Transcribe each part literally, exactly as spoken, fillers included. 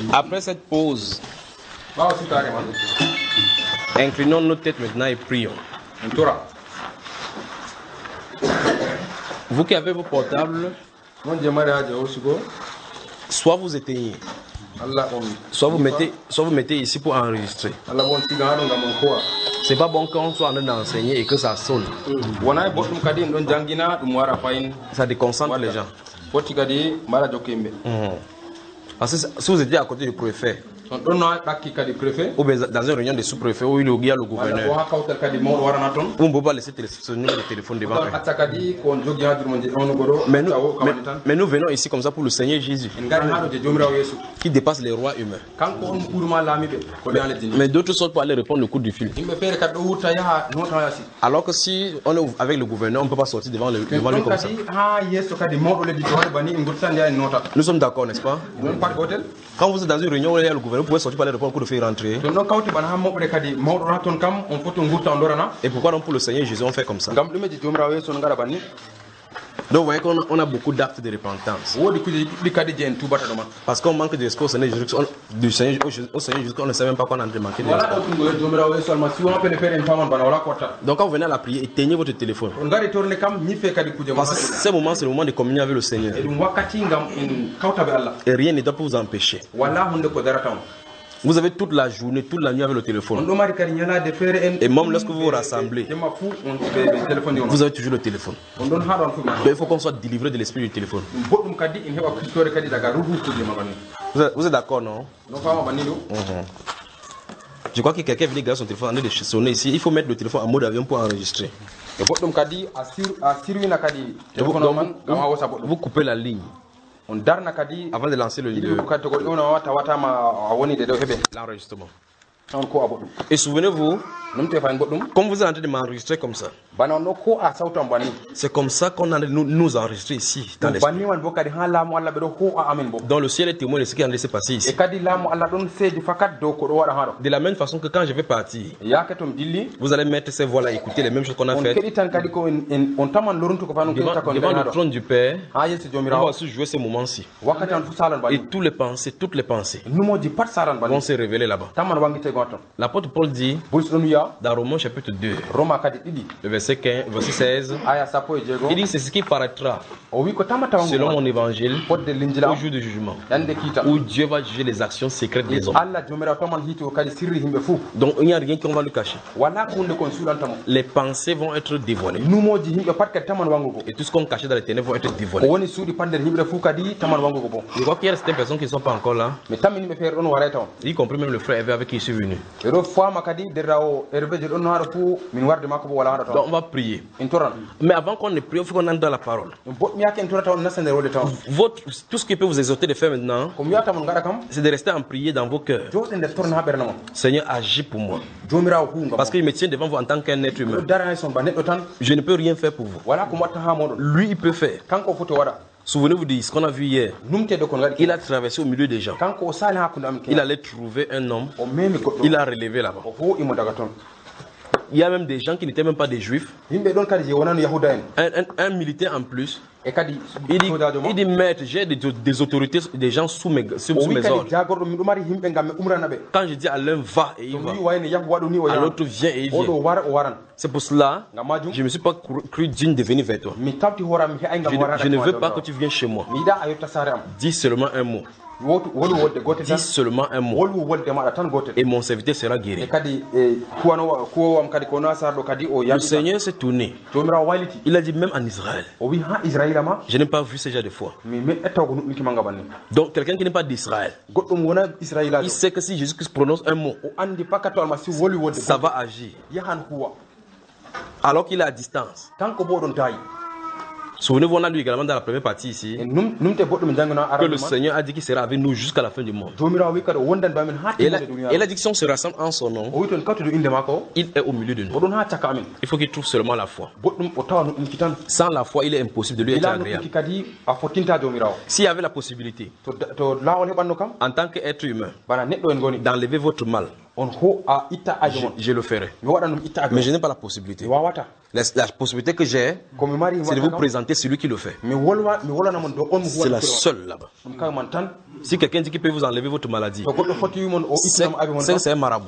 Après cette pause, inclinons nos têtes maintenant et prions. Vous qui avez vos portables, soit vous éteignez, soit vous mettez, soit vous mettez ici pour enregistrer. C'est pas bon quand on soit en train d'enseigner et que ça sonne. Ça déconcentre les gens. Mmh. Parce que si vous étiez à côté du préfet, ou bien dans une réunion de sous-préfet où il y a le gouverneur, on ne peut pas laisser ce numéro de téléphone devant eux. Mais nous, mais, mais nous venons ici comme ça pour le Seigneur Jésus, qui dépasse les rois humains. Mais, mais d'autres sortes pour aller répondre le coup du fil. Alors que si on est avec le gouverneur, on ne peut pas sortir devant, le, devant lui comme ça. Nous sommes d'accord, n'est-ce pas? Quand vous êtes dans une réunion où il y a le gouverneur, vous pouvez sortir par les répondre pour le faire rentrer. Et pourquoi donc pour le Seigneur Jésus on fait comme ça? Donc vous voyez qu'on a, on a beaucoup d'actes de repentance. Parce qu'on manque de respect au Seigneur Jésus, du Seigneur, au Seigneur Jésus, on ne sait même pas qu'on a en train de manquer de respect. Donc quand vous venez à la prière, éteignez votre téléphone. Parce que ce moment, c'est le moment de communier avec le Seigneur. Et rien ne doit pas vous empêcher. Vous avez toute la journée, toute la nuit avec le téléphone. Et même lorsque vous vous rassemblez, vous avez toujours le téléphone. Donc il faut qu'on soit délivré de l'esprit du téléphone. Vous êtes, vous êtes d'accord, non? Mm-hmm. Je crois que quelqu'un vient garder son téléphone en train de sonner ici. Il faut mettre le téléphone en mode avion pour enregistrer. Donc, vous, vous coupez la ligne avant de lancer le l'enregistrement. Et souvenez-vous, comme vous êtes en train de m'enregistrer comme ça, c'est comme ça qu'on a nous, nous enregistrer ici dans l'esprit. Dans le ciel est témoin de ce qui est en train de se passer ici. De la même façon que quand je vais partir, vous allez mettre ces voix-là, écouter les mêmes choses qu'on a faites. Devant, devant le trône du Père, on va aussi jouer ces moments-ci. Et tous les pensées, toutes les pensées vont se révéler là-bas. L'apôtre Paul dit dans Romains chapitre deux, le verset quinze, verset seize, il dit c'est ce qui paraîtra selon mon évangile au jour du jugement, où Dieu va juger les actions secrètes des hommes. Donc il n'y a rien qu'on va lui cacher. Les pensées vont être dévoilées. Et tout ce qu'on cachait dans les ténèbres vont être dévoilés. Je crois qu'il y a certaines personnes qui ne sont pas encore là, y compris même le frère Hervé avec qui je suis venu. Donc on va prier. Mais avant qu'on ne prie, il faut qu'on entre dans la parole. Votre, tout ce qui peut vous exhorter de faire maintenant, c'est de rester en prière dans vos cœurs. Seigneur, agis pour moi. Parce qu'il me tient devant vous en tant qu'un être humain. Je ne peux rien faire pour vous. Lui, il peut faire. Souvenez-vous de ce qu'on a vu hier. Il a traversé au milieu des gens. Il allait trouver un homme. Il a relevé là-bas. Il y a même des gens qui n'étaient même pas des juifs. Un, un, un militaire en plus. Il dit, il dit maître, j'ai des, des autorités, des gens sous mes, sous, sous mes ordres. Quand je dis à l'un va et il va, à l'autre vient et il vient. C'est pour cela que je ne me suis pas cru digne de venir vers toi. Je, je ne veux pas que tu viennes chez moi. Dis seulement un mot. Dis seulement un mot et mon serviteur sera guéri. Le Seigneur s'est tourné. Il a dit même en Israël, je n'ai pas vu ce genre de foi. Donc quelqu'un qui n'est pas d'Israël, il sait que si Jésus-Christ prononce un mot, ça va agir. Alors qu'il est à distance. Souvenez-vous, on a lu également dans la première partie ici que le Seigneur a dit qu'il sera avec nous jusqu'à la fin du monde. Et la, et la diction se rassemble en son nom. Il est au milieu de nous. Il faut qu'il trouve seulement la foi. Sans la foi, il est impossible de lui être agréable. S'il y avait la possibilité, en tant qu'être humain, d'enlever votre mal, je, je le ferai. Mais je n'ai pas la possibilité. La, la possibilité que j'ai, c'est de vous présenter celui qui le fait. C'est la seule là-bas. Si quelqu'un dit qu'il peut vous enlever votre maladie, c'est un marabout.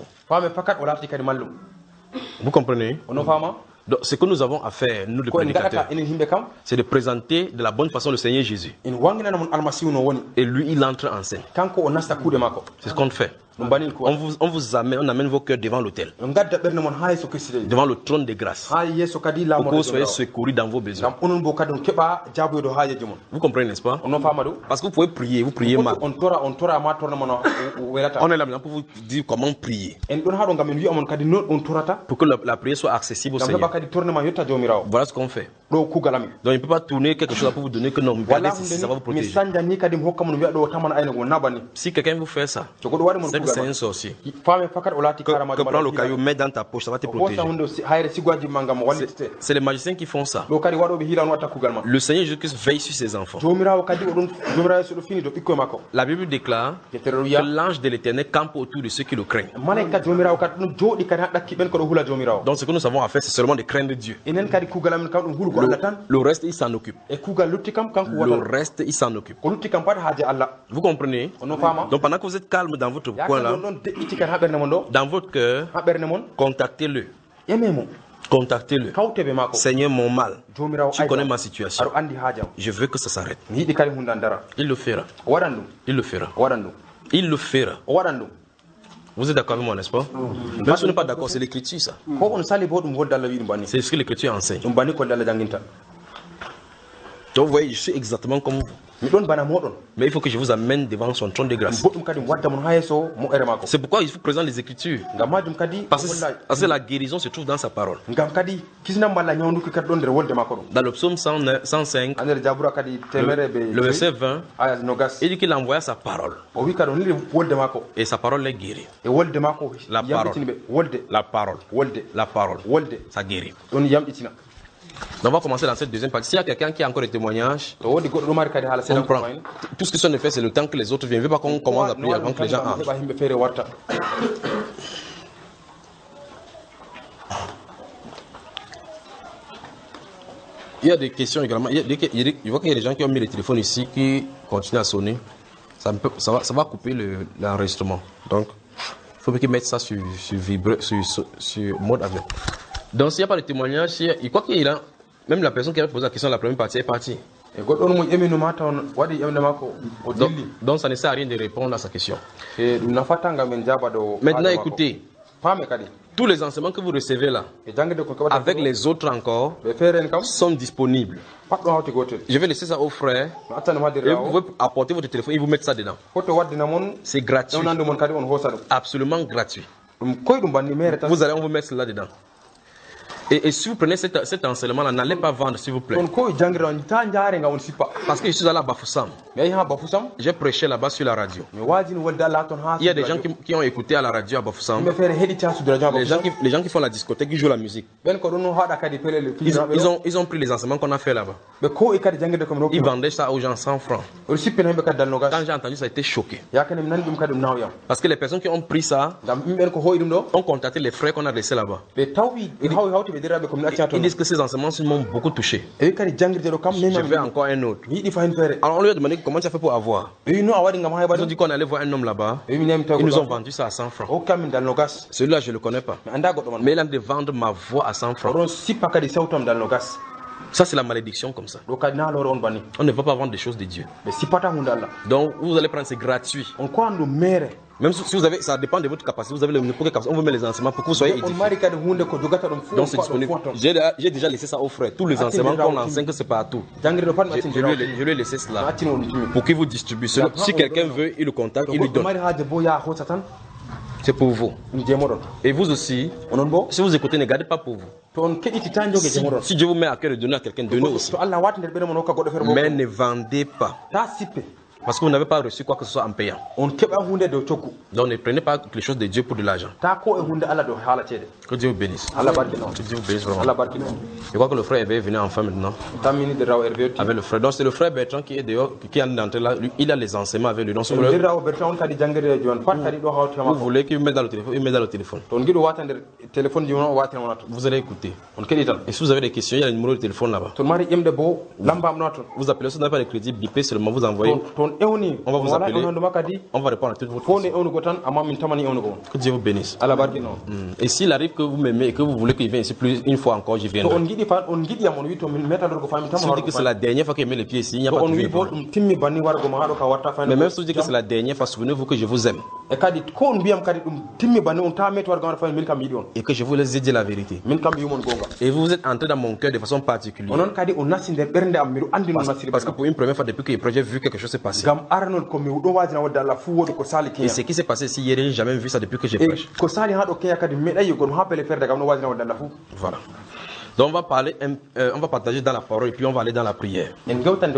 Vous comprenez? Donc, ce que nous avons à faire, nous les prédicateurs, c'est de présenter de la bonne façon le Seigneur Jésus. Et lui, il entre en scène. C'est ce qu'on fait. On vous, on vous amène, on amène vos cœurs devant l'autel, devant le trône de grâce, pour que vous soyez secourus dans vos besoins. Vous comprenez, n'est-ce pas? Parce que vous pouvez prier, vous priez mal. On est là maintenant pour vous dire comment prier, pour que la, la prière soit accessible au Seigneur. Voilà ce qu'on fait. Donc il ne peut pas tourner quelque chose pour vous donner que non, regardez si ça va vous protéger. Si quelqu'un vous fait ça, c'est un sorcier. Que, que prend le caillou, met dans ta poche, ça va te protéger. C'est les magiciens qui font ça. Le Seigneur Jésus-Christ veille sur ses enfants. La Bible déclare que l'ange de l'Éternel campe autour de ceux qui le craignent. Donc ce que nous avons à faire, c'est seulement de craindre Dieu. Le, le reste, il s'en occupe. Le reste, il s'en occupe. Vous comprenez? Donc pendant que vous êtes calme dans votre coin là, dans votre cœur, contactez-le. Contactez-le. Seigneur, mon mal, tu connais ma situation. Je veux que ça s'arrête. Il le fera. Il le fera. Il le fera. Vous êtes d'accord avec moi, n'est-ce pas? Mm. Même si vous n'êtes pas d'accord, c'est l'écriture ça. Mm. C'est ce que l'écriture enseigne. Donc vous voyez, je suis exactement comme vous. Mais il faut que je vous amène devant son trône de grâce. C'est pourquoi il faut présenter les Écritures. Parce que, parce que la guérison se trouve dans sa parole. Dans le psaume cent cinq, le, le verset vingt, il dit qu'il a envoyé sa parole. Et sa parole est guérie. La parole. La parole. La parole. Ça guérit. Donc on va commencer dans cette deuxième partie. S'il y a quelqu'un qui a encore des témoignages, on prend. Tout ce que ça ne fait, c'est le temps que les autres viennent. Je ne veux pas qu'on commence à prier avant que les gens entrent. Il y a des questions également. Il y a des, il y a des, je vois qu'il y a des gens qui ont mis les téléphones ici qui continuent à sonner. Ça, peut, ça, va, ça va couper l'enregistrement. Donc, il faut qu'ils mettent ça sur, sur, vibre, sur, sur, sur mode avion. Donc s'il n'y a pas de témoignage, il croit qu'il a, même la personne qui a posé la question de la première partie est partie. Donc, donc ça ne sert à rien de répondre à sa question. Maintenant écoutez, tous les enseignements que vous recevez là, avec les autres encore, sont disponibles. Je vais laisser ça aux frères. Et vous pouvez apporter votre téléphone et vous mettre ça dedans. C'est gratuit. Absolument gratuit. Vous allez, on vous mettre cela dedans. Et, et si vous prenez cet, cet enseignement-là, n'allez pas vendre, s'il vous plaît. Parce que je suis allé à Bafoussam. J'ai prêché là-bas sur la radio. Il y a des gens qui, qui ont écouté à la radio à Bafoussam. Les gens qui, les gens qui font la discothèque, qui jouent la musique. Ils, ils, ont, ils ont pris les enseignements qu'on a fait là-bas. Ils vendaient ça aux gens cent francs. Quand j'ai entendu ça, j'ai été choqué. Parce que les personnes qui ont pris ça ont contacté les frères qu'on a laissés là-bas. Ils disent que ces enseignements m'ont beaucoup touché. Je veux encore un autre. Alors on lui a demandé comment tu as fait pour avoir. Ils ont dit qu'on allait voir un homme là-bas. Ils nous ont vendu ça à cent francs. Celui-là je ne le connais pas. Mais il a de vendre ma voix à cent francs. Ça c'est la malédiction comme ça. On ne va pas vendre des choses de Dieu. Donc vous allez prendre, c'est gratuit. Même si vous avez, ça dépend de votre capacité, vous avez le capacité, on vous met les enseignements pour que vous soyez édifiés. Donc c'est disponible. J'ai déjà laissé ça aux frères. Tous les enseignements qu'on enseigne, c'est partout. Je, je, lui ai, je lui ai laissé cela pour qu'il vous distribue. Si quelqu'un veut, il le contacte, il lui donne. C'est pour vous. Et vous aussi, si vous écoutez, ne gardez pas pour vous. Si, si Dieu vous met à cœur de donner à quelqu'un, donnez aussi. Mais ne vendez pas. Parce que vous n'avez pas reçu quoi que ce soit en payant. Donc ne prenez pas les choses de Dieu pour de l'argent. Que Dieu vous bénisse. Que Dieu vous bénisse vraiment. Je crois que le frère est venu enfin maintenant. Avec le frère. Donc c'est le frère Bertrand qui est dehors, qui est entré là. Lui, il a les enseignements avec lui. Donc, vous, vous voulez qu'il mette dans le téléphone, il met dans le téléphone. Vous allez écouter. Et si vous avez des questions, il y a le numéro de téléphone là-bas. Vous appelez, si vous n'avez pas de crédit, bipez seulement, vous envoyez. On va vous appeler. On va répondre à toutes vos questions. Que Dieu vous bénisse. Mm. Et s'il arrive que vous m'aimez et que vous voulez qu'il vienne ici plus une fois encore, je viendrai. Si vous dites que c'est la dernière fois qu'il met les pieds ici, il n'y a pas de problème. Mais même si vous dites que c'est la dernière fois, souvenez-vous que je vous aime. Et que je vous laisse dire la vérité. Et vous êtes entré dans mon cœur de façon particulière. Parce, parce que pour une première fois depuis que j'ai vu quelque chose s'est passé. Et ce qui s'est passé ici, hier, j'ai jamais vu ça depuis que j'ai prêché. Voilà. Donc on va parler, euh, on va partager dans la parole et puis on va aller dans la prière. À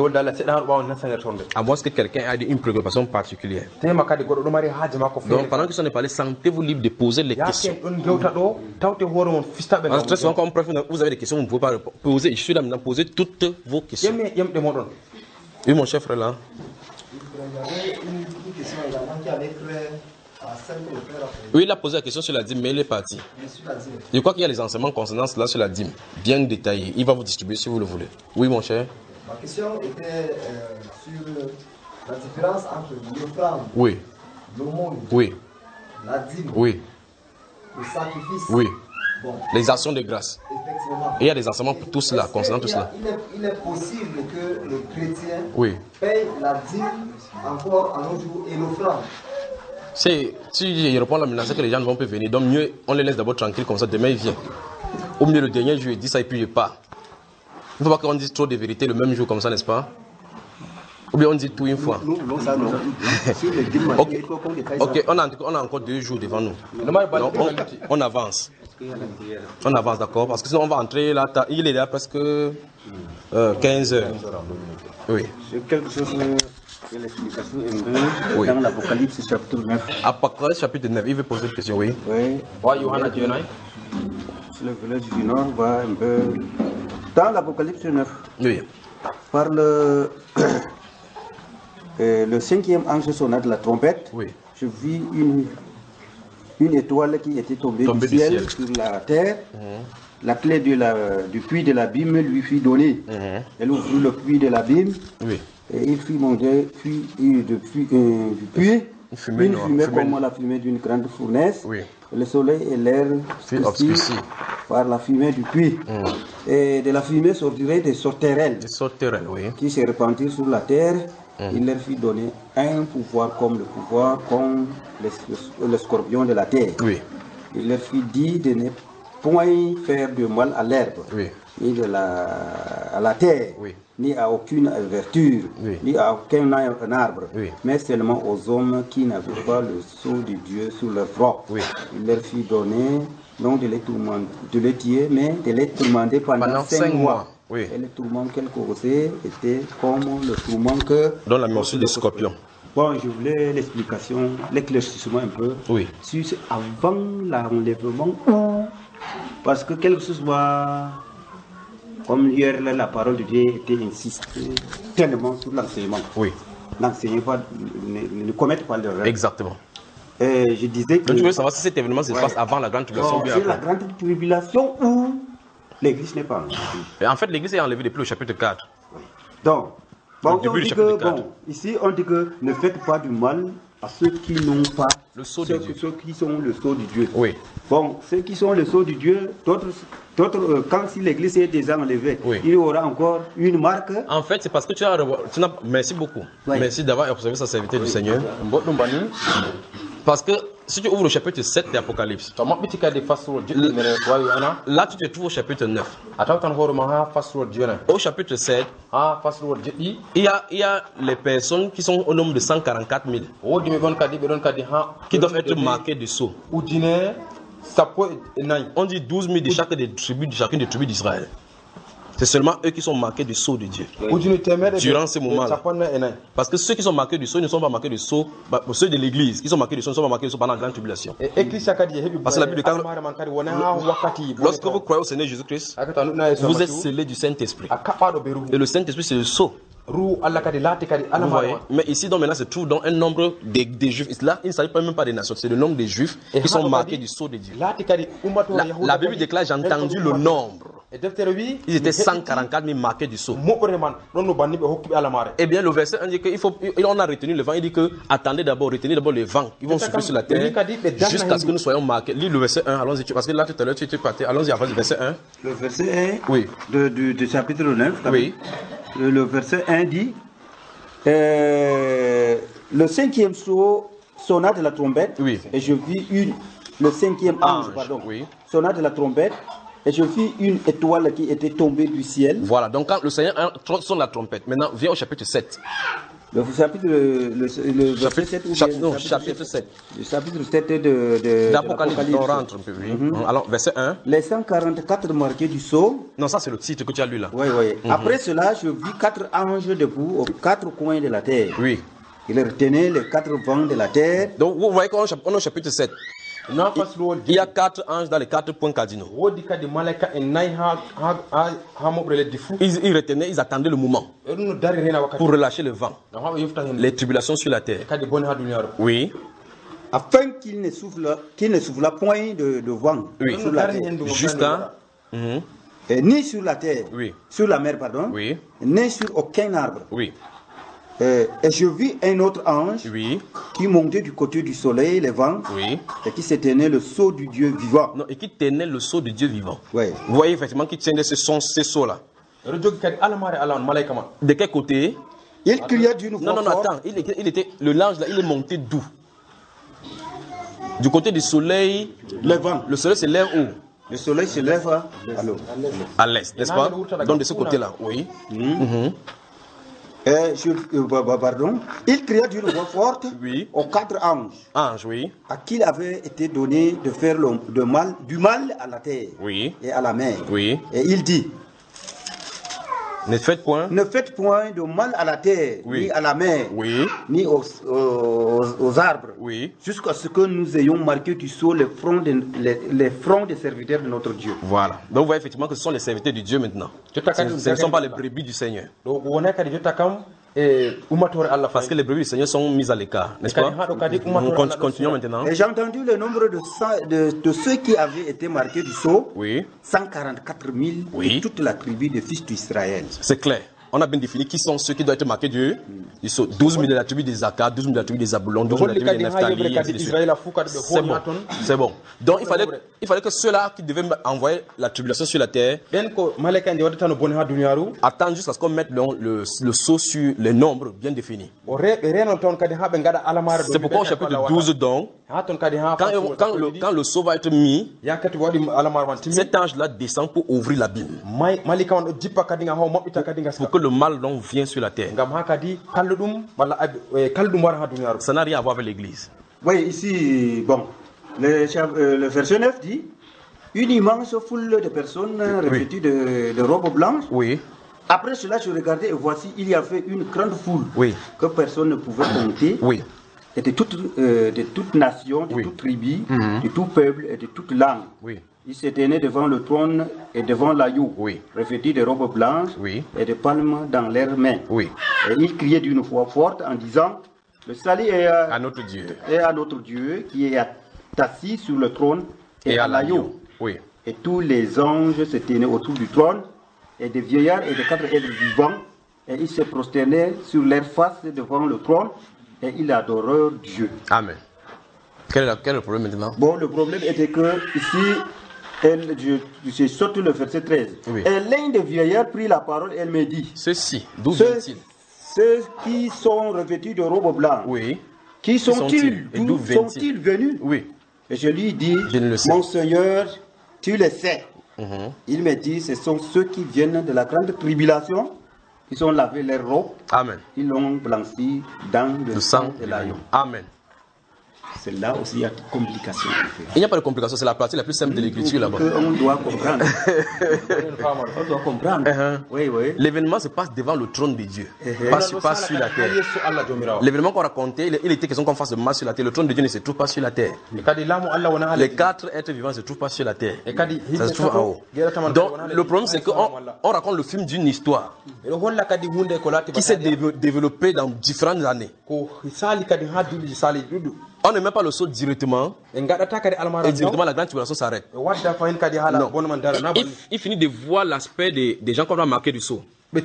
moins que quelqu'un ait une préoccupation particulière. Donc pendant que ça n'est parlé, sentez-vous libre de poser les questions. Parce que très souvent quand on préfère, vous avez des questions, vous ne pouvez pas poser. Je suis là maintenant, poser toutes vos questions. Oui, mon chef est là. Oui, il a posé la question sur la dîme, mais il est parti. Je crois qu'il y a les enseignements concernant cela sur la dîme, bien détaillés. Il va vous distribuer si vous le voulez. Oui, mon cher. Ma question était euh, sur la différence entre l'offrande, oui. l'aumône, oui. la dîme, oui. le sacrifice, oui. Bon. Les actions de grâce. Effectivement. Et il y a des enseignements pour tout cela, concernant tout cela. Il est, il est possible que le chrétien oui. paye la dîme encore en nos jours et l'offrande. Si je réponds là maintenant, c'est que les gens ne vont pas venir. Donc mieux, on les laisse d'abord tranquilles comme ça. Demain, ils viennent. Au mieux, le dernier jour, il dit ça et puis je pars. Il ne faut pas qu'on dise trop de vérité le même jour comme ça, n'est-ce pas? Ou bien on dit tout une fois. Nous, nous, ça, non. Sur les dîmes, okay. Ok, on a, on a encore deux jours devant nous. Donc, on, on avance. On avance, d'accord? Parce que sinon, on va entrer là. Il est là presque euh, quinze heures. Oui. C'est quelque chose de l'explication un peu oui. Dans l'Apocalypse chapitre neuf. Apocalypse chapitre neuf, il veut poser une question, oui. Oui. Sur le village du Nord, va un peu. Dans l'Apocalypse neuf. Oui. Par le. Euh, le cinquième ange sonna de la trompette, oui. Je vis une, une étoile qui était tombée, tombée du, ciel, du ciel sur la terre. Uh-huh. La clé de la, du puits de l'abîme lui fut donnée. Uh-huh. Elle ouvrit le puits de l'abîme oui. Et il fit monter puis, de puits, euh, du puits une fumée, une fumée comme fumée. La fumée d'une grande fournaise. Oui. Le soleil et l'air obscurcis par la fumée du puits. Uh-huh. Et de la fumée sortirait des sauterelles, des sauterelles oui. Qui se répandirent sur la terre. Mmh. Il leur fit donner un pouvoir comme le pouvoir comme les, le scorpion de la terre. Oui. Il leur fit dire de ne point faire de mal à l'herbe, oui. Ni de la, à la terre, oui. Ni à aucune verdure, oui. Ni à aucun arbre, oui. Mais seulement aux hommes qui n'avaient pas le sceau de Dieu sur leur front. Oui. Il leur fit donner, non de les tourmenter, de les tuer, mais de les tourmenter pendant, pendant cinq, cinq mois. mois. Oui. Et le tourment qu'elle causait était comme le tourment que... Dans la morsure des scorpions. Bon, je voulais l'explication, l'éclaircissement un peu. Oui. Sur avant l'enlèvement, parce que quelque chose va... Comme hier, la parole de Dieu était insistée tellement sur l'enseignement. Oui. L'enseignement pas, ne, ne commettent pas l'erreur. Exactement. Et je disais que... Donc tu veux savoir si cet événement se ouais. passe avant la grande tribulation bon, ou bien après. C'est la grande tribulation où... L'église n'est pas enlevée. En fait, l'église est enlevée depuis le chapitre quatre. Donc, bon, on dit que, bon, ici, on dit que ne faites pas du mal à ceux qui n'ont pas le sceau ceux, de Dieu. Ceux qui sont le sceau de Dieu. Oui. Bon, ceux qui sont le sceau de Dieu, d'autres, d'autres euh, quand si l'église est déjà enlevée, oui. Il y aura encore une marque. En fait, c'est parce que tu as... Tu as merci beaucoup. Oui. Merci d'avoir observé sa serviteur oui. du Seigneur. Parce que si tu ouvres le chapitre sept de l'Apocalypse, là tu te trouves au chapitre neuf. Au chapitre sept, il y a, il y a les personnes qui sont au nombre de cent quarante-quatre mille qui doivent être marquées de sceaux. On dit douze mille de chaque des tribus, de chacune des tribus d'Israël. C'est seulement eux qui sont marqués du sceau de Dieu. Durant ce moment là. Parce que ceux qui sont marqués du sceau ne sont pas marqués du sceau, bah, ceux de l'église qui sont marqués du sceau ne sont pas marqués du sceau pendant la grande tribulation. Parce que la Bible dit que lorsque vous croyez au Seigneur Jésus-Christ, vous êtes scellés du Saint-Esprit. Et le Saint-Esprit c'est le sceau. Vous voyez? Mais ici, donc, maintenant, se trouve dans un nombre des, des juifs. Là, il ne s'agit pas même pas des nations, c'est le nombre des juifs qui sont marqués du sceau de Dieu. La, la Bible déclare, j'ai entendu le nombre. Ils étaient cent quarante-quatre mille marqués du sceau. Eh bien, le verset un dit qu'il faut, on a retenu le vent. Il dit que, attendez d'abord, retenez d'abord les vents qui vont souffler sur la terre jusqu'à ce que nous soyons marqués. Lis le verset un, allons-y, parce que là, tout à l'heure, tu étais parti. Allons-y, avant le verset un. Le verset un oui. de, de, de chapitre neuf. Oui. Le verset un dit euh, le cinquième sceau sonna de la trompette, oui. Et je vis une, le cinquième ange, ange pardon, oui. Sonna de la trompette, et je vis une étoile qui était tombée du ciel. Voilà, donc quand le Seigneur sonne la trompette, maintenant viens au chapitre sept. Le chapitre, le, le, le chapitre, sept, ou chapitre, non, chapitre sept. Le chapitre sept de, de, d'Apocalypse. On rentre un peu, oui. Mm-hmm. Alors, verset un. Les cent quarante-quatre marqués du sceau. Non, ça c'est le titre que tu as lu là. Oui, oui. Mm-hmm. Après cela, je vis quatre anges debout aux quatre coins de la terre. Oui. Ils retenaient les quatre vents de la terre. Donc, vous voyez qu'on est au chapitre sept. Il y a quatre anges dans les quatre points cardinaux. Ils, ils retenaient, ils attendaient le moment pour relâcher le vent. Les tribulations sur la terre. Oui. Afin qu'il ne souffle, qu'il ne souffle point de, de vent oui. sur la terre. Jusqu'à... Mm-hmm. Et ni sur la terre, oui. Sur la mer, pardon, oui. Ni sur aucun arbre. Oui. Euh, et je vis un autre ange oui. Qui montait du côté du soleil, les vents, oui. Et qui se tenait le sceau du Dieu vivant. Non, et qui tenait le sceau du Dieu vivant. Oui. Vous voyez effectivement qui tenait ce son, ces sceaux-là. De quel côté? Il cria d'une voix. Non, non, non, attends. Il, il était, le l'ange là, il est monté d'où? Du côté du soleil. Les vents. Le soleil se lève où? Le soleil se lève à, à l'est, n'est-ce pas? Donc de ce côté-là, oui. Mmh. Mmh. Euh, je, euh, pardon. Il cria d'une voix forte oui. Aux quatre anges, anges oui. À qui il avait été donné de faire le, de mal, du mal à la terre oui. Et à la mer. Oui. Et il dit, ne faites point, ne faites point de mal à la terre, oui. Ni à la mer, oui. Ni aux, aux, aux arbres, oui. Jusqu'à ce que nous ayons marqué du sceau les fronts, de, les, les fronts des serviteurs de notre Dieu. Voilà. Donc vous voyez effectivement que ce sont les serviteurs du Dieu maintenant. Ce ne sont pas les brebis du Seigneur. Parce que les brebis du Seigneur sont mises à l'écart, n'est-ce pas? Nous continuons maintenant. Et j'ai entendu le nombre de, de, de ceux qui avaient été marqués du sceau, oui. cent quarante-quatre mille, oui. De toute la tribu des fils d'Israël. C'est clair. On a bien défini qui sont ceux qui doivent être marqués du sceau. douze mille de la tribu des Aka, douze mille de la tribu des Zabulon, douze mille de la tribu des Naphtali. C'est bon. C'est bon. Donc il fallait, il fallait que ceux-là qui devaient envoyer la tribulation sur la terre attendent jusqu'à ce qu'on mette le, le, le sceau sur les nombres bien définis. C'est pourquoi au chapitre douze donc, quand, quand, le, quand le sceau va être mis, cet ange-là descend pour ouvrir l'abîme. Pour que le mal donc vienne sur la terre. Ça n'a rien à voir avec l'église. Oui, ici, bon, le, le verset neuf dit, une immense foule de personnes revêtues oui. de, de robes blanches. Oui. Après cela, je regardais et voici, il y avait une grande foule oui. Que personne ne pouvait compter. Oui. Et de toutes euh, de toute nation, de oui. Toute tribu, mm-hmm. De tout peuple et de toute langue. Oui. Ils se tenaient devant le trône et devant l'agneau, oui. Revêtus de robes blanches oui. Et de palmes dans leurs mains. Oui. Et ils criaient d'une voix forte en disant, le salut est à, à notre Dieu. Et à notre Dieu qui est assis sur le trône et, et à l'agneau. Oui. Et tous les anges se tenaient autour du trône et des vieillards et des quatre êtres vivants et ils se prosternaient sur leur face devant le trône et ils adorèrent Dieu. Amen. Quel est, la, quel est le problème maintenant? Bon, le problème était que ici, elle, je, je saute le verset treize. Oui. Et l'un des vieillards prit la parole et elle me dit, ceux-ci, d'où viennent-ils? Ceux qui sont revêtus de robes blanches. Oui. Qui sont-ils? D'où sont-ils venus? Oui. Et je lui dis, mon Seigneur, tu le sais. Mm-hmm. Il me dit, ce sont ceux qui viennent de la grande tribulation, qui ont lavé leurs robes. Amen. Ils l'ont blanchi dans le, le sang de l'agneau. Amen. C'est là aussi il y a des complications. Il n'y a pas de complications, c'est la partie la plus simple de l'écriture là-bas. On doit comprendre. On doit comprendre. Uh-huh. Oui, oui. L'événement se passe devant le trône de Dieu, uh-huh. pas, sur, pas sur la terre. L'événement qu'on racontait, il, il était question qu'on fasse de mal sur la terre. Le trône de Dieu ne se trouve pas sur la terre. Les quatre êtres vivants ne se trouvent pas sur la terre. Ça se trouve en haut. Donc le problème c'est qu'on on raconte le film d'une histoire qui s'est développée dans différentes années. On ne met pas le saut directement et directement la grande tribulation s'arrête. Non. Il, il finit de voir l'aspect des, des gens qu'on va marquer du saut. Le,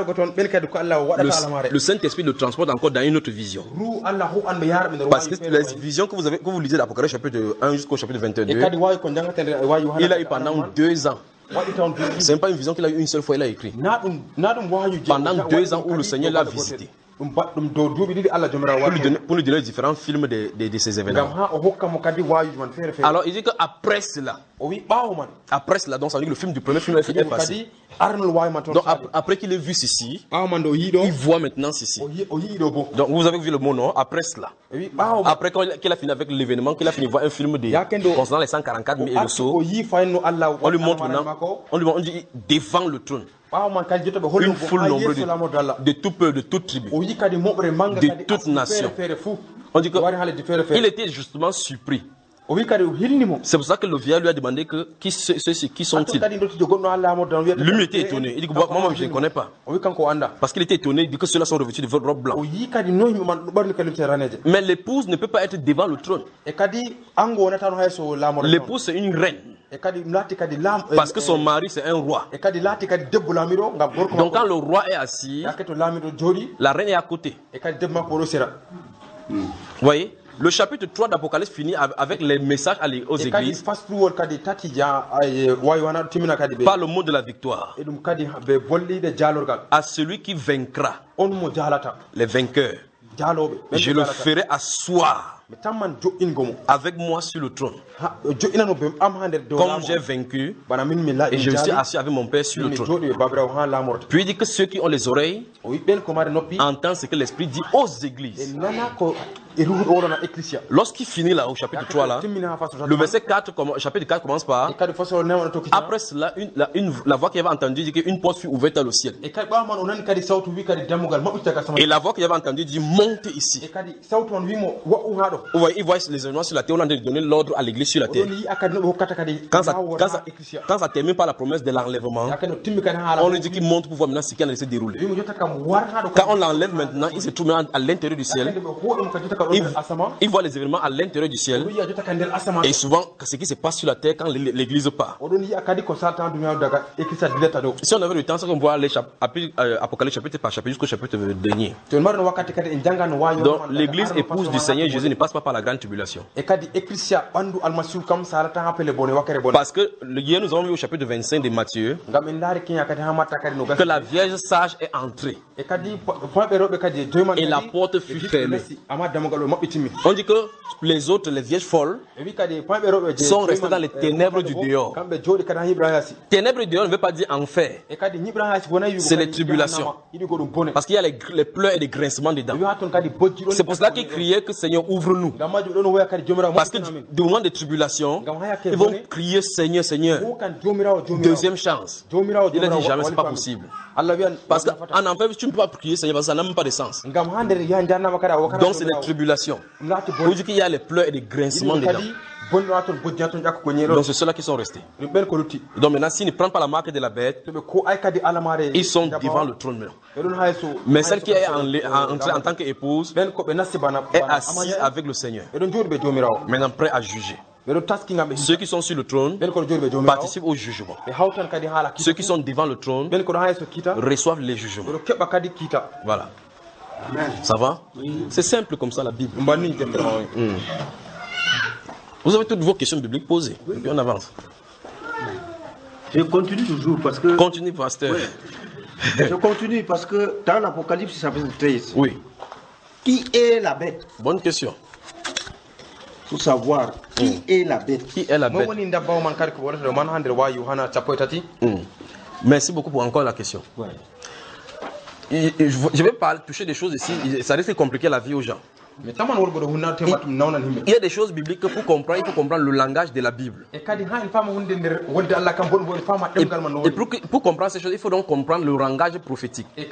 le Saint-Esprit le transporte encore dans une autre vision. Parce que les visions que vous avez, que vous lisez d'Apocalypse chapitre un jusqu'au chapitre vingt-deux, il a eu pendant deux ans. Ce n'est pas une vision qu'il a eu une seule fois, il a écrit. Pendant deux ans où le Seigneur l'a visité. Pour lui, donner, pour lui donner différents films de, de, de ces événements. Alors il dit qu'après cela, après cela, donc ça veut dire que le film du premier film est passé. Donc après qu'il ait vu ceci, il voit maintenant ceci. Donc vous avez vu le mot non, après cela. Après qu'il a fini avec l'événement, qu'il a fini de voir un film de, concernant les cent quarante-quatre mille et le sceau, on lui montre maintenant, on lui montre, on dit devant le trône. Une foule nombreuse de, de tout peuple, de toute tribu, de toute nation. On dit qu'il était justement surpris. C'est pour ça que le vieillard lui a demandé que qui, ceux-ci, qui sont-ils. Lui était étonné. Il dit que moi, moi je ne connais pas. Parce qu'il était étonné, il dit que ceux-là sont revêtus de robes blanches. Mais l'épouse ne peut pas être devant le trône. L'épouse c'est une reine. Parce que son mari c'est un roi. Donc quand le roi est assis, la reine est à côté. Vous voyez, le chapitre trois d'Apocalypse finit avec les messages aux églises par le mot de la victoire à celui qui vaincra, les vainqueurs. Je le ferai asseoir avec moi sur le trône, comme j'ai vaincu et je suis assis avec mon Père sur le trône. Puis il dit que ceux qui ont les oreilles entendent ce que l'Esprit dit aux églises. Lorsqu'il finit là au chapitre trois là, le verset quatre, chapitre quatre commence par après cela une, la, une, la voix qu'il avait entendue dit qu'une porte fut ouverte dans le ciel. Et la voix qu'il avait entendue dit monte ici. Vous voyez, il voit les événements sur la terre, on a donné l'ordre à l'église sur la terre. Quand ça, quand, ça, quand ça termine par la promesse de l'enlèvement, on lui dit qu'il monte pour voir maintenant ce qui a laissé dérouler. Quand on l'enlève maintenant, il se trouve à l'intérieur du ciel. Il, il voit les événements à l'intérieur du ciel. Et souvent, ce qui se passe sur la terre quand l'église part. Si on avait le temps, c'est qu'on voit les Apocalypse chapitre par chapitre jusqu'au chapitre dernier. Donc l'église épouse du Seigneur Jésus ne passe pas par la grande tribulation. Parce que hier nous avons vu au chapitre vingt-cinq de Matthieu que la Vierge sage est entrée et la porte fut fermée. On dit que les autres, les vierges folles, sont restés dans les ténèbres du dehors. Ténèbres du dehors ne veut pas dire enfer. C'est les tribulations. Parce qu'il y a les, les pleurs et les grincements dedans. C'est pour cela qu'ils criaient que Seigneur ouvre-nous. Parce que du moment des tribulations, ils vont crier Seigneur, Seigneur. Deuxième chance. Il a dit jamais, c'est pas possible. Parce qu'en enfer, tu ne peux pas prier Seigneur parce que ça n'a même pas de sens. Donc c'est les tribulations. Pour dire qu'il y a les pleurs et les grincements dedans. Donc c'est ceux-là qui sont restés. Donc maintenant, s'ils ne prennent pas la marque de la bête, ils sont devant le trône maintenant. Mais celle qui est entrée en tant qu'épouse est assise avec le Seigneur. Maintenant prêt à juger. Ceux qui sont sur le trône participent au jugement. Ceux qui sont devant le trône reçoivent les jugements. Voilà. Ça va? C'est simple comme ça la Bible. Mm. Vous avez toutes vos questions bibliques posées. Et puis on avance. Je continue toujours parce que... Continue, pasteur. Oui. Je continue parce que dans l'Apocalypse chapitre treize, oui. Qui est la bête? Bonne question. Il faut savoir qui mm. est la bête. Qui est la bête? Mm. Merci beaucoup pour encore la question. Ouais. Et, et je ne vais pas toucher des choses ici, ça risque de compliquer la vie aux gens. Il y a des choses bibliques que pour comprendre, il faut comprendre le langage de la Bible. Et, et pour, pour comprendre ces choses, il faut donc comprendre le langage prophétique. Et,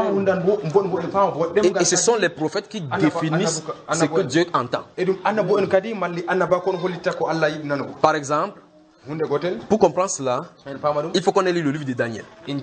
et ce sont les prophètes qui définissent ce que Dieu entend. Par exemple, pour comprendre cela, il faut qu'on ait lu le livre de Daniel.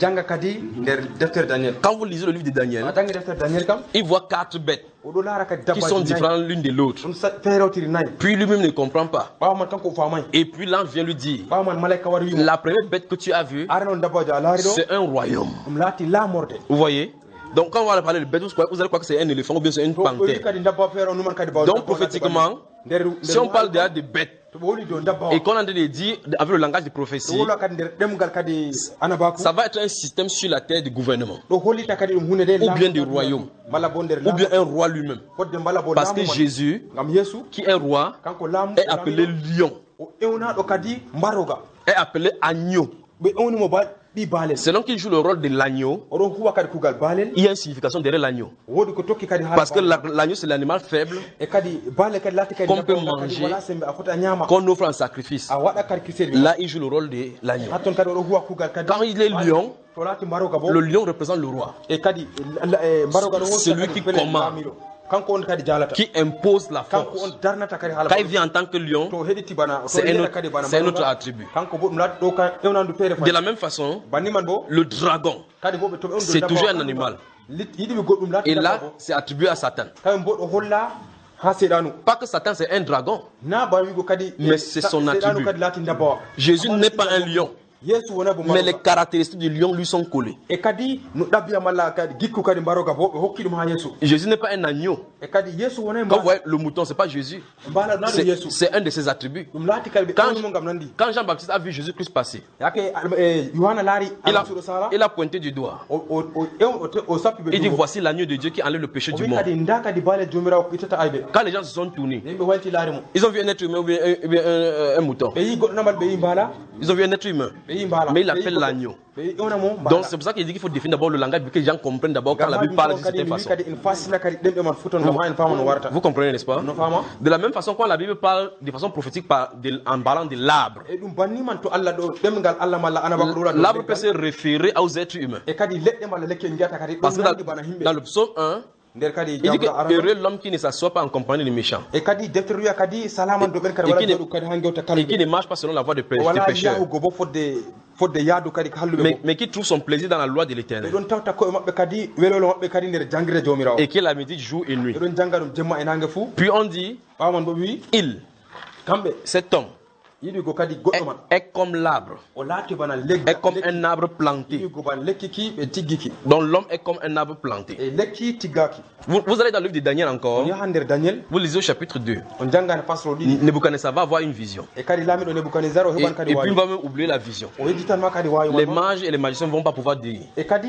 Quand vous lisez le livre de Daniel, il voit quatre bêtes qui sont différentes l'une de l'autre. Puis lui-même ne comprend pas. Et puis l'ange vient lui dire, la première bête que tu as vue, c'est un royaume. Vous voyez? Donc quand on va parler de bête, vous allez croire que c'est un éléphant ou bien c'est une panthère. Donc prophétiquement, si on parle déjà de bêtes, et qu'on a de dire avec le langage de prophétie, ça va être un système sur la terre de gouvernement, ou bien de royaume, ou bien un roi lui-même. Parce que Jésus, qui est roi, est appelé lion, est appelé agneau. Selon qu'il joue le rôle de l'agneau, il y a une signification derrière l'agneau. Parce que l'agneau c'est l'animal faible qu'on peut manger, qu'on offre en sacrifice. Là il joue le rôle de l'agneau. Quand il est lion, le lion représente le roi. Celui qui commande, qui impose la force. Quand il vient en tant que lion, c'est un, un autre attribut. De la même façon, le dragon, c'est toujours un animal. Et là, c'est attribué à Satan. Pas que Satan c'est un dragon, mais c'est son attribut. Jésus n'est pas un lion, mais les caractéristiques du lion lui sont collées. Jésus n'est pas un agneau. Quand vous voyez le mouton, ce n'est pas Jésus. C'est un de ses attributs. Quand, quand Jean-Baptiste a vu Jésus-Christ passer, il a, il a pointé du doigt. Il dit voici l'agneau de Dieu qui enlève le péché du monde. Quand les gens se sont tournés, ils ont vu un être humain ou bien un, un, un mouton. Ils ont vu un être humain. Mais il appelle l'agneau. Donc c'est pour ça qu'il dit qu'il faut définir d'abord le langage pour que les gens comprennent d'abord quand la Bible parle d'une certaine façon. Vous comprenez, n'est-ce pas? De la même façon, quand la Bible parle de façon prophétique par, de, en parlant de l'arbre, l'arbre peut se référer aux êtres humains. Parce que dans, dans le psaume un, il dit que heureux l'homme qui ne s'assoit pas en compagnie des méchants et qui ne, et qui ne marche pas selon la voie des pécheurs, mais, mais qui trouve son plaisir dans la loi de l'Éternel et qui la médite jour et nuit. Puis on dit il, cet homme est, est comme l'arbre, est comme un arbre planté. Donc l'homme est comme un arbre planté. Vous, vous allez dans le livre de Daniel encore. Vous lisez au chapitre deux. Nebuchadnezzar va avoir une vision. Et, et puis il va même oublier la vision. Les mages et les magiciens ne vont pas pouvoir dire. Mais quand,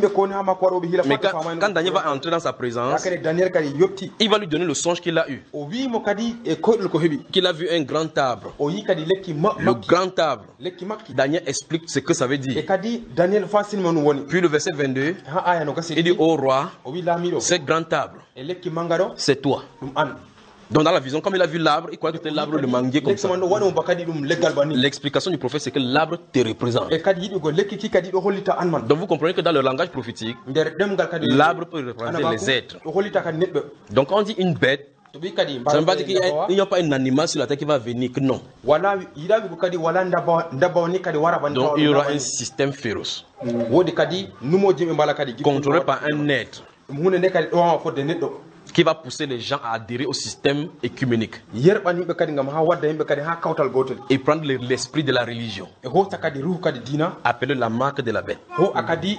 quand Daniel va entrer dans sa présence, il va lui donner le songe qu'il a eu. Qu'il a vu un grand arbre. Le grand arbre. Daniel explique ce que ça veut dire. Puis le verset vingt-deux, il dit au roi, ce grand arbre, c'est toi. Donc dans la vision, comme il a vu l'arbre, il croit que c'était l'arbre de manguier comme ça. L'explication du prophète, c'est que l'arbre te représente. Donc vous comprenez que dans le langage prophétique, l'arbre peut représenter les êtres. Donc quand on dit une bête, ça ne veut pas dire qu'il n'y a pas un animal sur la terre qui va venir, que non. Donc il y aura un système féroce, contrôlé par un être, qui va pousser les gens à adhérer au système écuménique et prendre l'esprit de la religion, appelé la marque de la bête. Donc,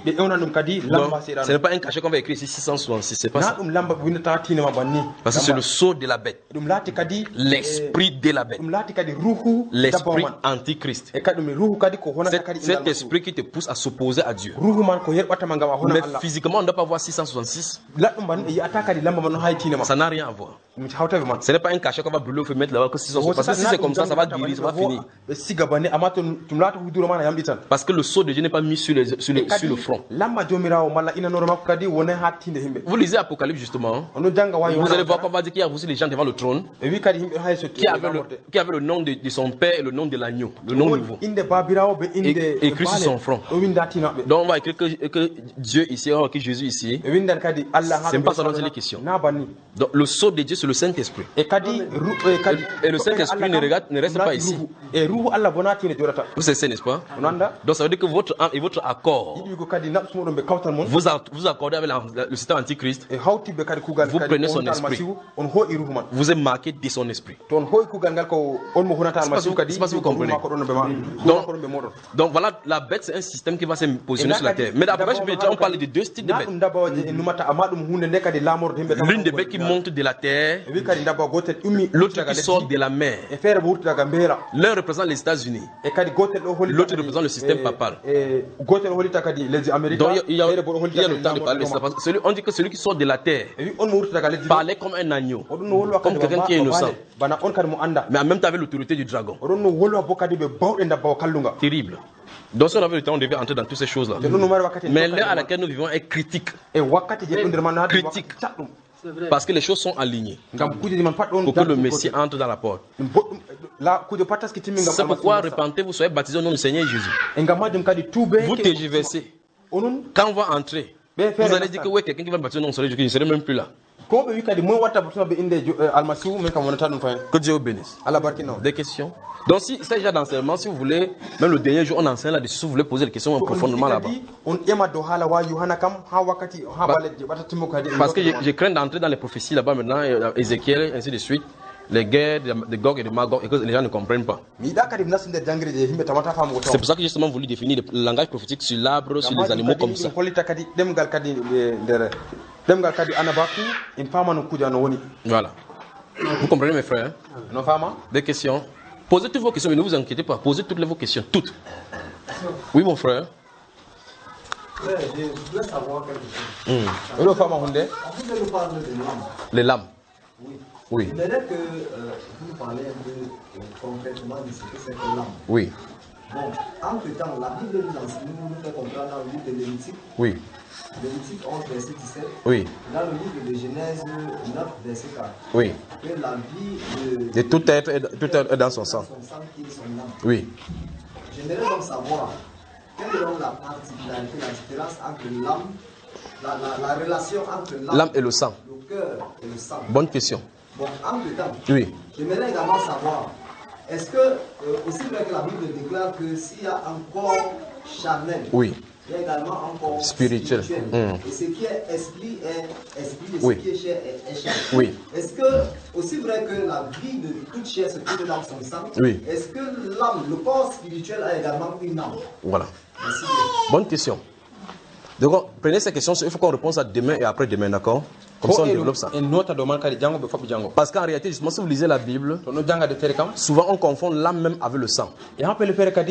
ce n'est pas un cachet qu'on va écrire ici six cent soixante-six, c'est pas ça. Parce que c'est le sceau de la bête, l'esprit de la bête, l'esprit antichrist, cet, cet esprit qui te pousse à s'opposer à Dieu. Mais physiquement on ne doit pas voir six cent soixante-six. Ça n'a rien à voir. Ce n'est pas un cachet qu'on va brûler au feu, mettre là-bas, que si ça- parce que si c'est comme ça, ça va guérir, ça va finir. Parce que le sceau de Dieu n'est pas mis sur, les, sur, le, sur le front. Vous lisez Apocalypse justement. Vous allez voir qu'on va dire qu'il y a aussi les gens devant le trône qui avaient le, qui avaient le nom de, de son père et le nom de l'agneau, le nom nouveau, et, écrit sur son front. Donc on va écrire que, que Dieu ici, on va écrire Jésus ici. C'est pas ça dont il est question. Donc le sceau de Dieu, c'est le Saint-Esprit. Et, et le Saint-Esprit ne, regarde, ne reste pas ici. Vous savez, n'est-ce pas? Donc ça veut dire que votre âme et votre accord, vous, vous accordez avec la, le système antichrist, vous prenez son esprit, vous êtes marqué de son esprit. C'est pas si vous comprenez. Donc, donc voilà, la bête c'est un système qui va se positionner sur la terre. Mais d'après on parle de deux styles de bêtes. L'une des bêtes qui monte de la terre, l'autre qui sort de la mer. L'un représente les États-Unis, l'autre représente le système papal. Donc il y a, il y a le temps de parler de ça. Celui, on dit que celui qui sort de la terre parlait comme un agneau, comme quelqu'un qui est innocent, mais en même temps avec l'autorité du dragon. Terrible. Donc si on avait le temps, on devait entrer dans toutes ces choses-là. Mais l'heure à laquelle nous vivons est critique. Critique. Parce que les choses sont alignées pour que le Messie entre dans la porte. C'est pourquoi repentez-vous, soyez baptisés au nom du Seigneur Jésus. Vous tergiversez. Quand on va entrer, vous allez dire que oui, quelqu'un qui va baptiser au nom du Seigneur Jésus, je ne serai même plus là. Que Dieu vous bénisse. Des questions? Donc si c'est déjà d'enseignement, si vous voulez, même le dernier jour on enseigne là-dessus, si vous voulez poser des questions profondément là-bas. Parce que je, je crains d'entrer dans les prophéties là-bas maintenant, Ézéchiel, ainsi de suite, les guerres de Gog et de Magog, et que les gens ne comprennent pas. C'est pour ça que j'ai justement voulu définir le langage prophétique sur l'arbre, sur les animaux comme ça. Voilà. Vous comprenez mes frères? Des questions? Posez toutes vos questions, mais ne vous inquiétez pas. Posez toutes vos questions, toutes. Oui, mon frère. Ouais, je voulais savoir quelque chose. Mm. Vous nous parlez de l'âme. Les lames. Oui. Oui. J'aimerais que euh, vous parlez un peu euh, concrètement de ce que c'est que l'âme. Oui. Bon, entre-temps, la Bible nous enseigne, nous fait comprendre dans le livre de Lévitique. Oui. Lévitique onze, verset dix-sept. Oui. Dans le livre de Genèse neuf, verset quatre. Oui. Que la vie de, de tout être est, tout être est dans son sang. Son sang qui est son âme. Oui. J'aimerais donc savoir quelle est donc la particularité, la différence entre l'âme, la, la, la relation entre l'âme et le sang. Le cœur et le sang. Bonne question. Bon, entre temps, oui. J'aimerais également savoir, est-ce que, euh, aussi vrai que la Bible déclare que s'il y a un corps charnel, oui. il y a également un corps spirituel. spirituel. Mmh. Et ce qui est esprit est esprit, et oui. ce qui est chair est, est chair. Oui. Est-ce que, aussi vrai que la vie de toute chair se trouve dans son sang, oui. est-ce que l'âme, le corps spirituel a également une âme? Voilà. Merci. Bonne question. Donc, prenez ces questions, il faut qu'on réponde à demain et après-demain, d'accord? Comme ça, on développe ça. Parce qu'en réalité, justement, si vous lisez la Bible, souvent on confond l'âme même avec le sang. Et même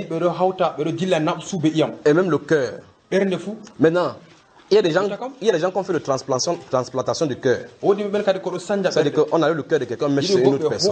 le cœur. Maintenant, il y a des gens, il y a des gens qui ont fait de transplantation, transplantation de cœur. C'est-à-dire qu'on a eu le cœur de quelqu'un, mais chez une autre personne.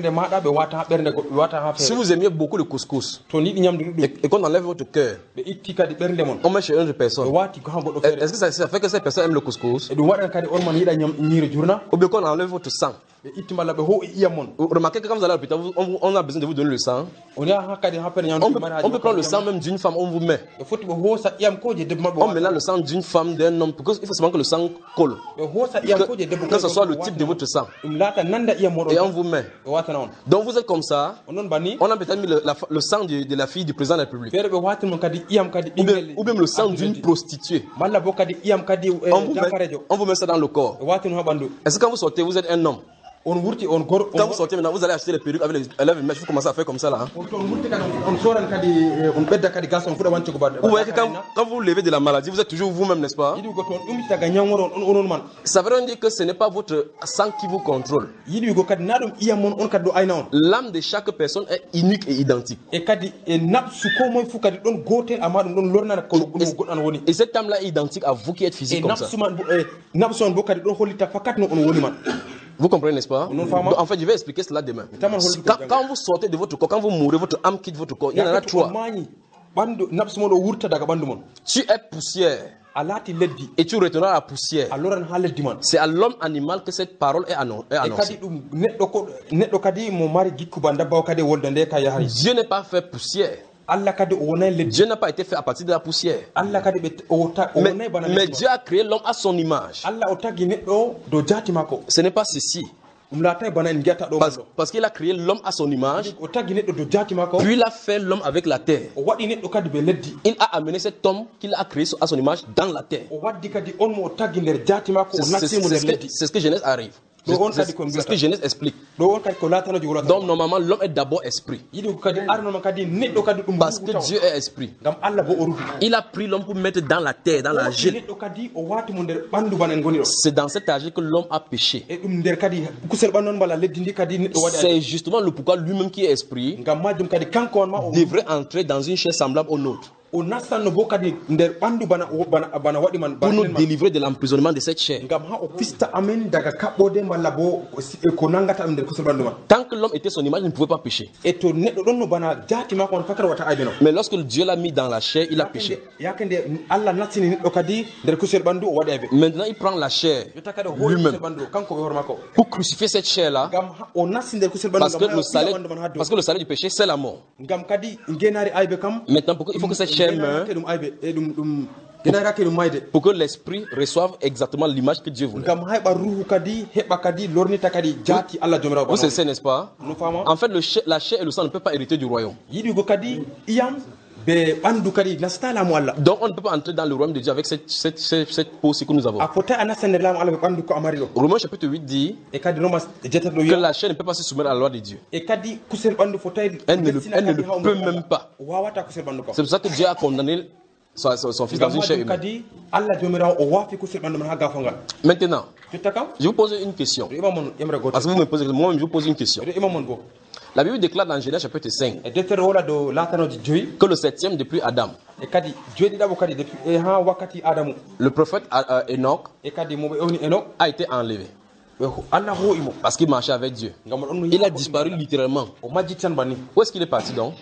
Si vous aimiez beaucoup le couscous et qu'on enlève votre cœur, on met chez une autre personne, est-ce que ça, ça fait que cette personne aime le couscous? Ou bien qu'on enlève votre sang? Vous remarquez que quand vous allez à l'hôpital, on, on a besoin de vous donner le sang. On peut, on peut prendre le sang même d'une femme, on vous met. On met là le sang d'une femme, d'un homme, parce qu'il faut seulement que le sang colle. Que, que ce soit le type de votre sang. Et on vous met. Donc vous êtes comme ça. On a peut-être mis le, la, le sang de, de la fille du président de la République. Ou bien, ou bien le sang d'une prostituée. On vous, met, on vous met ça dans le corps. Est-ce que quand vous sortez, vous êtes un homme? Quand vous sortez maintenant, vous allez acheter les perruques avec les élèves, mais vous commencez à faire comme ça là. Hein? Vous voyez que quand, quand vous levez de la maladie, vous êtes toujours vous-même, n'est-ce pas? Ça veut dire que ce n'est pas votre sang qui vous contrôle. L'âme de chaque personne est unique et identique. Et, et cette âme-là est identique à vous qui êtes physique comme ça. Vous comprenez, n'est-ce pas? Donc, en fait, je vais expliquer cela demain. Quand, quand vous sortez de votre corps, quand vous mourrez, votre âme quitte votre corps, il y en a trois. Tu es poussière. Et tu retourneras à la poussière. C'est à l'homme animal que cette parole est annoncée. Dieu n'est pas fait poussière. Dieu n'a pas été fait à partir de la poussière. Mais, mais Dieu a créé l'homme à son image. Ce n'est pas ceci. Parce, parce qu'il a créé l'homme à son image, puis il a fait l'homme avec la terre. Il a amené cet homme qu'il a créé à son image dans la terre. C'est ce, ce que Genèse arrive. C'est ce que Genèse explique. Donc normalement l'homme est d'abord esprit. Parce que Dieu est esprit. Il a pris l'homme pour mettre dans la terre, dans l'argile. C'est dans cet argile que l'homme a péché. C'est justement le pourquoi lui-même qui est esprit devrait entrer dans une chair semblable au nôtre. Pour nous délivrer de l'emprisonnement de cette chair. Tant que l'homme était son image, il ne pouvait pas pécher. Mais lorsque Dieu l'a mis dans la chair, il a péché. Maintenant, il prend la chair lui-même pour crucifier cette chair-là. Parce que le salaire, parce que le salaire du péché, c'est la mort. Maintenant, il faut que cette chair meure pour que l'esprit reçoive exactement l'image que Dieu voulait. Vous savez, n'est-ce pas? En fait, le, la chair et le sang ne peuvent pas hériter du royaume. Donc on ne peut pas entrer dans le royaume de Dieu avec cette, cette, cette, cette peau-ci que nous avons. Romains chapitre huit dit que la chair ne peut pas se soumettre à la loi de Dieu. Elle ne le, elle ne le peut même pas. C'est pour ça que Dieu a condamné son, son, son fils dans une chair humaine. Maintenant, je vous pose une question. Parce que vous me posez, moi-même je vous pose une question. La Bible déclare dans Genèse chapitre cinq que le septième depuis Adam, le prophète Enoch a été enlevé parce qu'il marchait avec Dieu. Il a disparu littéralement. Où est-ce qu'il est parti donc?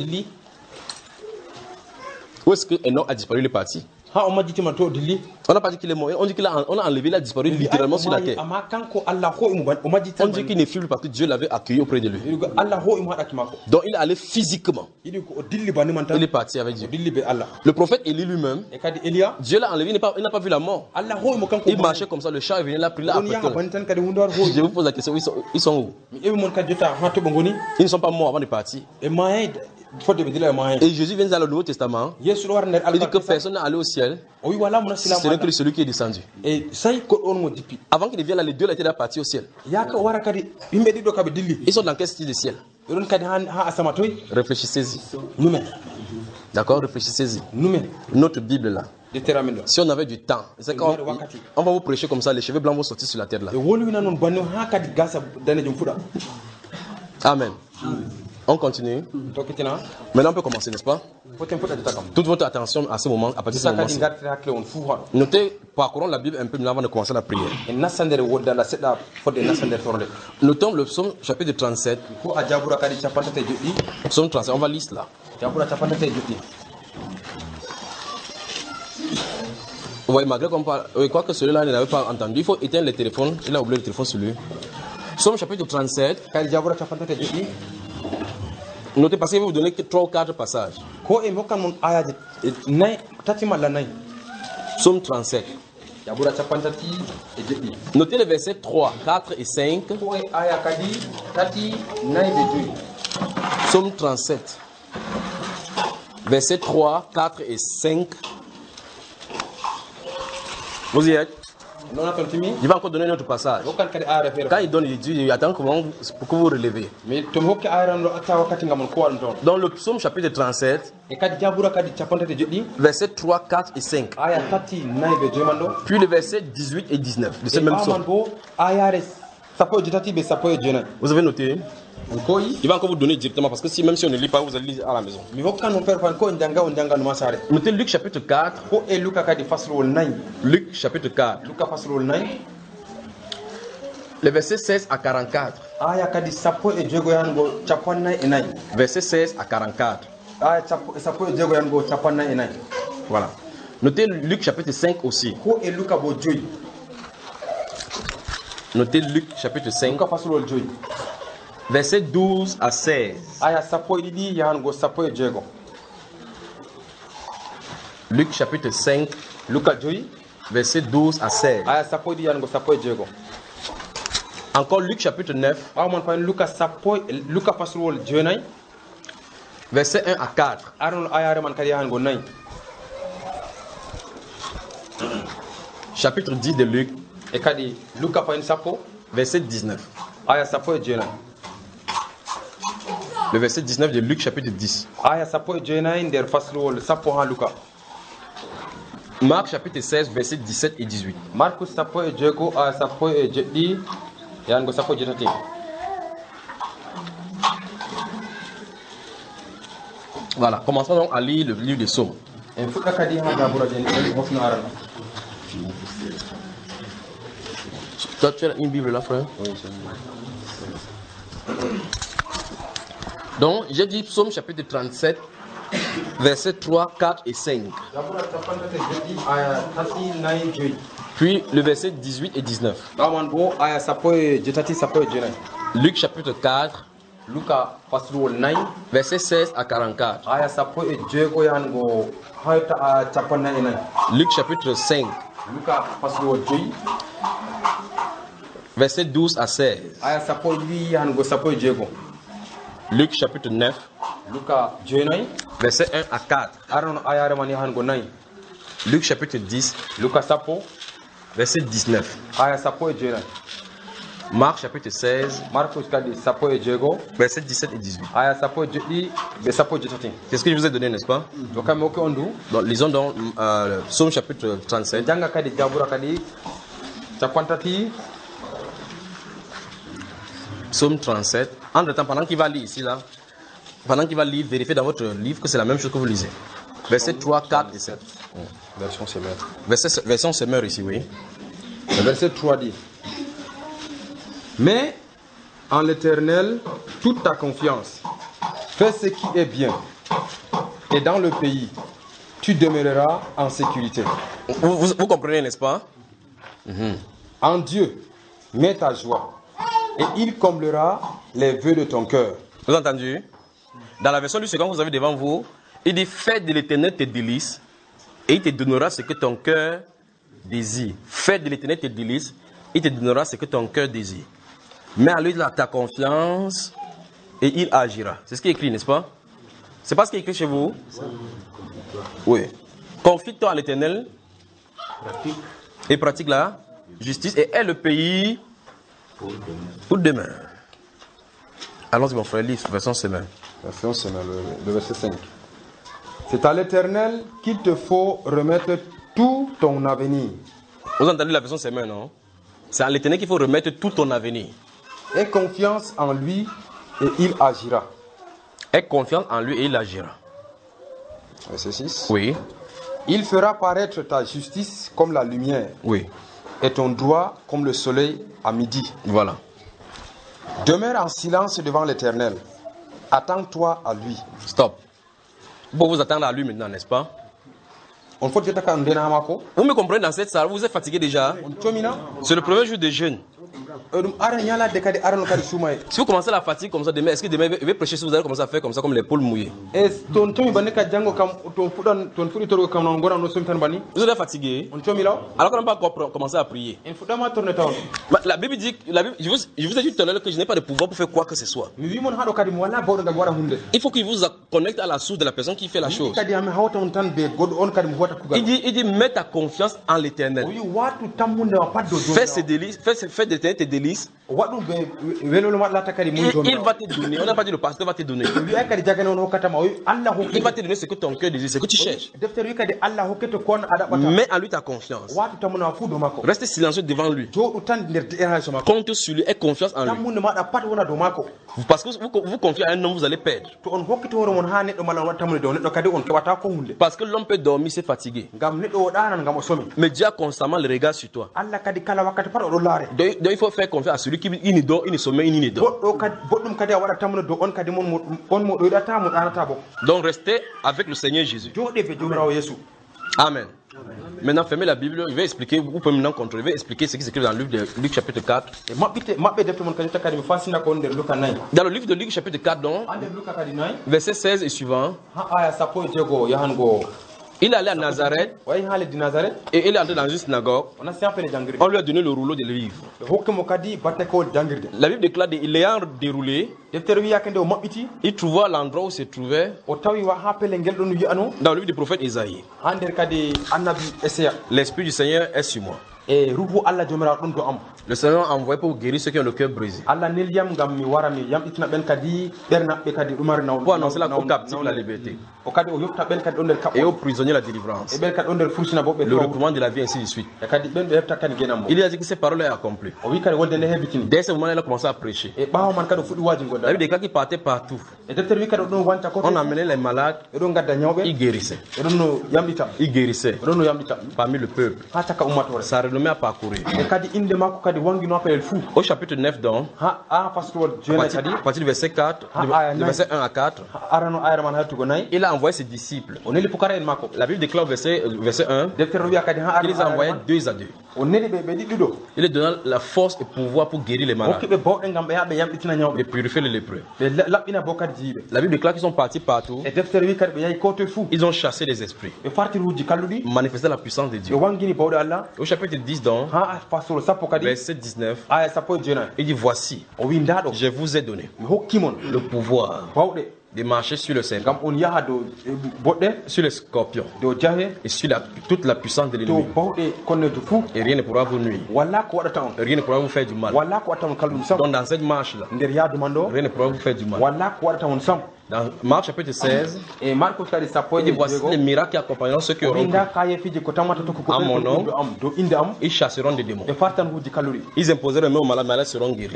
Où est-ce que Enoch a disparu? Il est parti. On n'a pas dit qu'il est mort, on dit qu'il a, on a enlevé, il a disparu littéralement sur la terre. On dit qu'il n'est plus parce que Dieu l'avait accueilli auprès de lui. Donc il est allé physiquement. Il est parti avec Dieu. Le prophète Élie lui-même, Dieu l'a enlevé, il n'a pas, pas vu la mort. Il marchait comme ça, le chat est venu, là, pris là après. Je vous pose la question, ils sont, ils sont où? Ils ne sont pas morts avant de partir. Et Jésus vient dans le Nouveau Testament. Il dit que personne n'est allé au ciel. Ce n'est que celui qui est descendu. Avant qu'il ne vienne là, les deux étaient là partis au ciel. Ils sont dans quel style de ciel? Réfléchissez-y. D'accord, réfléchissez-y. Notre Bible là. Si on avait du temps, on, on va vous prêcher comme ça, les cheveux blancs vont sortir sur la terre là. Amen. On continue. Maintenant on peut commencer, n'est-ce pas? Toute votre attention à ce moment, à partir de ce moment. Notez, parcourons la Bible un peu avant de commencer la prière. Notons le psaume chapitre trente-sept. Psaume trente-sept, on va lire là. Oui, malgré qu'on parle, oui, quoi que celui-là n'avait pas entendu, il faut éteindre le téléphone. Il a oublié le téléphone sur lui. Psaume chapitre trente-sept. Notez parce que je vais vous donner trois ou quatre passages. Psaume trente-sept. Notez les versets trois, quatre et cinq. Psaume trente-sept. Versets trois, quatre et cinq. Vous y êtes? Il va encore donner un autre passage. Quand il donne, il dit, il attend pour que vous relevez. Dans le psaume chapitre trente-sept, versets trois, quatre et cinq. Puis le verset dix-huit et dix-neuf de ce même psaume. Vous avez noté? Il va encore vous donner directement parce que si même si on ne lit pas, vous allez lire à la maison. Notez Luc chapitre quatre. Luc chapitre quatre. Le verset seize à quarante-quatre. Aya kadi sapo e jego yango chapana enai. Verset seize à quarante-quatre. Aya sapo e jego yango chapana enai. Voilà. Notez Luc chapitre cinq aussi. Ko e Luka bo joy. Notez Luc chapitre cinq. Luka fasulo joy. Verset douze à seize. Aya sapo e didi yango sapo e jego. Luc chapitre cinq. Luka joy. Verset douze à seize. Aya sapo e didi yango sapo e jego. Encore Luc chapitre neuf. Luka sapo Luka fasulo joy. Verset un à quatre. Chapitre dix de Luc. Verset dix-neuf. Le verset dix-neuf de Luc chapitre dix. Marc chapitre seize, verset dix-sept et dix-huit. Voilà, commençons donc à lire le livre des Psaumes. Toi, tu as une Bible là, frère? Oui, donc, j'ai dit Psaume chapitre trente-sept, versets trois, quatre et cinq. Puis le verset dix-huit et dix-neuf. Luc chapitre quatre. Luka fasulo nine. Verset seize à quarante-quatre. Aya sapo e jego yango hayta a chapana enai. Luc chapitre cinq. Luka fasulo joy. Verset douze à seize. Aya sapo li yango sapo e jego. Luc chapitre neuf. Luka joy. Verset un à quatre. Aron aya remani yango nine. Luc chapitre dix. Luka sapo. Verset dix-neuf. Aya sapo e joy. Marc chapitre seize. Marcos kadi sapo e jego. Verset dix-sept et dix-huit. Aya sapo jodi be sapo jetati. C'est ce que je vous ai donné, n'est-ce pas? Donc ondu. Donc lisons donc euh, Psaume chapitre trente-sept. Janga kadi jabura kadi chapantati. Psaume trente-sept. Entre temps, pendant qu'il va lire ici là, pendant qu'il va lire, vérifiez dans votre livre que c'est la même chose que vous lisez. Verset trois, quatre et sept. Version Semeur. Verset, version Semeur ici, oui. Le verset trois dit: mais en l'Éternel, toute ta confiance. Fais ce qui est bien. Et dans le pays, tu demeureras en sécurité. Vous, vous, vous comprenez, n'est-ce pas? Mm-hmm. En Dieu, mets ta joie. Et il comblera les vœux de ton cœur. Vous avez entendu? Dans la version du second que vous avez devant vous, il dit: fais de l'Éternel tes délices, et il te donnera ce que ton cœur désire. Fais de l'Éternel tes délices, il te donnera ce que ton cœur désire. Mets à lui ta confiance et il agira. C'est ce qui est écrit, n'est-ce pas? C'est pas ce qui est écrit chez vous? Oui. Confie-toi à l'Éternel et pratique la justice et aie le pays pour demain. Allons-y, mon frère, lis version semaine. Version semaine, le, le verset cinq. C'est à l'Éternel qu'il te faut remettre tout ton avenir. Vous entendez la version semaine, non? C'est à l'Éternel qu'il faut remettre tout ton avenir. Aie confiance en lui et il agira. Aie confiance en lui et il agira. Verset six. Oui. Il fera paraître ta justice comme la lumière. Oui. Et ton droit comme le soleil à midi. Voilà. Demeure en silence devant l'Éternel. Attends-toi à lui. Stop. Vous vous attendre à lui maintenant, n'est-ce pas? Vous me comprenez dans cette salle, vous êtes fatigué déjà. C'est le premier jour de jeûne. Si vous commencez la fatigue comme ça demain, est-ce que demain il va prêcher si vous allez commencer à faire comme ça, comme les poules mouillées? Vous êtes fatigué? Alors qu'on n'a pas encore commencé à prier. La Bible dit, la Bible, je, vous, je vous ai dit tout à l'heure que je n'ai pas de pouvoir pour faire quoi que ce soit. Il faut qu'il vous connecte à la source de la personne qui fait la chose. Il dit, il dit mets ta confiance en l'Éternel. Fais ses délices, fais, fais de tes délices Il va te donner, on n'a pas dit le pasteur va te donner. Il va te donner ce que ton cœur désire, ce que tu cherches. Mets en lui ta confiance. Reste silencieux devant lui. Compte sur lui et confiance en lui. Parce que vous, vous confiez à un homme, vous allez perdre. Parce que l'homme peut dormir, c'est fatigué. Mais Dieu a constamment le regard sur toi. Donc, donc il faut faire confiance à celui qui il ne dort, il ne sommeille, il ne dort. Donc restez avec le Seigneur Jésus. Amen. Maintenant, fermez la Bible, je vais expliquer, vous pouvez maintenant contrôler, je vais expliquer ce qui s'écrit dans le livre de Luc chapitre quatre. Dans le livre de Luc chapitre quatre, donc, verset seize et suivant, il allait à Nazareth et il est entré dans une synagogue. On lui a donné le rouleau de livres. La Bible déclare qu'il l'ayant déroulé, il trouva l'endroit où se trouvait dans le livre du prophète Isaïe. L'Esprit du Seigneur est sur moi. Le Seigneur a envoyé pour guérir ceux qui ont le cœur brisé. Pour annoncer aux captifs la liberté et aux prisonniers la délivrance. Le recouvrement de la vie, ainsi de suite. Il a dit que ces paroles sont accomplies. Dès ce moment, il a commencé à prêcher. La Bible déclare qu'il partait partout. On amenait les malades, il guérissait. Il guérissait parmi le peuple. Ça renommait à parcourir. Au chapitre neuf, donc, à partir du verset quatre, du verset un à quatre, il a envoyé ses disciples. La Bible déclare au verset, verset un qu'il les a envoyés deux à deux. Il leur donna la force et pouvoir pour guérir les malades et purifier les lépreux. La Bible déclare qu'ils sont partis partout. Ils ont chassé les esprits, manifesté la puissance de Dieu. Au chapitre dix, donc, verset dix-neuf, il dit: voici, je vous ai donné le pouvoir de marcher sur le serpent, sur les scorpions et sur la, toute la puissance de l'ennemi. Et rien ne pourra vous nuire. Rien ne pourra vous faire du mal. Donc dans cette marche-là, rien ne pourra vous faire du mal. Dans Marc chapitre seize, et il dit: voici les miracles qui accompagneront ceux qui auront cru en mon nom. Ils chasseront des démons. Ils imposeront les mains aux malades, malades seront guéris.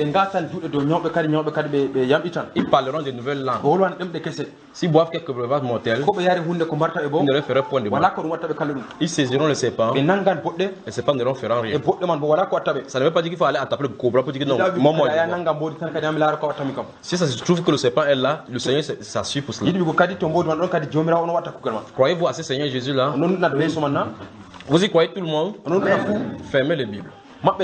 Ils parleront de nouvelles langues. S'ils boivent quelques breuvages mortels, ils ne leur feront point de mal. Ils saisiront le serpent, les serpents ne leur feront rien. Ça ne veut pas dire qu'il faut aller attraper le cobra pour dire que non, moi, moi, si ça se trouve que le serpent est là, le Seigneur s'assure pour cela. Croyez-vous à ce Seigneur Jésus là? Vous y croyez tout le monde? Fermez les Bibles.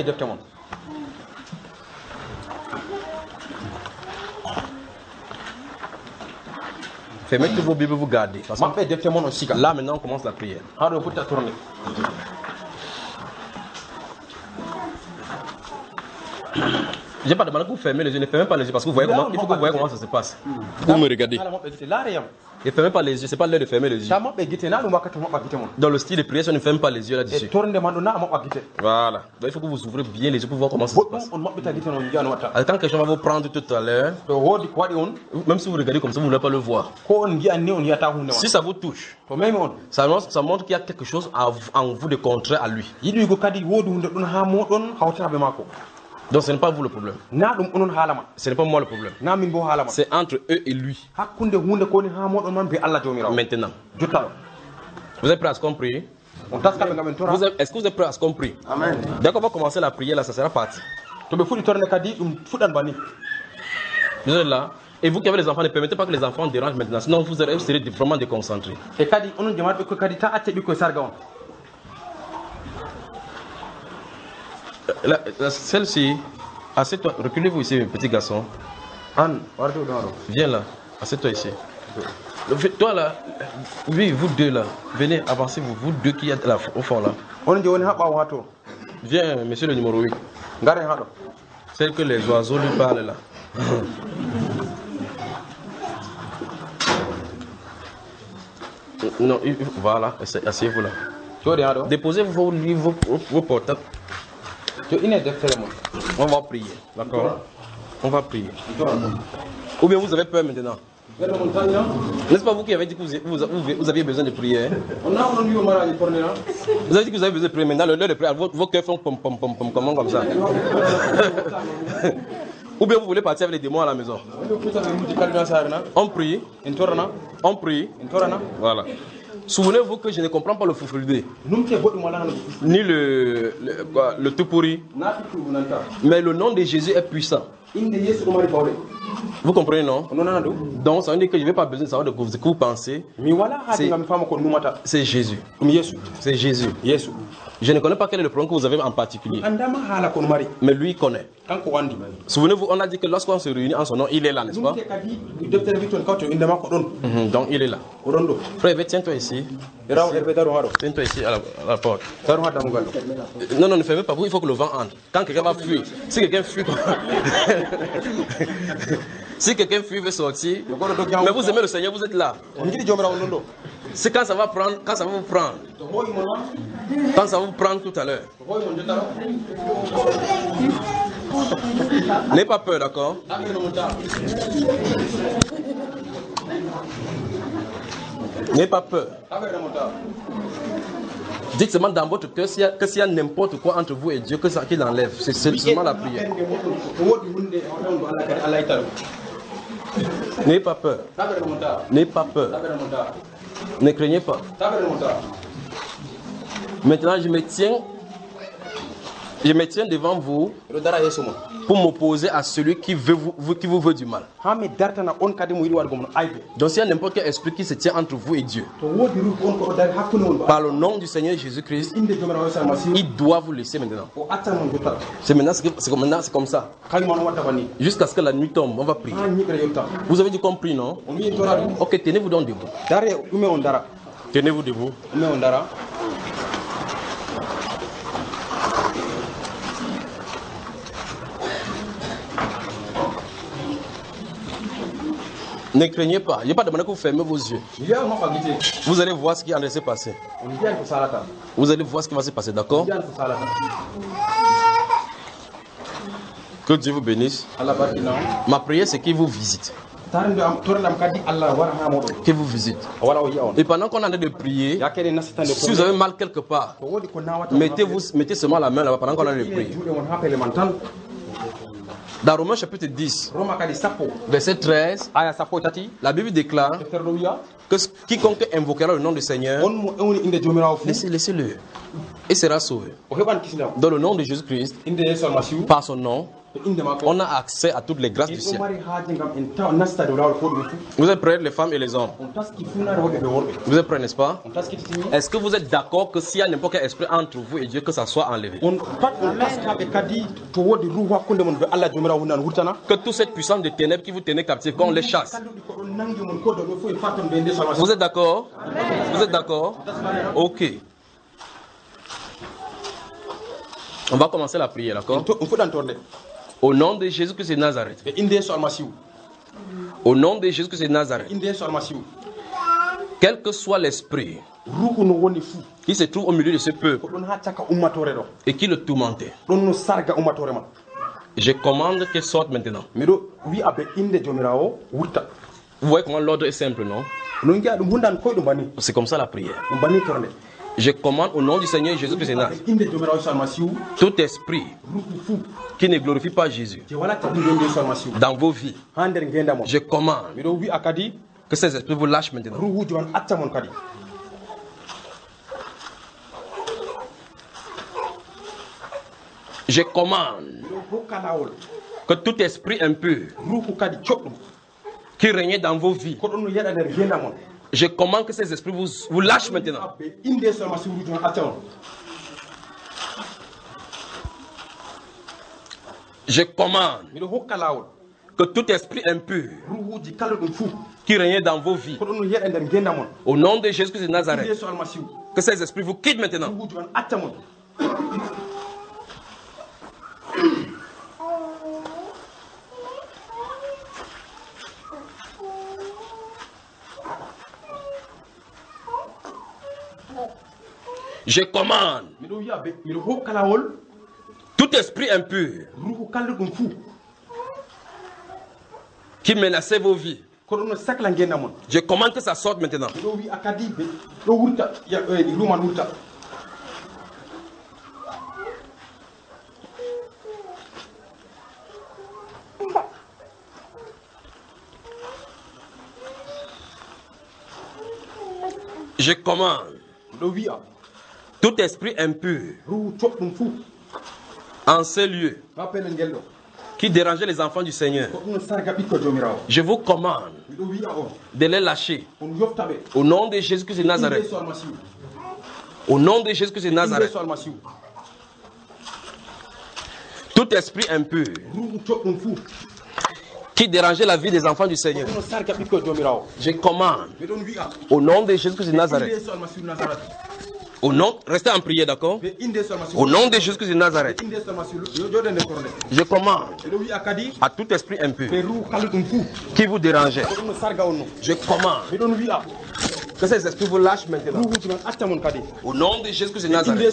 Fermez toutes vos Bibles, vous gardez. Là maintenant on commence la prière. Je n'ai pas demandé que vous fermez les yeux, ne fermez pas les yeux parce que vous voyez comment, il faut que vous voyez comment ça se passe. Vous me regardez. Ne fermez pas les yeux, c'est pas l'heure de fermer les yeux. Dans le style de prière, on ne ferme pas les yeux là-dessus. Voilà. Donc il faut que vous ouvrez bien les yeux pour voir comment ça se passe. Alors, quand quelqu'un va vous prendre tout à l'heure, même si vous regardez comme ça, vous ne voulez pas le voir. Si ça vous touche, ça montre, ça montre qu'il y a quelque chose en vous de contraire à lui. Donc ce n'est pas vous le problème. Ce n'est pas moi le problème. C'est entre eux et lui. Maintenant. Vous êtes prêts à ce qu'on prie? Est-ce que vous êtes prêts à ce qu'on prie? Amen. Dès qu'on va commencer la prière là, ça sera parti. Vous êtes là. Et vous qui avez les enfants, ne permettez pas que les enfants dérangent maintenant. Sinon vous serez vraiment déconcentrés. Celle-ci, assieds-toi, reculez-vous ici, petit garçon. Viens là, assieds-toi ici. Toi là, oui, vous deux là, venez, avancez-vous, vous deux qui êtes là, au fond là. Viens, monsieur le numéro huit. Celle que les oiseaux lui parlent là. Non, voilà, asseyez-vous là. Déposez vos livres, vos portables. On va prier, d'accord? On va prier. Ou bien vous avez peur maintenant? N'est-ce pas vous qui avez dit que vous, vous, vous, vous aviez besoin de prier? Hein? Vous avez dit que vous avez besoin de prier. Maintenant, le l'heure de prière, vos, vos cœurs font pom pom pom pom pom comme ça. Ou bien vous voulez partir avec les démons à la maison? On prie. On prie. Voilà. Souvenez-vous que je ne comprends pas le foufouldé, ni le, le, quoi, le tout pourri, mais le nom de Jésus est puissant. Vous comprenez, non? Donc ça veut dire que je n'ai pas besoin de savoir de ce que vous pensez. C'est Jésus. C'est Jésus. Je ne connais pas quel est le problème que vous avez en particulier, mais lui connaît. Souvenez-vous, on a dit que lorsqu'on se réunit en son nom, il est là, n'est-ce pas? Mm-hmm, donc il est là. Frère, tiens-toi ici. Tiens-toi ici à la, à la porte. Non, non, ne fermez pas, il faut que le vent entre. Quand quelqu'un va fuir, si quelqu'un fuit, si quelqu'un fuit veut sortir, mais vous aimez le Seigneur, vous êtes là. C'est quand ça va prendre, quand ça va vous prendre. Quand ça va vous prendre tout à l'heure. N'ayez pas peur, d'accord? N'ayez pas peur. Dites seulement dans votre cœur s'il y a, que s'il y a n'importe quoi entre vous et Dieu, que ça qu'il enlève. C'est seulement la prière. N'ayez pas peur. N'ayez pas peur. Ne craignez pas. Maintenant, je me tiens, je me tiens devant vous pour m'opposer à celui qui, veut vous, qui vous veut du mal. Donc, s'il y a n'importe quel esprit qui se tient entre vous et Dieu, par le nom du Seigneur Jésus-Christ, il doit vous laisser maintenant. C'est maintenant, c'est comme, comme ça. Jusqu'à ce que la nuit tombe, on va prier. Vous avez dit qu'on prie, non? Ok, tenez-vous donc debout. Tenez-vous debout. Ne craignez pas. Je n'ai pas demandé que vous fermez vos yeux. Vous allez voir ce qui est en train de se passer. Vous allez voir ce qui va se passer, d'accord? Que Dieu vous bénisse. Ma prière, c'est qu'il vous visite. Qu'il vous visite. Et pendant qu'on est en train de prier, si vous avez mal quelque part, mettez-vous, mettez seulement la main là-bas pendant qu'on est en train de prier. Dans Romains chapitre dix, verset treize, la Bible déclare que quiconque invoquera le nom du Seigneur, laissez-le, et sera sauvé. Dans le nom de Jésus-Christ, par son nom, on a accès à toutes les grâces du ciel. Vous êtes prêts, les femmes et les hommes? Vous êtes prêts, n'est-ce pas? Est-ce que vous êtes d'accord que s'il y a n'importe quel esprit entre vous et Dieu, que ça soit enlevé? Que toute cette puissance de ténèbres qui vous tenait captif, qu'on les chasse. Vous êtes d'accord? Vous êtes d'accord? Ok. On va commencer la prière, d'accord? Au nom de Jésus-Christ de Nazareth. Au nom de Jésus-Christ de Nazareth. Quel que soit l'esprit qui se trouve au milieu de ce peuple et qui le tourmentait, je commande qu'il sorte maintenant. Vous voyez comment l'ordre est simple, non? C'est comme ça la prière. Je commande au nom du Seigneur Jésus-Christ tout esprit qui ne glorifie pas Jésus dans vos vies. Je commande que ces esprits vous lâchent maintenant. Je commande que tout esprit impur qui régnait dans vos vies, je commande que ces esprits vous, vous lâchent maintenant. Je commande que tout esprit impur qui régnait dans vos vies, au nom de Jésus-Christ de Nazareth, que ces esprits vous quittent maintenant. Je commande tout Tout esprit impur qui menaçait vos vies, je commande que ça sorte maintenant. Je commande tout esprit impur en ces lieux qui dérangeait les enfants du Seigneur. Je vous commande de les lâcher au nom de Jésus-Christ de Nazareth. Au nom de Jésus-Christ de Nazareth. Tout esprit impur qui dérangeait la vie des enfants du Seigneur, je commande au nom de Jésus-Christ de Nazareth. Au nom, restez en prière, d'accord? Au nom de Jésus-Christ de Nazareth, je commande à tout esprit impur qui vous dérangeait, je commande que ces esprits vous lâchent maintenant. Au nom de Jésus-Christ de Nazareth.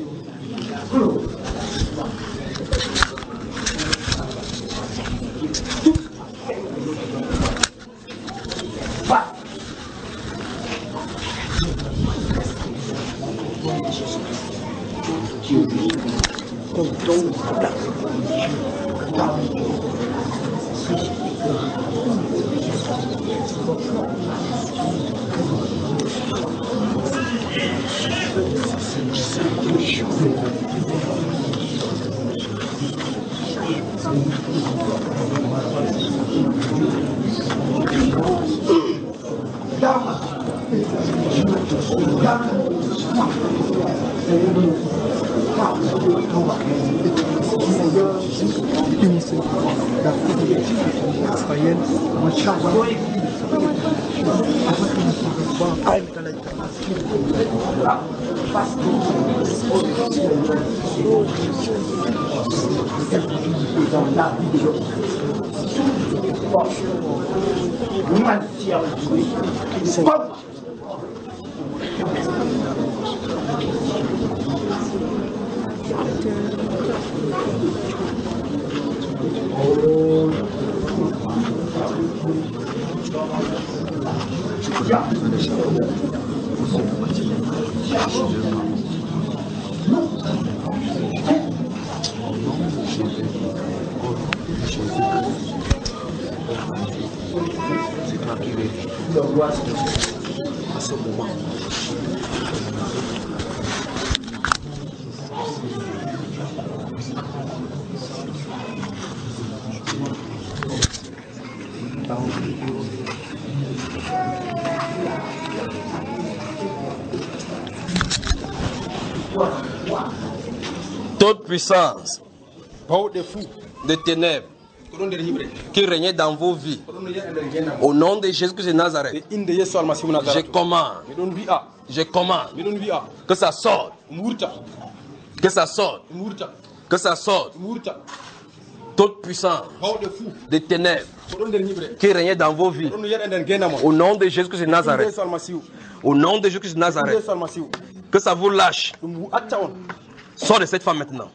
Toute puissance de ténèbres qui régnait dans vos vies, au nom de Jésus-Christ de Nazareth, je commande, je commande que ça sorte, que ça sorte, que ça sorte. Toute puissance de ténèbres qui régnait dans vos vies, au nom de Jésus-Christ de Nazareth, au nom de Jésus-Christ de Nazareth, que ça vous lâche. Sors de cette femme maintenant.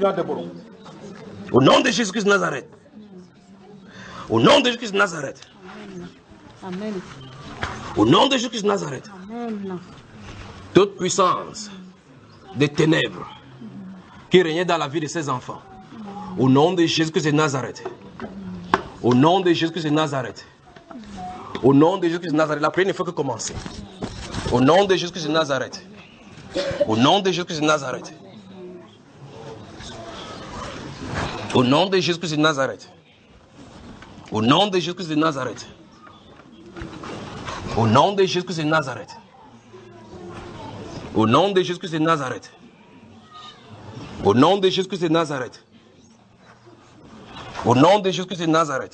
Au nom de Jésus-Christ de Nazareth. Au nom de Jésus-Christ de Nazareth. Amen. Au nom de Jésus-Christ de Nazareth. Amen. Toute puissance des ténèbres qui régnait dans la vie de ses enfants. Au nom de Jésus-Christ de Nazareth. Au nom de Jésus-Christ de Nazareth. Au nom de Jésus-Christ de Nazareth. La prière ne fait que commencer. Au nom de Jésus-Christ de Nazareth. Au nom de Jésus-Christ de Nazareth. Au nom de Jésus-Christ de Nazareth. Au nom de Jésus-Christ de Nazareth. Au nom de Jésus-Christ de Nazareth. Au nom de Jésus-Christ de Nazareth. Au nom de Jésus-Christ de Nazareth. Au nom de Jésus-Christ de Nazareth.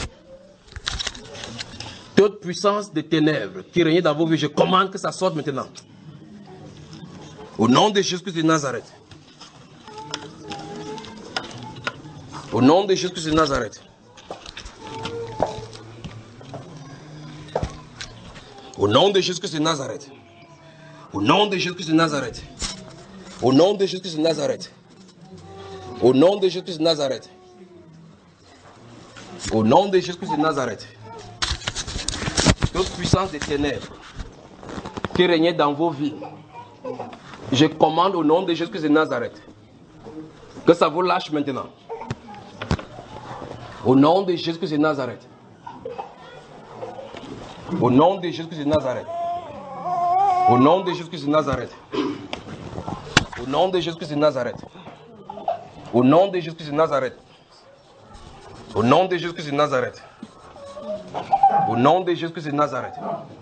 Toute puissance des ténèbres qui régnait dans vos vies, je commande que ça sorte maintenant. Au nom de Jésus-Christ de Nazareth. Au nom de Jésus-Christ de Nazareth. Au nom de Jésus-Christ de Nazareth. Au nom de Jésus-Christ de Nazareth. Au nom de Jésus-Christ de Nazareth. Au nom de Jésus-Christ de Nazareth. Au nom de Jésus-Christ de Nazareth. Toute puissance des ténèbres qui régnait dans vos vies, je commande au nom de Jésus-Christ de Nazareth que ça vous lâche maintenant. Au nom de Jésus-Christ de Nazareth. Au nom de Jésus-Christ de Nazareth. Au nom de Jésus-Christ de Nazareth. Au nom de Jésus-Christ de Nazareth. Au nom de Jésus-Christ de Nazareth. Au nom de Jésus-Christ de Nazareth. Au nom de Jésus-Christ de Nazareth.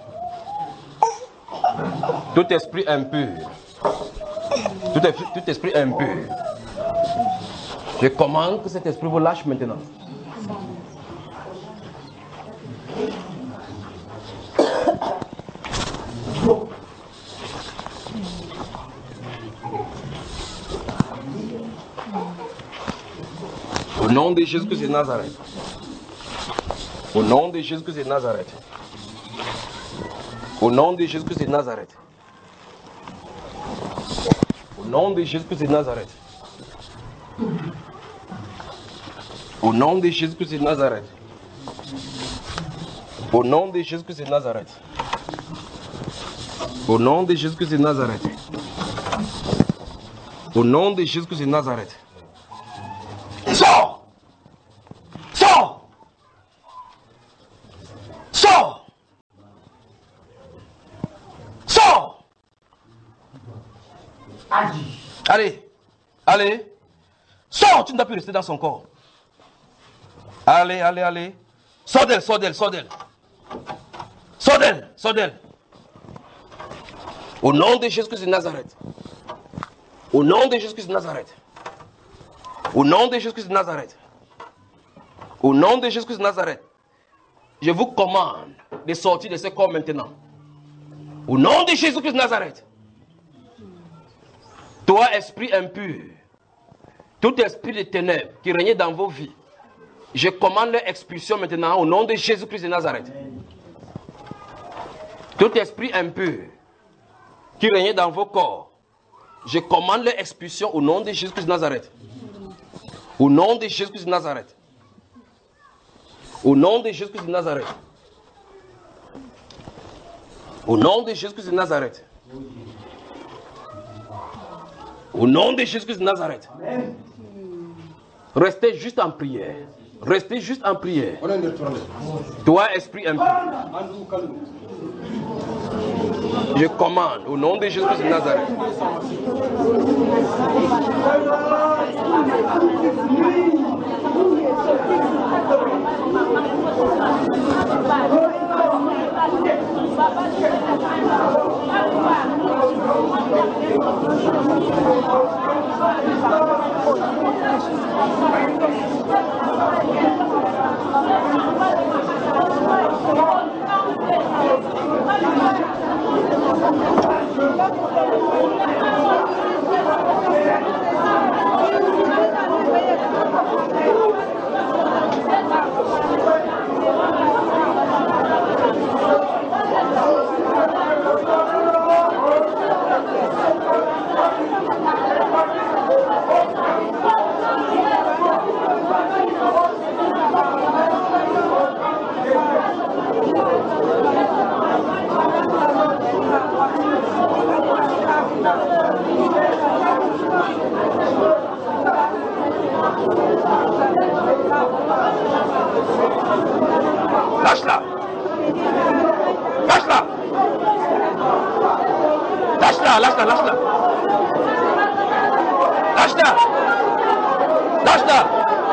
Tout esprit impur. Tout, esprit, tout esprit impur. Je commande que cet esprit vous lâche maintenant. Au nom de Jésus-Christ de Nazareth. Au nom de Jésus-Christ de Nazareth. Au nom de Jésus-Christ de Nazareth. Au nom de Jésus-Christ de Nazareth. Au nom de Jésus-Christ de Nazareth. Au nom de Jésus-Christ de Nazareth. Au nom de Jésus-Christ de Nazareth. Au nom de Jésus-Christ de Nazareth. Sors! Sors! Sors! Sors! Allez! Allez! Sors! Tu ne dois plus rester dans son corps. Allez, allez, allez. Sors d'elle, sors d'elle, sors d'elle. Sors d'elle, sors d'elle. Au nom de Jésus-Christ de Nazareth. Au nom de Jésus-Christ de Nazareth. Au nom de Jésus-Christ de Nazareth. Au nom de Jésus-Christ de Nazareth. Je vous commande de sortir de ce corps maintenant. Au nom de Jésus-Christ de Nazareth. Toi, esprit impur, tout esprit de ténèbres qui régnait dans vos vies, je commande leur expulsion maintenant au nom de Jésus-Christ de Nazareth. Tout esprit impur qui régnait dans vos corps, je commande leur expulsion au nom de Jésus-Christ de Nazareth. Au nom de Jésus-Christ de Nazareth. Au nom de Jésus-Christ de Nazareth. Au nom de Jésus-Christ de Nazareth. Au nom de Jésus-Christ de Nazareth. Restez juste en prière. Restez juste en prière. Toi, esprit impur. Je commande au nom de Jésus-Christ de Nazareth. Lâche-la. Lâche-la. Lâche-la, lâche-la, lâche-la. Lâche-la. Lâche-la.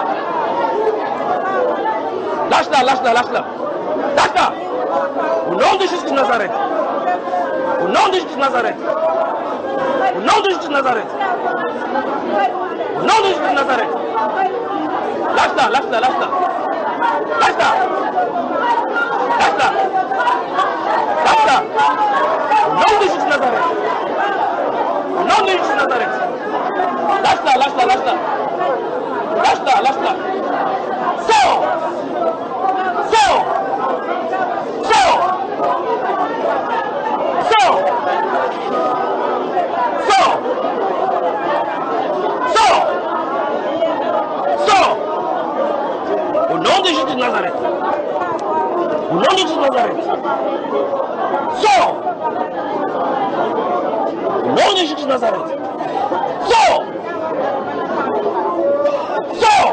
Lâche-la, lâche-la, lâche-la. Lâche-la. Au nom de Jésus de Nazareth. Au nom de Jésus de Nazareth. Au nom de Jésus de Nazareth. Au nom de Jésus de Nazareth. Lâche-la, lâche-la, lâche-la. Lâche-la. Lâche-la. Lâche-la. Au nom de Jésus de Nazareth. Au nom de Jésus de Nazareth. Lâche-la, lâche-la, lâche-la. Lâche-la, lâche-la. Sors. Sors. Sors. Sors. Sors. Sors. Au nom de Jésus de Nazareth. Au nom de Jésus de Nazareth. Sors. Au nom de Jésus de Nazareth. Sors. Sors.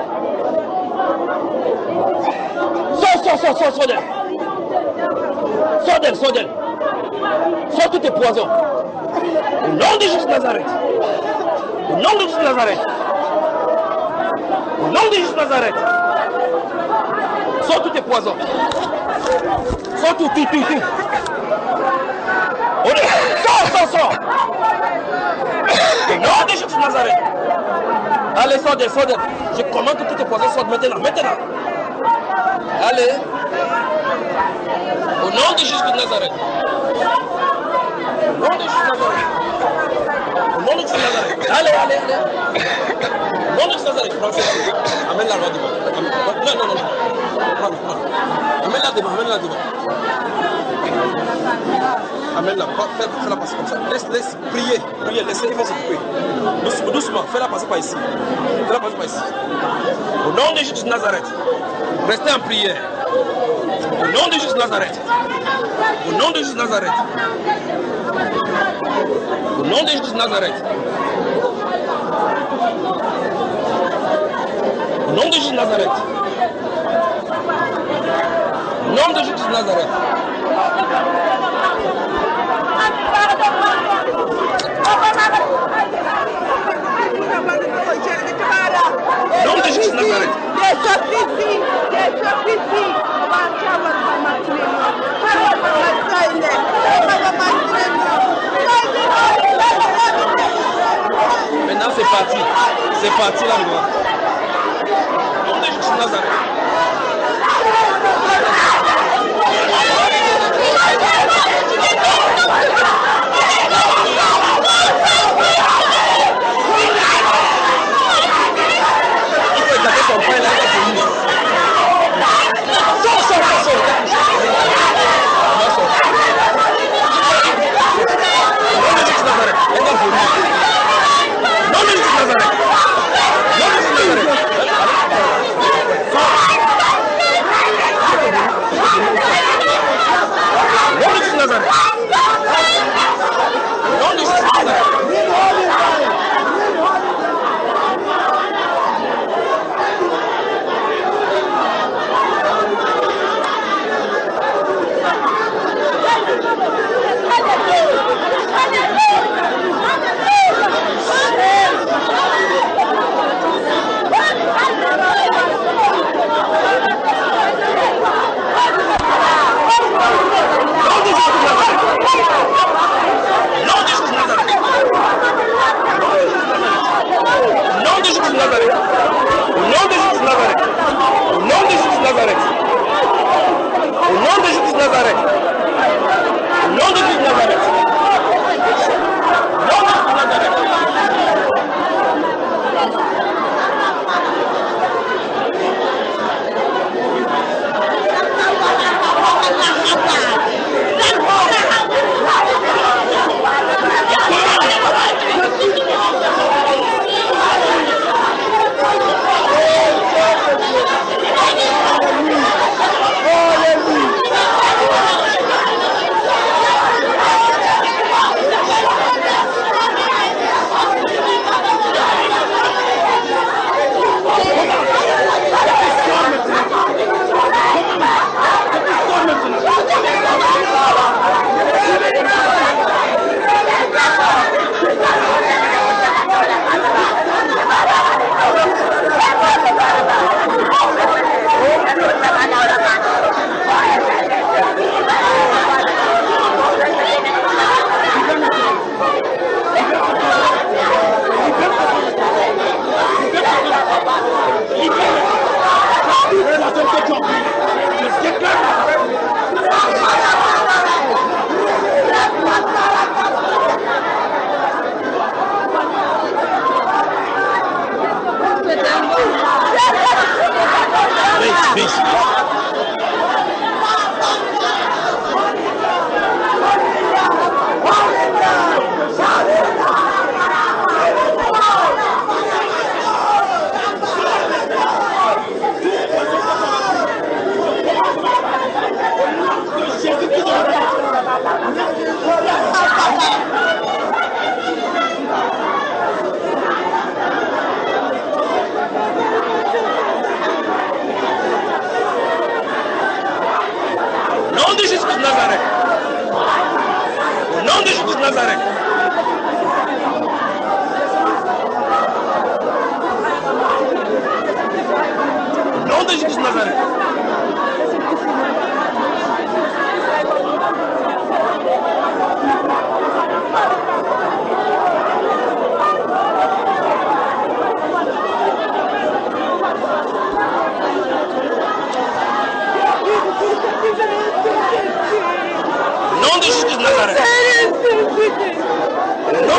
Sors, sors, sors, sors, sors d'elle. Sors d'elle, sors d'elle. Sors tous tes poisons. Au nom de Jésus de Nazareth. Au nom de Jésus de Nazareth. Au nom de Jésus de Nazareth. Sors tous tes poisons. Sors tout, tout, tout, tout. Sors, sors, sors. Au nom de Jésus de Nazareth. Allez, sors d'elle, sors d'elle. Je commande que tous tes poisons sortent maintenant, maintenant. Allez. Au nom de Jésus de Nazareth. Au nom de Jésus de Nazareth. Au nom de Jésus de Nazareth. Allez, allez, allez. Au nom de Jésus de Nazareth. Amène-la devant. Non, non, non. Prends, prends. Amène-la devant, amène-la devant. Amène-la, fais-la passer comme ça. Laisse, laisse, prier, prier, laissez-les faire s'occuper. Doucement, doucement, fais-la passer par ici. Fais-la passer par ici. Au nom de Jésus de Nazareth, restez en prière. Au nom de Jésus de Nazareth. Au nom de Jésus de Nazareth. Au nom de Jésus de Nazareth. Au nom de Jésus de Nazareth. Au nom de Jésus de Nazareth. Au nom de Jésus de Nazareth. Maintenant c'est parti. C'est parti là-dedans. Au nom de Jésus de Nazareth. Il faut éclater son pain là, il va venir. Sors, sors, sors, sors. Non de Jésus de Nazareth. Elle va venir. Non de Jésus de Nazareth. Non de Jésus de Nazareth. Non de Jésus de Nazareth. Non de Jésus de Nazareth. Hallelujah. nom de Jésus de Nazareth. Au nom de Jésus de Nazareth. Au nom de Jésus de Nazareth. Nom de Jésus de Nazareth. Nom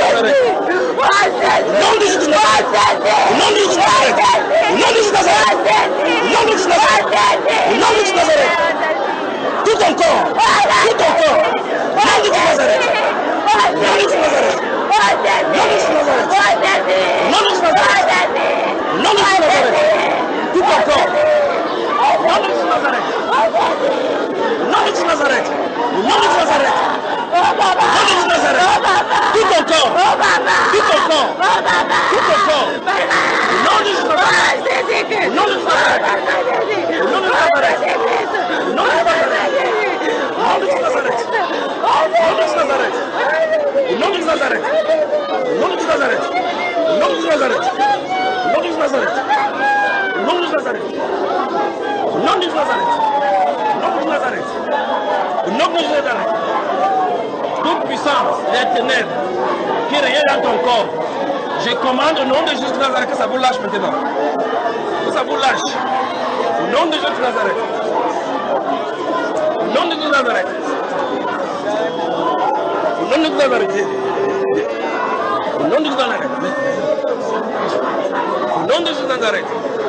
de Jésus de Nazareth. Nom de Jésus de Nazareth. Nom de Jésus de Nazareth. Nom de Jésus de Nazareth. Nom de Jésus de Nazareth. Tout ton corps. Tout ton corps. Nom de Jésus de Nazareth. Nom de Jésus de Nazareth. Nom de Jésus de Nazareth. Nom de Jésus de Nazareth. Nom de Jésus de Nazareth. Tout ton corps. Nom de Jésus de Nazareth. Nom de Jésus de Nazareth. Nom de Jésus de Nazareth. Nom de Jésus de Nazareth. Tout ton corps. Tout ton corps. Tout ton corps. Nom de Jésus de Nazareth. Nom de Jésus de Nazareth. Nom de Jésus de Nazareth. Nom de Jésus de Nazareth. Nom de Jésus de Nazareth. Nom de Jésus de Nazareth. Nom de Jésus de Nazareth. Nom de Jésus de Nazareth. Nom de Jésus de Nazareth. Nom de Jésus de Nazareth. Nom de Jésus de Nazareth. Nom de Jésus de Nazareth. Nom de Jésus de Nazareth. Toute puissance des ténèbres qui règne dans ton corps, je commande au nom de Jésus de Nazareth que ça vous lâche maintenant. Que ça vous lâche. Au nom de Jésus de Nazareth. Au nom de Jésus de Nazareth. Au nom de Jésus de Nazareth. Au nom de Jésus de Nazareth. Au nom de Jésus de Nazareth.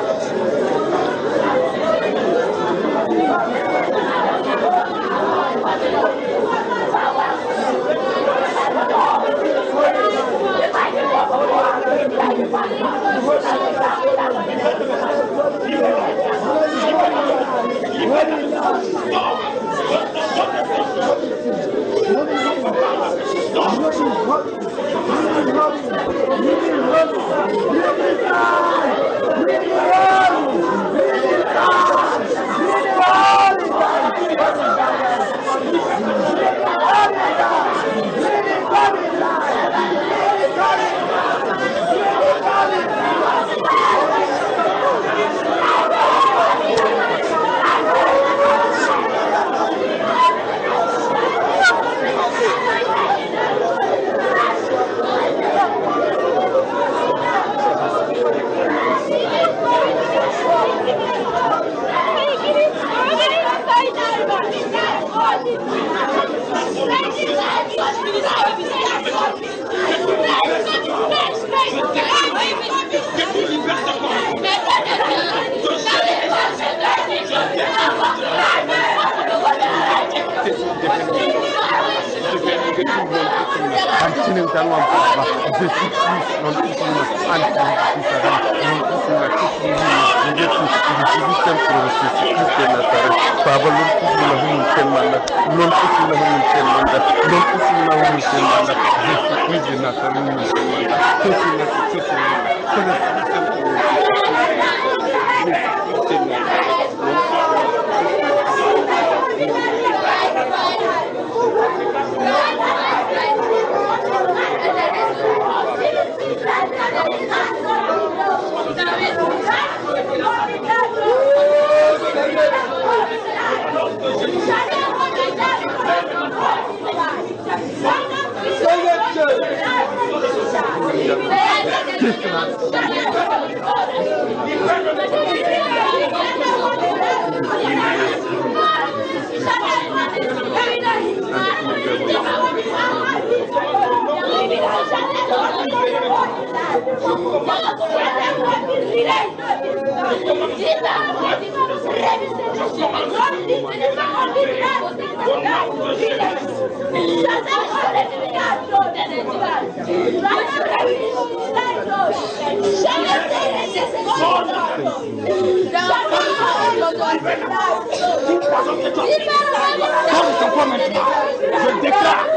Je déclare,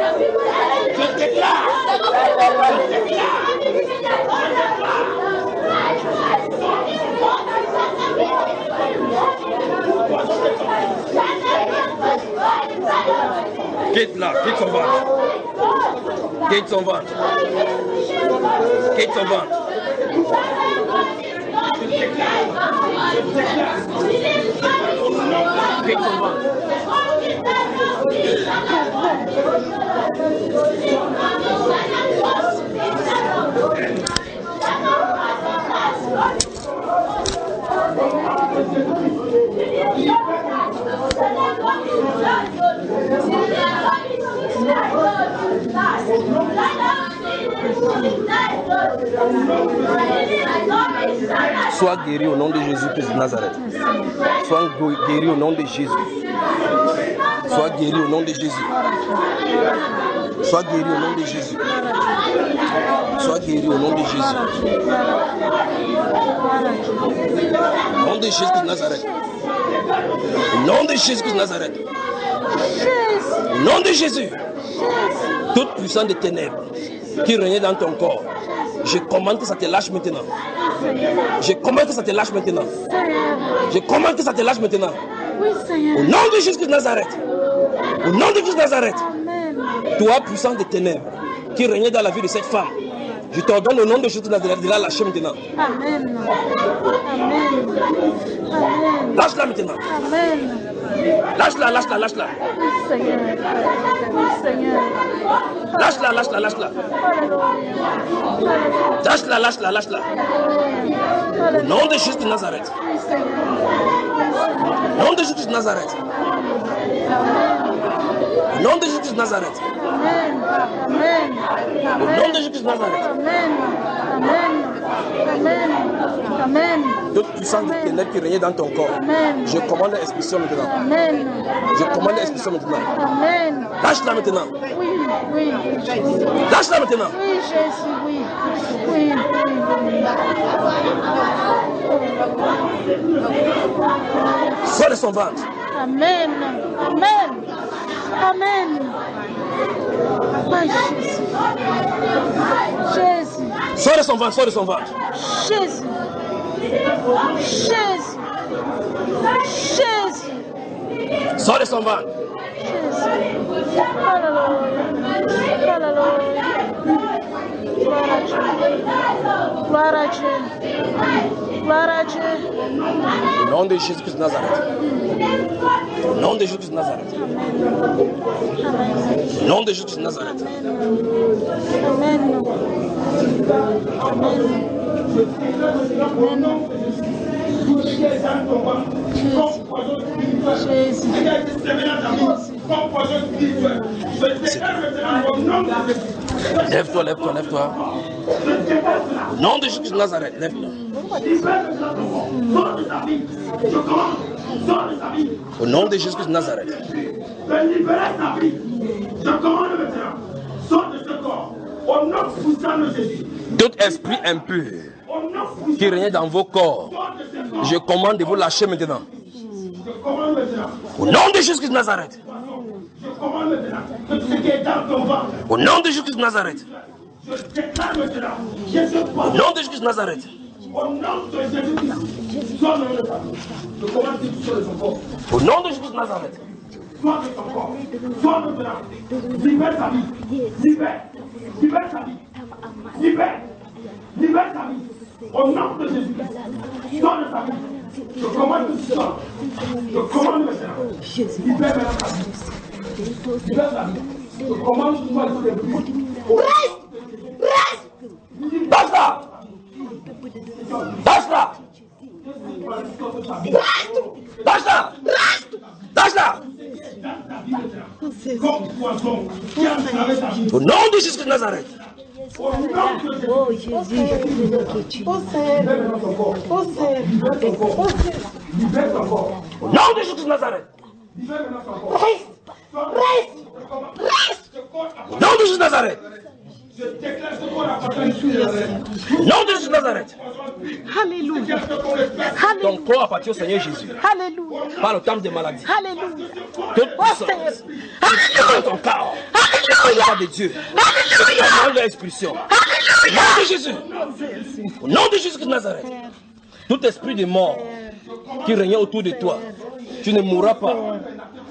je déclare, je déclare. Quitte là, quitte son ventre. Quitte son ventre. Quitte son ventre. Quitte son ventre. Sois guéri au nom de Jésus-Christ de Nazareth. Sois guéri au nom de Jésus. Sois guéri au nom de Jésus. Sois guéri au nom de Jésus. Sois guéri au nom de Jésus. Au nom de Jésus de Nazareth. Au nom de Jésus de Nazareth. Au nom de Jésus. Toute puissance des ténèbres qui régnait dans ton corps, je commande que ça te lâche maintenant. Je commande que ça te lâche maintenant. Je commande que ça te lâche maintenant. Au nom de Jésus de Nazareth. Au nom de Jésus de Nazareth. Toi, puissance des ténèbres qui régnait dans la vie de cette femme, je t'ordonne au nom de Jésus de Nazareth de la lâcher maintenant. Amen. Amen. Amen. Lâche-la maintenant. Amen. Lâche-la, lâche-la, lâche-la. Oui, Seigneur. Oui, Seigneur. Lâche-la, lâche-la, lâche-la. Lâche-la, lâche-la, lâche-la. Au nom de Jésus de Nazareth. Au nom de Jésus de Nazareth. Au nom de Jésus de Nazareth. Amen. Au nom de Jésus de Nazareth. Amen. Amen. Amen. Amen. Toute puissance des ténèbres qui régnait dans ton corps, Amen. je commande l'expulsion maintenant. Amen. Je commande l'expulsion maintenant. Amen. Lâche-la maintenant. Oui, oui. Lâche-la maintenant. Oui, Jésus, oui. Oui, oui. Sors de son ventre. Amen. Amen. Amen. Oui, Jésus. Jésus. Sors de son ventre, sors de son ventre. Jésus. Jésus. Jésus. Sors de son ventre. Jésus. Alléluia. Alléluia. Gloire à Dieu. Gloire à Dieu. Gloire à Dieu. Au nom de Jésus-Christ de Nazareth. Au nom de Jésus de Nazareth. Au nom de Jésus de Nazareth. Amen. Amen. Amen. Jésus. Lève-toi, lève-toi, lève-toi. Au nom de Jésus de Nazareth, lève-toi. Au nom de Jésus de Nazareth. Tout esprit impur qui régnait dans vos corps, je commande de vous lâcher maintenant. Au nom de Jésus de Nazareth. Au nom de Jésus de Nazareth. Au nom de Jésus de Nazareth. Au nom de Jésus de Nazareth. Sois de ton corps, sois maintenant, libère sa vie, libère, libère sa vie, libère, libère sa vie, au nom de Jésus, sois de sa vie, je commande que tu sors, je commande maintenant, libère maintenant sa vie, libère sa vie, je commande que tu sois sur les bruits, reste, reste, lâche-la, lâche-la, lâche-la, lâche-la. Au nom de Jésus de Nazareth. Oh Jésus, Oh Seigneur, oh Seigneur, Au nom de Jésus de Nazareth. reste, reste, reste. Au nom de Jésus de Nazareth. Au nom de Jésus de Nazareth. Alléluia, Ton corps appartient au Seigneur Jésus. Alléluia, Par le terme de maladie. Alléluia. Toute puissance. Dans ton corps. Par le pas de Dieu. Commande l'expulsion. Au nom de Jésus. Au nom de Jésus de Nazareth. Tout esprit de mort qui régnait autour de toi, tu ne mourras pas.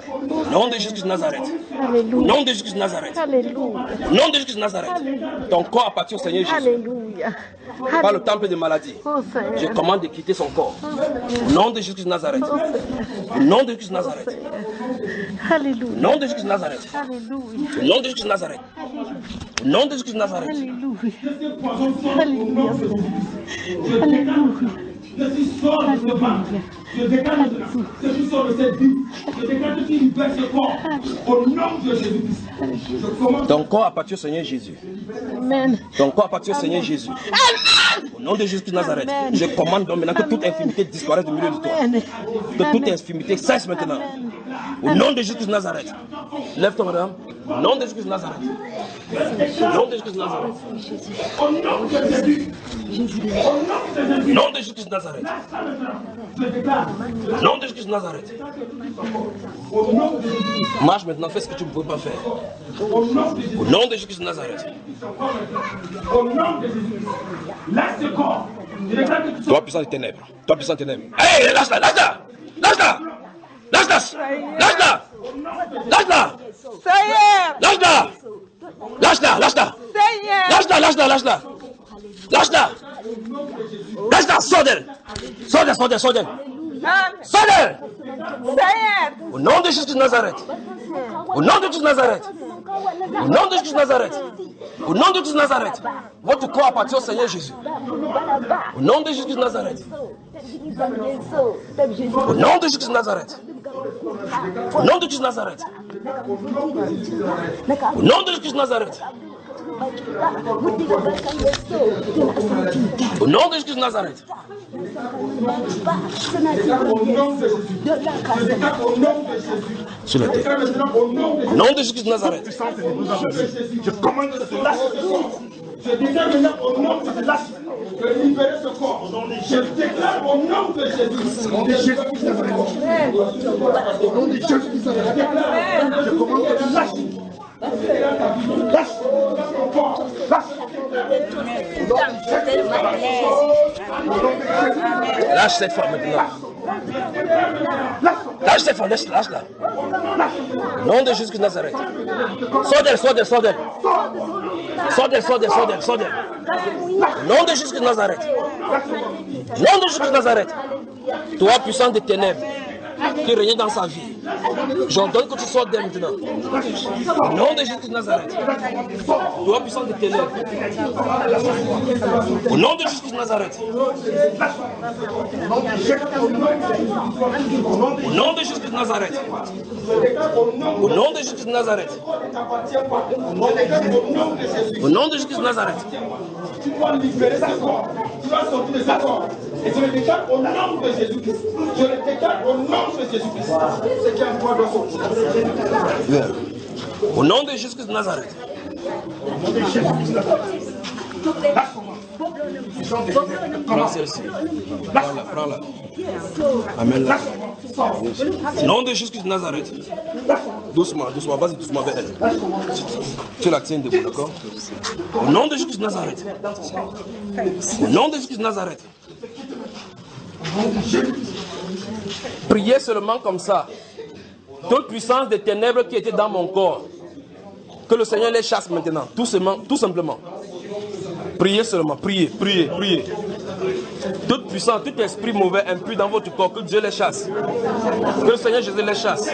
Au nom de Jésus de Nazareth. Alléluia. Au nom de Jésus de Nazareth. Alléluia. Au nom de Jésus de Nazareth. Ton corps appartient au Seigneur Jésus. Alléluia. Par le temple de maladie. Oh Seigneur. Je commande de quitter son corps. Oh Seigneur. Au nom de Jésus de Nazareth. Oh Seigneur. Au nom de Jésus de Nazareth. Alléluia. Au nom de Jésus de Nazareth. Alléluia. Au nom de Jésus de Nazareth. Au nom de Jésus de Nazareth. Alléluia. Alléluia. Alléluia. Je suis sort de ce mal. Je déclare maintenant. Je suis sort de cette vie. Je déclare que tu libères ce corps. Au nom de Jésus-Christ. Je commande. Ton corps appartient au Seigneur Jésus. Amen. Ton corps appartient au Seigneur Jésus. Au nom de Jésus de Nazareth. Amen. Je commande donc maintenant que toute infirmité disparaisse du milieu de toi. Amen. Que toute infirmité cesse maintenant. Au nom de Jésus de Nazareth. Lève-toi, madame. Au nom de Jésus de Nazareth. Au nom de Jésus de Nazareth. Au nom de Jésus. Au nom de Jésus de Nazareth. Je déclare. Au nom de Jésus de Nazareth. Au nom de Jésus. Marche maintenant, fais ce que tu ne peux pas faire. Au nom de Jésus. Au nom de Jésus de Nazareth. Au nom de Jésus. Laisse ce corps. Je déclare que tu Toi puissant des ténèbres. Toi puissant des ténèbres. Hé, lâche-la, lâche-la. Lâche-la. Lâche-la. Lâche-la. Lâche-la. Seigneur. Lâche-la. Lâche-la, lâche-la. Seigneur. Lâche-la, lâche-la, lâche-la. Lâche-la. Lâche-la, sors d'elle. Sors d'elle, sors d'elle, sors d'elle. Sors d'elle. Seigneur. Au nom de Jésus de Nazareth. Au nom de Jésus de Nazareth. Au nom de Jésus de Nazareth. Au nom de Jésus de Nazareth. Votre corps appartient au Seigneur Jésus. Au nom de Jésus de Nazareth. Au nom de Jésus de Nazareth. Au nom de Jésus de Nazareth. Au nom de Jésus de Nazareth. Au nom de Jésus de Nazareth. Sur la terre. Au nom de Jésus de Nazareth. Je commande de se lâcher. Je déclare maintenant au nom de se lâcher. De libérer ce corps. Je déclare au nom de Jésus. Au nom de Jésus. Au nom de Jésus. Je commande de se lâcher. Lâche ton corps. Lâche. Lâche cette femme maintenant. Lâche cette femme, lâche-la. Au nom de Jésus de Nazareth. Sors d'elle, sors d'elle, sors d'elle. Sors d'elle, sors d'elle, sors d'elle, sors d'elle. Au nom de Jésus de Nazareth. Au nom de Jésus de Nazareth. Toi, puissant des ténèbres, qui règne dans sa vie. J'ordonne que tu sors d'elle maintenant. Au nom de Jésus de Nazareth. Toi, puissant des ténèbres. Au nom de Jésus de Nazareth. Au nom de Jésus de Nazareth. Au nom de Jésus de Nazareth. Au nom de Jésus de Nazareth. Tu dois libérer ce corps. Tu dois sortir de ce corps. Et je le déclare au nom de Jésus-Christ. Je le déclare au nom de Jésus-Christ. Ce qui est en toi doit sortir. Au nom de Jésus de Nazareth. Prends celle-ci. Prends-la, prends-la. Amène-la. Au nom de Jésus de Nazareth. Doucement, doucement, vas-y doucement vers elle. Tu la tiens debout, d'accord? Au nom de Jésus de Nazareth. Au nom de Jésus de Nazareth. Priez seulement comme ça. Toute puissance des ténèbres qui étaient dans mon corps, que le Seigneur les chasse maintenant, tout simplement. Tout simplement. Priez seulement, priez, priez, priez. Toute puissance, tout esprit mauvais, impur dans votre corps, que Dieu les chasse. Que le Seigneur Jésus les chasse.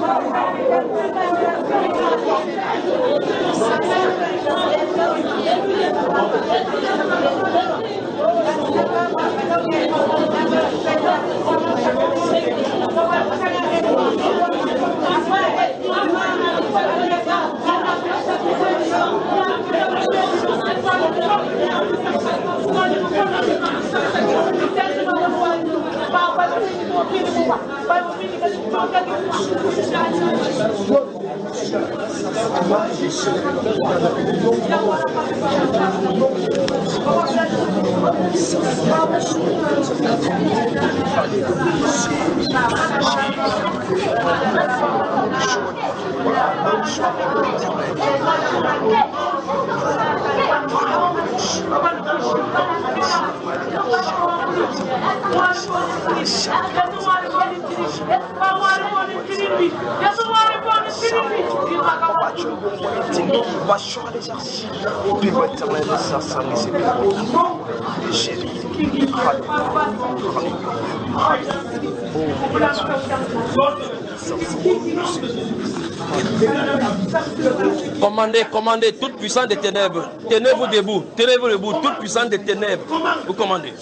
Commandez, commandez, toute puissance des ténèbres. Tenez-vous debout, tenez-vous debout, toute puissance des ténèbres. Vous commandez.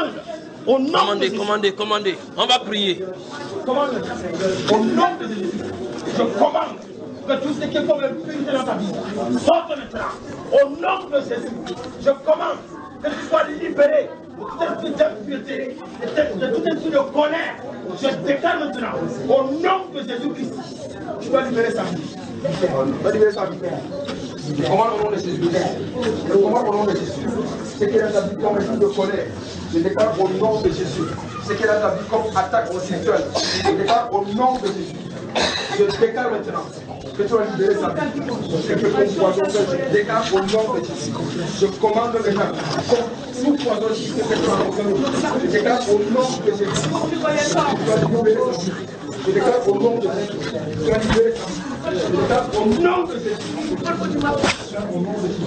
Commandez, commandez, commandez. On va prier. Commande. Au nom de Jésus, je commande que tout ce qui est comme impunité dans ta vie sorte maintenant. Au nom de Jésus, je commande que tu sois libéré de toute esprit d'impureté, de tout esprit de colère. Je déclare maintenant, au nom de Jésus-Christ, tu dois libérer sa vie. Tu dois libérer sa vie. Je commande au nom de Jésus. Je commande au nom de Jésus. Ce qui est dans ta vie comme esprit de colère, je déclare au nom de Jésus. Ce qui est dans ta vie comme attaque spirituelle, je déclare au nom de Jésus. Je déclare maintenant que tu vas libérer sa vie. Ce que ton poison fait, je déclare au nom de Jésus. Je commande maintenant, tout poison qui fait que tu vas fonctionner, je déclare au nom de Jésus. Tu vas libérer sa vie. Je déclare au nom de Jésus. Tu vas libérer sa vie. Je déclare au nom de Jésus. Au nom de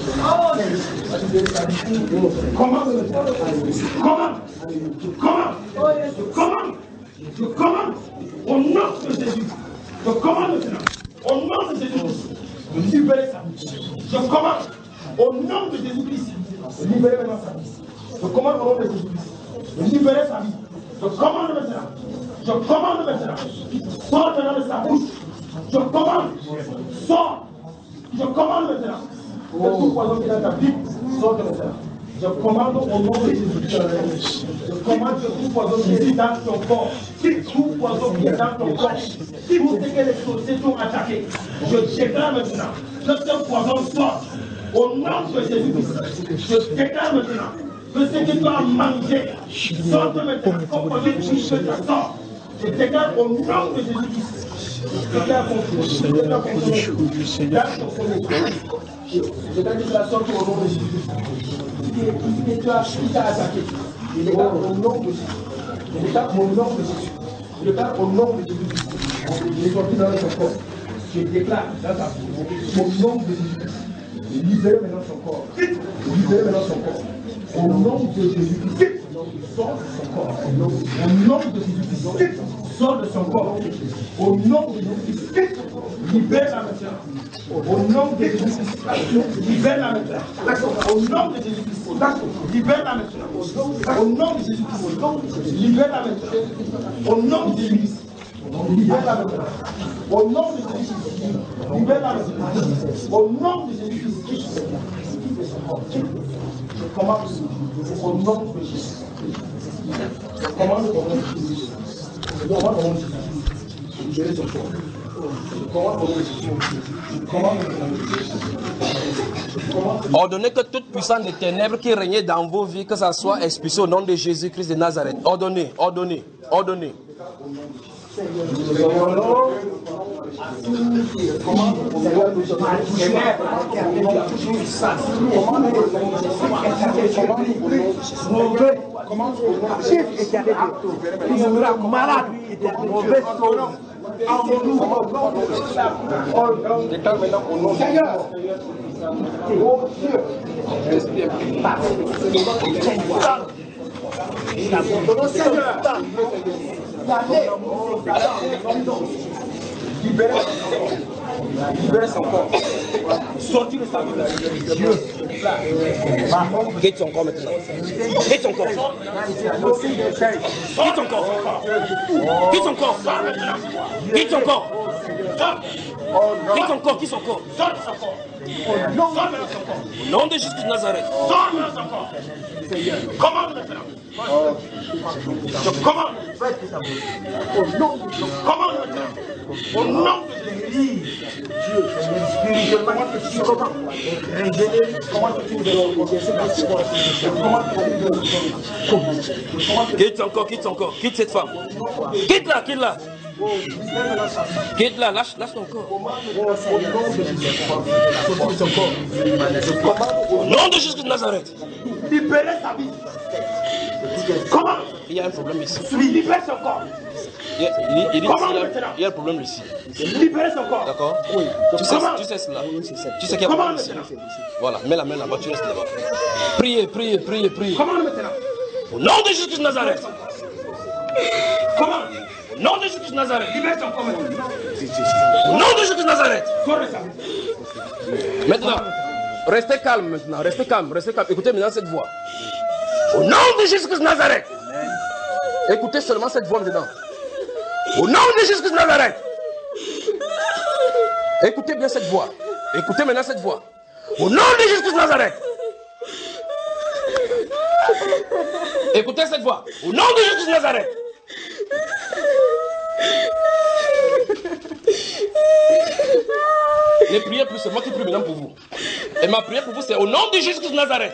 Jésus. Comment? Comment? Comment? Je commande. Je commande. Au nom de Jésus. Je commande maintenant. Au nom de Jésus-Christ. De libérer sa vie. Je commande. Au nom de Jésus-Christ. De libérer maintenant sa vie. Je commande au nom de Jésus-Christ. De libérer sa vie. Je commande maintenant. Je commande maintenant. Sors maintenant de sa bouche. Je commande. Sors. Je commande maintenant. Que tout poison qui est dans ta vie sorte maintenant. Je commande au nom de Jésus. Je commande que tout poison qui est dans ton corps, tout poison qui est dans ton corps, tout ce que les sorciers t'ont attaqué, je déclare maintenant que ce poison sorte. Au nom de Jésus-Christ, je déclare maintenant que ce que tu as mangé sorte maintenant. Comme poison qui ça sort. Je déclare au nom de Jésus-Christ. Je déclare ton feu. Je déclare ton feu. Je déclare que la sorte au nom de Jésus-Christ. Qui t'a attaqué. Je déclare au nom de Jésus. Je déclare au nom de Jésus. Je déclare au nom de Jésus. Je déclare dans son corps. Je déclare dans ta vie. Au nom de Jésus. Libérez maintenant son corps. Libérez maintenant son corps. Au nom de Jésus-Christ. Sors de son corps. Au nom de Jésus-Christ. Sors de son corps. Au nom de Jésus-Christ. Libère-la maintenant. Au nom de Jésus-Christ. Libère-la maintenant. Au nom de Jésus-Christ. Libère-la maintenant. Au nom de Jésus-Christ. Libère-la maintenant. Au nom de Jésus-Christ. Libère-la maintenant. Au nom de Jésus-Christ. Libère-la maintenant. Au nom de Jésus-Christ. Je commande au nom de Jésus. Je commande au nom de Jésus. Je commande au nom de Jésus. Je libère son corps. Je commande au nom de Jésus. Je commande au nom de Jésus. Ordonnez que toute puissance des ténèbres qui régnait dans vos vies, que ça soit expulsé au nom de Jésus-Christ de Nazareth. Ordonnez, ordonnez, ordonnez. Libérez son corps. Libérez son corps. Sortir de sa vie. Dieu. Quitte son corps maintenant. Quitte son corps. Quitte ton corps. Quitte ton corps. Quitte ton corps. Quitte ton corps. Quitte son corps. Sors de son corps. Au nom de Jésus de Nazareth. Sors de son corps. Commande maintenant. Je commande. Commande maintenant. Au nom de Jésus. Spirituellement, tu commandes. Comment tu Quitte son corps, quitte son corps, quitte cette femme. Quitte-la, quitte-la. Quitte-la, lâche, lâche ton corps. Au nom de Jésus de Nazareth. Libérez sa vie. Comment? Il y a un problème ici. Libérez son corps. Il y a, il, il, il, Comment il, y a, il y a un problème ici. Libérez son corps. D'accord? Oui. Tu sais, tu sais cela. Tu sais qu'il y a un problème ici. Voilà, mets la main là-bas, tu restes là-bas. Priez, priez, priez, priez. Comment maintenant? Au nom de Jésus de Nazareth. Comment? Au nom de Jésus de Nazareth. Libérez son corps maintenant. Au nom de Jésus de Nazareth. Sors de sa vie. Maintenant, restez calme maintenant, restez calme, restez calme. Écoutez maintenant cette voix. Au nom de Jésus de Nazareth. Écoutez seulement cette voix maintenant. Au nom de Jésus de Nazareth. Écoutez bien cette voix. Écoutez maintenant cette voix. Au nom de Jésus de Nazareth. Écoutez cette voix. Au nom de Jésus de Nazareth. Ne priez plus, c'est moi qui prie maintenant pour vous. Et ma prière pour vous, c'est au nom de Jésus de Nazareth.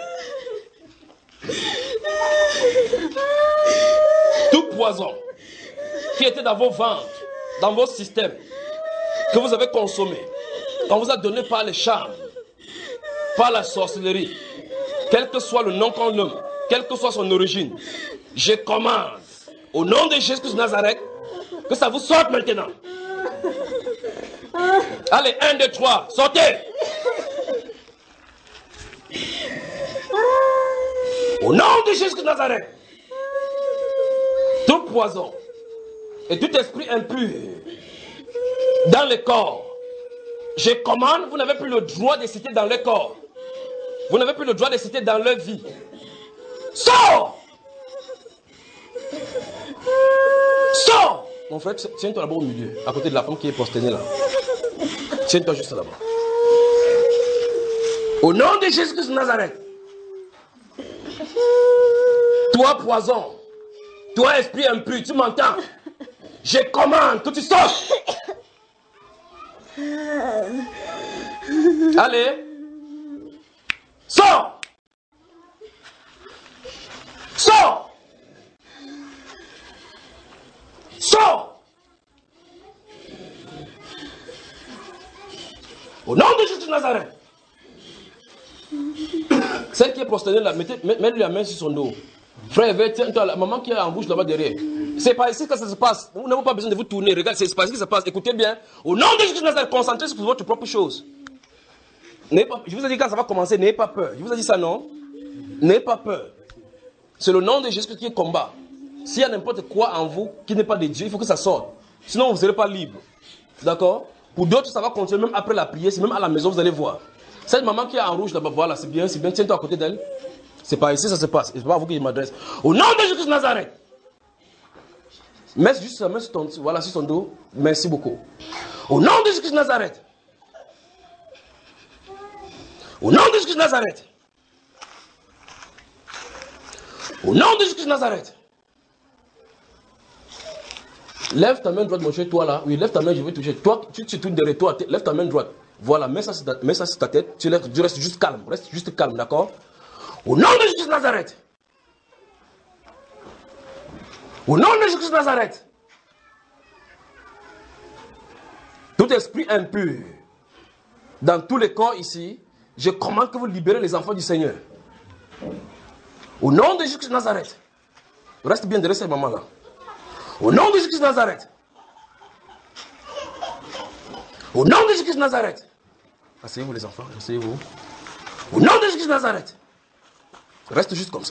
Tout poison qui était dans vos ventres, dans vos systèmes, que vous avez consommé, qu'on vous a donné par les charmes, par la sorcellerie, quel que soit le nom qu'on nomme, quelle que soit son origine, je commande au nom de Jésus de Nazareth que ça vous sorte maintenant. Allez, un, deux, trois, sortez. Au nom de Jésus de Nazareth, tout poison et tout esprit impur dans le corps, je commande, vous n'avez plus le droit de citer dans le corps. Vous n'avez plus le droit de citer dans leur vie. Sors! Sors! Mon frère, tiens-toi là-bas au milieu, à côté de la femme qui est prosternée là. Tiens-toi juste là-bas. Au nom de Jésus de Nazareth, toi poison, toi esprit impur, tu m'entends? Je commande que tu sortes. Allez. Sors. Sors. Sors. Au nom de Jésus de Nazareth. Celle qui est prosternée là, mettez, mettez la main sur son dos. Frère, tiens-toi, la maman qui est en bouche là-bas derrière. C'est pas ici que ça se passe. Vous n'avez pas besoin de vous tourner. Regardez, c'est pas ici que ça se passe. Écoutez bien. Au nom de Jésus de Nazareth, concentrez sur votre propre chose. Pas, je vous ai dit quand ça va commencer, n'ayez pas peur. Je vous ai dit ça, non? N'ayez pas peur. C'est le nom de Jésus qui combat. S'il y a n'importe quoi en vous qui n'est pas de Dieu, il faut que ça sorte. Sinon, vous ne serez pas libre. D'accord? Pour d'autres, ça va continuer même après la prière. C'est même à la maison, vous allez voir. Cette maman qui est en rouge là-bas, voilà, c'est bien, c'est bien. Tiens-toi à côté d'elle. C'est pas ici, ça se passe. Et c'est pas à vous que je m'adresse. Au nom de Jésus de Nazareth. Mets juste sa main sur, ton, voilà, sur son dos. Merci beaucoup. Au nom de Jésus de Nazareth. Au nom de Jésus de Nazareth. Au nom de Jésus de Nazareth. Lève ta main droite, mon cher, toi là. Oui, lève ta main, je vais toucher. Toi, tu te tournes derrière toi. Lève ta main droite. Voilà, mets ça sur ta, mets ça sur ta tête. Tu, lèves, tu restes juste calme. Reste juste calme, d'accord? Au nom de Jésus de Nazareth. Au nom de Jésus de Nazareth. Tout esprit impur dans tous les corps ici, je commande que vous libérez les enfants du Seigneur. Au nom de Jésus de Nazareth. Reste bien derrière cette maman là. Au nom de Jésus de Nazareth. Au nom de Jésus de Nazareth. Asseyez-vous les enfants, asseyez-vous. Au nom de Jésus de Nazareth. Reste juste comme ça.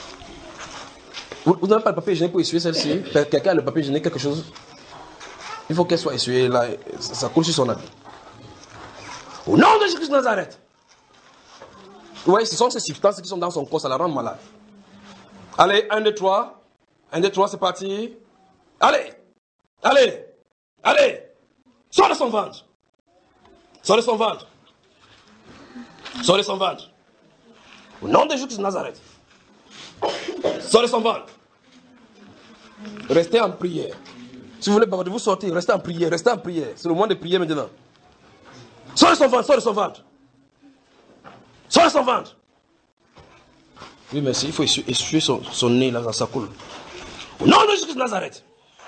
Vous, vous n'avez pas le papier hygiénique pour essuyer celle-ci? Quelqu'un a le papier hygiénique, quelque chose? Il faut qu'elle soit essuyée là, ça, ça coule sur son habit. Au nom de Jésus de Nazareth. Vous voyez, ce sont ces substances qui sont dans son corps, ça la rend malade. Allez, un, deux, trois. Un, deux, trois, c'est parti. Allez, allez, allez. Sors de son ventre. Sors de son ventre. Sors de son ventre. Au nom de Jésus de Nazareth. Sors de son ventre. Restez en prière. Si vous voulez vous sortir, restez en prière, restez en prière. C'est le moment de prier maintenant. Sors de son ventre, sors de son ventre. Sors de son ventre. Oui, merci. Il faut essuyer son, son nez là, ça coule. Au nom de Jésus de Nazareth.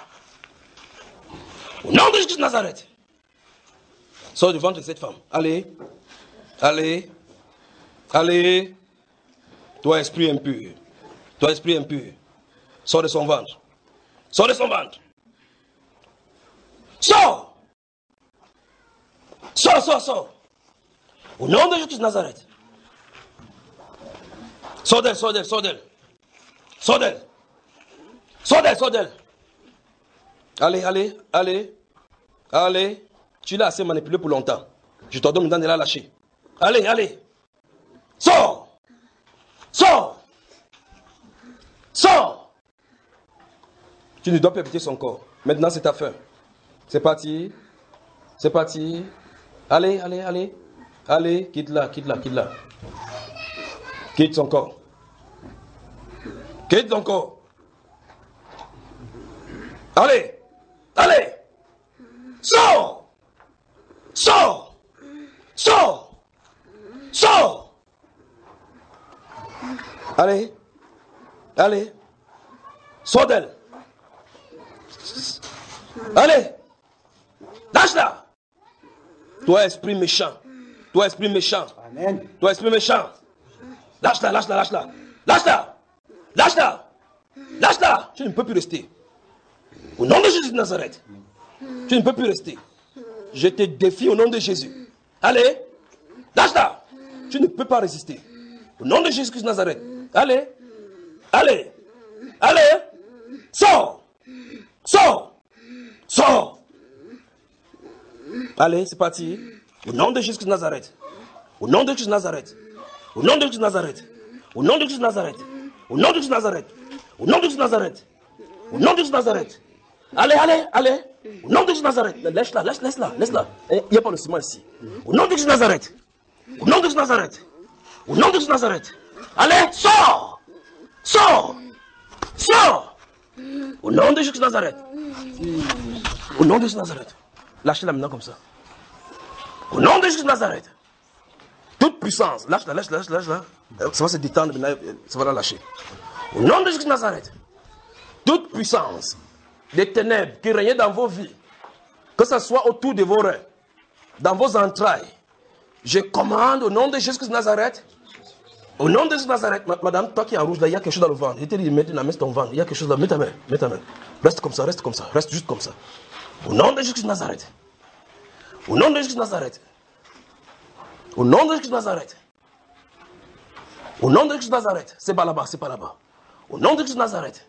Au nom de Jésus de Nazareth. Sors du ventre de cette femme. Allez. Allez. Allez. Toi, esprit impur. Toi, esprit impur. Sors de son ventre. Sors de son ventre. Sors. Sors, sors, sors. Au nom de Jésus de Nazareth. Sors d'elle, sors d'elle, sors d'elle. Sors d'elle. Sors d'elle, sors d'elle. Allez, allez, allez. Allez. Tu l'as assez manipulé pour longtemps. Je t'ordonne maintenant de la lâcher. Allez, allez. Sors. Sors. Sors. Tu ne dois pas éviter son corps. Maintenant, c'est ta fin. C'est parti. C'est parti. Allez, allez, allez. Allez, quitte-la, quitte-la, quitte-la. Quitte son corps. Quitte son corps. Allez. Allez. Sors. Sors. Sors. Sors. Allez. Allez. Sors d'elle. Allez. Lâche-la. Toi, esprit méchant. Toi, esprit méchant. Amen. Toi, esprit méchant. Lâche-la, lâche-la, lâche-la. Lâche-la. Lâche-la. Lâche-la. Tu ne peux plus rester. Au nom de Jésus de Nazareth. Tu ne peux plus rester. Je te défie au nom de Jésus. Allez. Lâche-la. Tu ne peux pas résister. Au nom de Jésus de Nazareth. Allez. Allez. Allez. Sors. Sors. Sors. Allez, c'est parti. Au nom de Jésus de Nazareth. Au nom de Jésus de Nazareth. Au nom de Jésus de Nazareth. Au nom de Jésus de Nazareth. Au nom de Jésus de Nazareth. Au nom de Jésus de Nazareth. Au nom de Jésus de Nazareth. Allez, allez, allez. Au nom de Jésus de Nazareth. Laisse-la, laisse, laisse-la, laisse-la. Il n'y a pas de ciment ici. Au nom de Jésus de Nazareth. Au nom de Jésus de Nazareth. Au nom de Jésus de Nazareth. Allez, sors. Sors. Sors. Au nom de Jésus de Nazareth. Au nom de Jésus de Nazareth. Lâchez-la maintenant comme ça. Au nom de Jésus de Nazareth. Toute puissance. Lâche-la, lâche-la, lâche-la, lâche-la. Ça va se détendre maintenant, ça va la lâcher. Au nom de Jésus de Nazareth. Toute puissance des ténèbres qui règnent dans vos vies, que ce soit autour de vos reins, dans vos entrailles, je commande au nom de Jésus de Nazareth. Au nom de Jésus de Nazareth, madame, toi qui es en rouge là, il y a quelque chose dans le ventre. Je te dis, mets la main sur ton ventre. Il y a quelque chose là, mets ta main, mets ta main. Reste comme ça, reste comme ça, reste juste comme ça. Au nom de Jésus de Nazareth. Au nom de Jésus de Nazareth. Au nom de Jésus de Nazareth. Au nom de Jésus de Nazareth. C'est pas là-bas, c'est pas là-bas. Au nom de Jésus de Nazareth.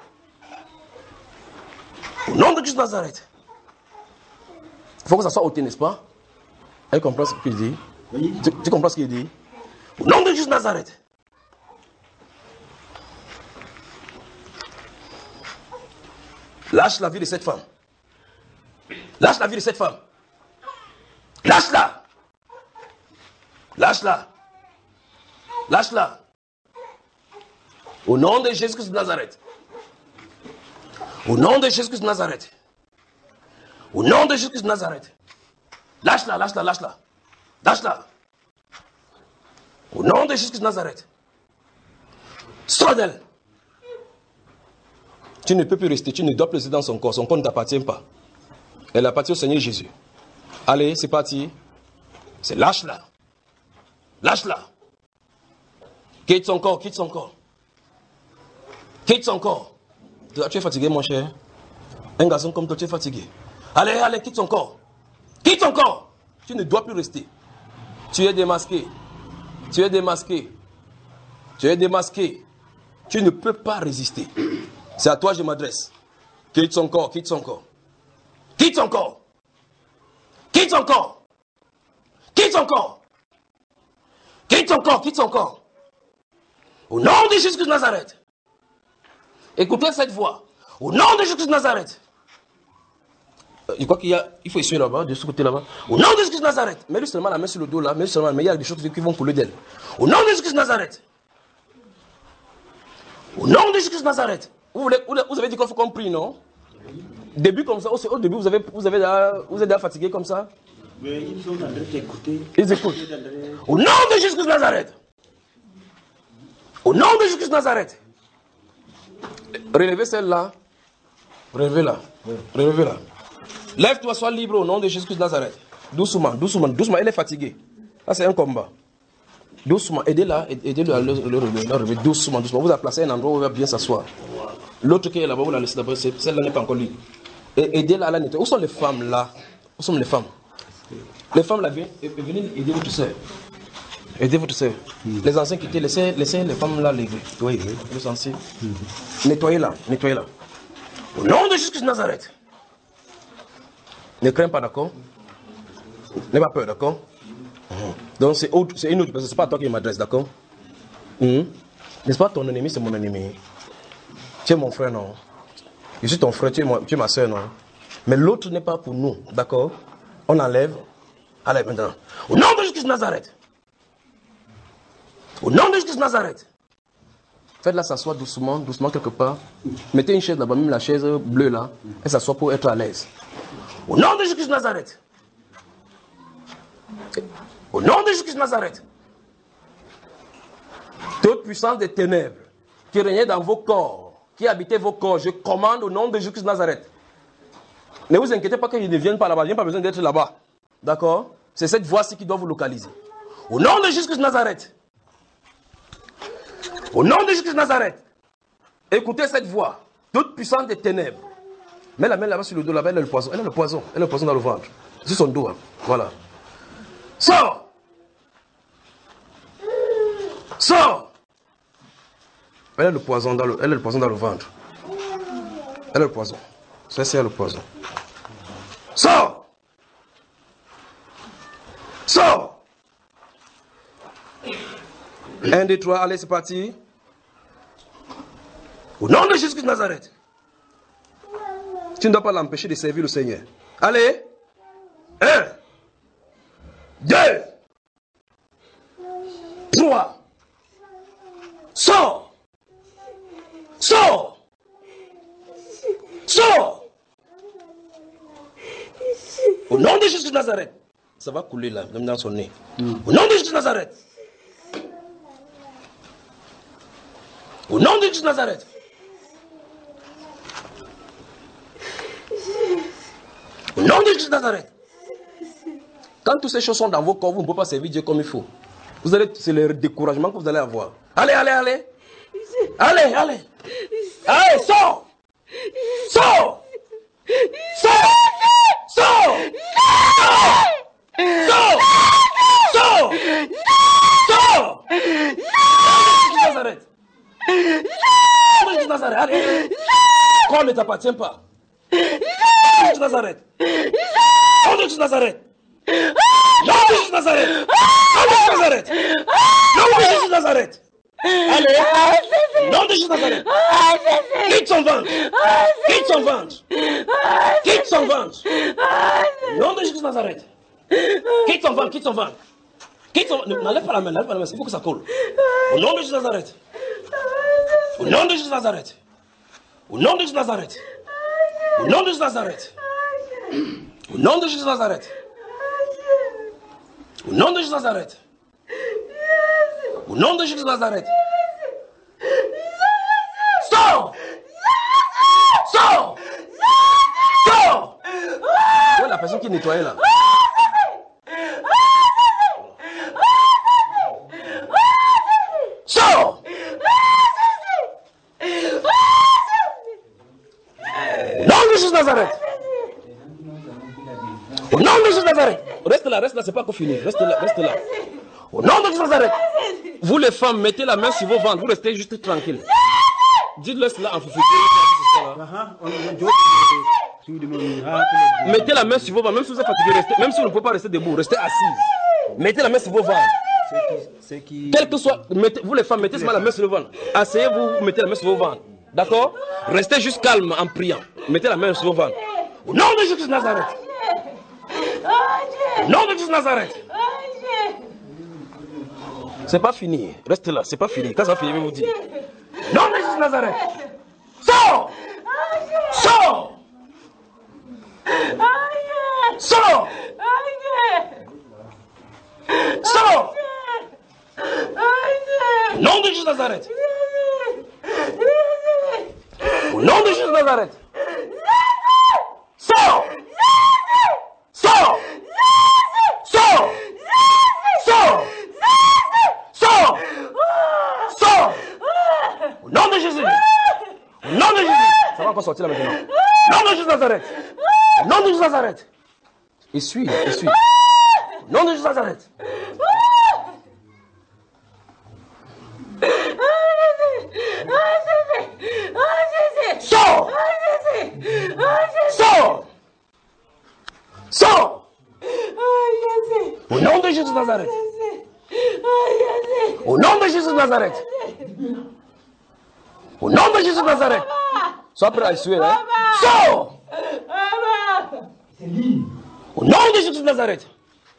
Au nom de Jésus de Nazareth. Il faut que ça soit ôté, n'est-ce pas? Elle comprend ce qu'il dit. Oui. Tu, tu comprends ce qu'il dit? Au nom de Jésus de Nazareth. Lâche la vie de cette femme. Lâche la vie de cette femme. Lâche-la. Lâche-la. Lâche-la. Au nom de Jésus de Nazareth. Au nom de Jésus de Nazareth. Au nom de Jésus de Nazareth. Lâche-la, lâche-la, lâche-la. Lâche-la. Au nom de Jésus de Nazareth. Sors d'elle. Tu ne peux plus rester, tu ne dois plus rester dans son corps. Son corps ne t'appartient pas. Elle appartient au Seigneur Jésus. Allez, c'est parti. C'est lâche-la. Lâche-la. Quitte son corps, quitte son corps. Quitte son corps. Tu es fatigué, mon cher. Un garçon comme toi, tu es fatigué. Allez, allez, quitte son corps. Quitte son corps. Tu ne dois plus rester. Tu es démasqué. Tu es démasqué. Tu es démasqué. Tu ne peux pas résister. C'est à toi que je m'adresse. Quitte son corps, quitte son corps. Quitte son corps. Quitte son corps. Quitte son corps. Quitte son corps, quitte son corps. Au nom de Jésus de Nazareth. Écoutez cette voix. Au nom de Jésus de Nazareth. Euh, je crois qu'il y a, il faut essuyer là-bas, de ce côté là-bas. Au nom de Jésus de Nazareth. Mets-lui seulement la main sur le dos là, mets-lui seulement, mais il y a des choses qui vont couler d'elle. Au nom de Jésus de Nazareth. Au nom de Jésus de Nazareth. Vous, voulez, vous avez dit qu'il faut qu'on prie, non? Début comme ça, au, au début vous avez, vous avez déjà, vous êtes déjà fatigué comme ça? Mais ils sont en train d'écouter. Ils écoutent. Au nom de Jésus de Nazareth. Au nom de Jésus de Nazareth. Relevez celle-là. Relevez-la. Relevez-la. Lève-toi, sois libre au nom de Jésus de Nazareth. Doucement, doucement, doucement. Elle est fatiguée. Là, c'est un combat. Doucement. Aidez-la. Aidez-le à le relever. Doucement, doucement. Vous avez placé un endroit où elle va bien s'asseoir. L'autre qui est là-bas, vous la laissez d'abord. Celle-là n'est pas encore libre. Aidez-la à la nettoyer. Où sont les femmes là? Où sont les femmes? Les femmes là, venez aider votre soeur. Aidez votre soeur. Mm. Les anciens quittez, laissez, laissez les femmes là lever. Oui, oui. Les anciens. Mm. Nettoyez-la, nettoyez-la. Au nom de Jésus de Nazareth. Ne crains pas, d'accord? N'aie pas peur, d'accord? Mm. Donc c'est une autre personne, c'est pas toi qui m'adresse, d'accord? Mm. N'est-ce pas ton ennemi, c'est mon ennemi? Tu es mon frère, non? Je suis ton frère, tu es, moi, tu es ma soeur, non? Mais l'autre n'est pas pour nous, d'accord? On enlève. Allez, maintenant. Au nom de Jésus de Nazareth. Au nom de Jésus de Nazareth. Faites-la s'asseoir doucement, doucement quelque part. Mettez une chaise là-bas, même la chaise bleue là. Elle s'assoit pour être à l'aise. Au nom de Jésus de Nazareth. Au nom de Jésus de Nazareth. Toute puissance des ténèbres qui régnait dans vos corps, qui habitait vos corps, je commande au nom de Jésus de Nazareth. Ne vous inquiétez pas qu'ils ne viennent pas là-bas. Il n'y a pas besoin d'être là-bas. D'accord? C'est cette voix-ci qui doit vous localiser. Au nom de Jésus de Nazareth. Au nom de Jésus de Nazareth. Écoutez cette voix. Toute puissance des ténèbres. Mets la main là-bas sur le dos. Là-bas, elle a le poison. Elle a le poison. Elle a le poison dans le ventre. Sur son dos. Hein. Voilà. Sors! Sors! Elle a le poison dans le, elle a le poison dans le ventre. Elle a le poison. Celle-ci a le poison. Sors! Sors! Un, deux, trois, allez, c'est parti. Au nom de Jésus de Nazareth. Tu ne dois pas l'empêcher de servir le Seigneur. Allez. Un. Deux. Trois. Sors. Sors. Sors. Au nom de Jésus de Nazareth. Ça va couler là, même dans son nez. Mm. Au nom de Jésus de Nazareth. Au nom de Jésus de Nazareth. Au nom de Jésus de Nazareth. Quand toutes ces choses sont dans vos corps, vous ne pouvez pas servir Dieu comme il faut. Vous allez, c'est le découragement que vous allez avoir. Allez, allez, allez. Allez, allez. Allez, sors. Sors. Sors. Sors. Sors. Sors. Sors. Nazareth. Nazareth. Allez. Corps ne t'appartient pas. Nazareth. Nom de Jésus Nazareth. Nom de Jésus Nazareth. Nom de Jésus Nazareth. Nom de Jésus Nazareth. Allez. Nom de Jésus Nazareth. Quitte son ventre. Quitte son ventre. Quitte son ventre. Nom de Jésus Nazareth. Quitte son ventre. Quitte son ventre. Quitte son... N'enlève pas la main. N'enlève pas la main. Il faut que ça colle. Au nom de Jésus Nazareth. Au nom de Jésus Nazareth. Au nom de Jésus Nazareth. Au nom de Jésus Nazareth. Au nom de Jésus Nazareth. Au nom de Jésus Nazareth. Au nom de Jésus Nazareth. Sors! Sors! Sors! Où est la personne qui nettoyait là? Sors! Au nom de Jésus Nazareth. Au nom de Jésus Nazareth. Reste là, reste là, c'est pas encore fini. Reste là, reste là. Au nom de Jésus Nazareth. Vous les femmes, mettez la main sur vos ventres. Vous restez juste tranquille. Dites-le cela en fufuté. Mettez la main sur vos ventres, même si vous êtes fatigué, restez, même si vous ne pouvez pas rester debout, restez assis. Mettez la main sur vos ventres. Qui... Quel que soit, mettez, vous les femmes, mettez seulement la main sur le ventre. Asseyez-vous, mettez la main sur vos ventres. D'accord? Restez juste calme en priant. Mettez la main sur vos ventres. Au nom de Jésus de Nazareth. Au nom de Jésus de Nazareth. C'est pas fini. Restez là, c'est pas fini. Quand ça va finir, je vais vous dire. Au nom de Jésus de Nazareth. Sors! Sors! Sors! Sors! Au nom de Jésus de Nazareth. Au nom de Jésus de Nazareth. Sors! Sors! Sors! Sors! Sors! Sors! Au nom de Jésus. Au nom de Jésus. Ça va encore sortir là maintenant. Au nom de Jésus de Nazareth. Au nom de Jésus de Nazareth. Essuie, essuie. Au nom de Jésus de Nazareth. Sors! Sors! Sors! Au nom de Jésus de Nazareth. Au nom de Jésus de Nazareth. Au nom de Jésus de Nazareth. Sois prêt à essuyer, hein? Sors! Au nom de Jésus de Nazareth.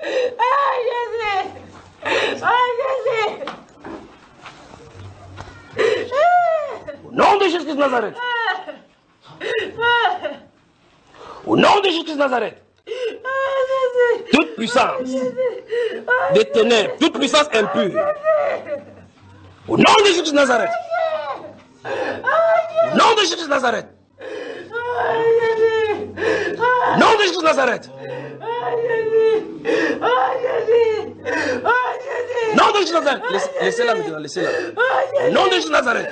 Au nom de Jésus de Nazareth. Au nom de Jésus de Nazareth. Toute puissance des ténèbres, toute puissance impure. Au nom de Jésus de Nazareth. Au nom de Jésus de Nazareth. Au nom de Jésus de Nazareth. Au nom de Jésus de Nazareth. Laissez-la maintenant, laissez-la. Au nom de Jésus de Nazareth.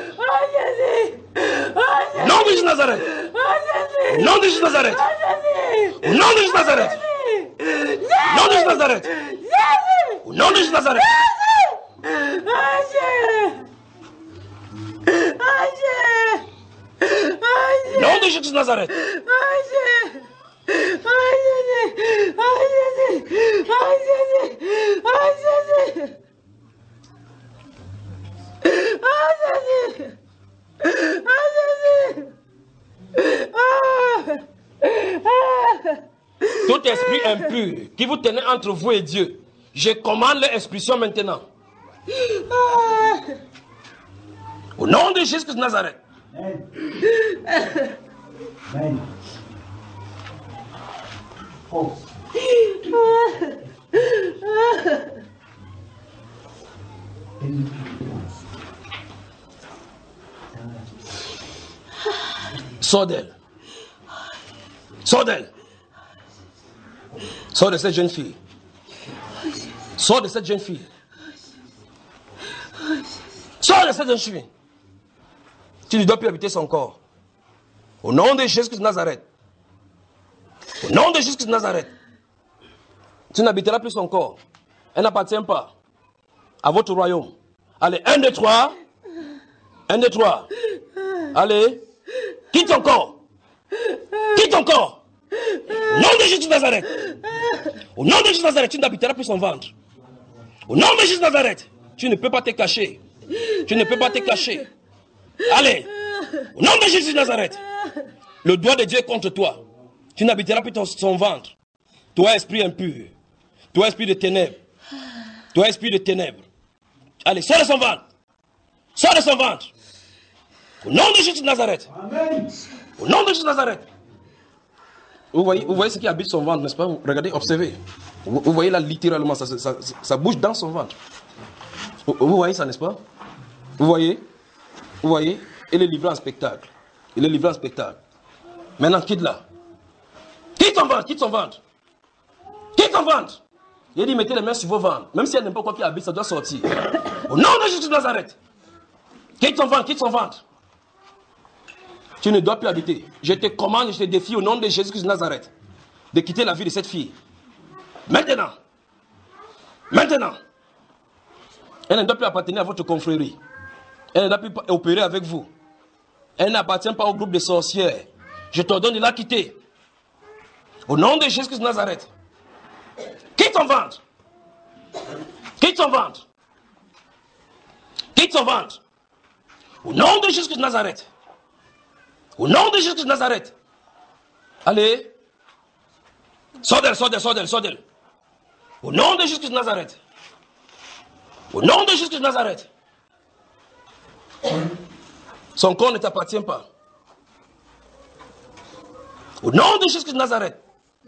Au nom de Jésus de Nazareth. Au nom de Jésus de Nazareth. Au nom de Jésus de Nazareth. Au nom de Jésus de Nazareth. Au nom de Jésus de Nazareth. Au nom de Jésus de Nazareth. Tout esprit impur qui vous tenait entre vous et Dieu, je commande l'expulsion maintenant. Au nom de Jésus de Nazareth. Amen. Oh. Sors d'elle. Sors d'elle. Sors de cette jeune fille. Sors de cette jeune fille. Sors de cette jeune fille. Tu ne dois plus habiter son corps. Au nom de Jésus de Nazareth. Au nom de Jésus de Nazareth. Tu n'habiteras plus son corps. Elle n'appartient pas à votre royaume. Allez, un, deux, trois. Un, deux, trois. Allez. Quitte ton corps. Quitte ton corps. Au nom de Jésus de Nazareth. Au nom de Jésus de Nazareth, tu n'habiteras plus son ventre. Au nom de Jésus de Nazareth, tu ne peux pas te cacher. Tu ne peux pas te cacher. Allez. Au nom de Jésus de Nazareth. Le doigt de Dieu est contre toi. Tu n'habiteras plus ton, son ventre. Toi, esprit impur. Toi, esprit de ténèbres. Toi, esprit de ténèbres. Allez, sors de son ventre. Sors de son ventre. Au nom de Jésus de Nazareth. Amen. Au nom de Jésus de Nazareth. Vous voyez, vous voyez ce qui habite son ventre, n'est-ce pas? Regardez, observez. Vous, vous voyez là, littéralement, ça, ça, ça, ça bouge dans son ventre. Vous, vous voyez ça, n'est-ce pas? Vous voyez? Vous voyez? Il est livré en spectacle. Il est livré en spectacle. Maintenant, quitte-la. Quitte ton ventre, quitte son ventre. Quitte ton ventre. Il dit, mettez les mains sur vos ventres. Même si elle n'aime pas quoi qui habite, ça doit sortir. Au nom de Jésus de Nazareth. Quitte ton ventre, quitte son ventre. Tu ne dois plus habiter. Je te commande, je te défie au nom de Jésus de Nazareth de quitter la vie de cette fille. Maintenant. Maintenant. Elle ne doit plus appartenir à votre confrérie. Elle ne doit plus opérer avec vous. Elle n'appartient pas au groupe de sorcières. Je t'ordonne de la quitter. Au nom de Jésus-Christ de Nazareth. Quitte ton ventre. Quitte ton ventre. Quitte ton ventre. Au nom de Jésus-Christ de Nazareth. Au nom de Jésus-Christ de Nazareth. Allez. Sors d'elle, sors d'elle, sors d'elle, sors d'elle. Au nom de Jésus-Christ de Nazareth. Au nom de Jésus-Christ de Nazareth. Son corps ne t'appartient pas. Au nom de Jésus-Christ de Nazareth.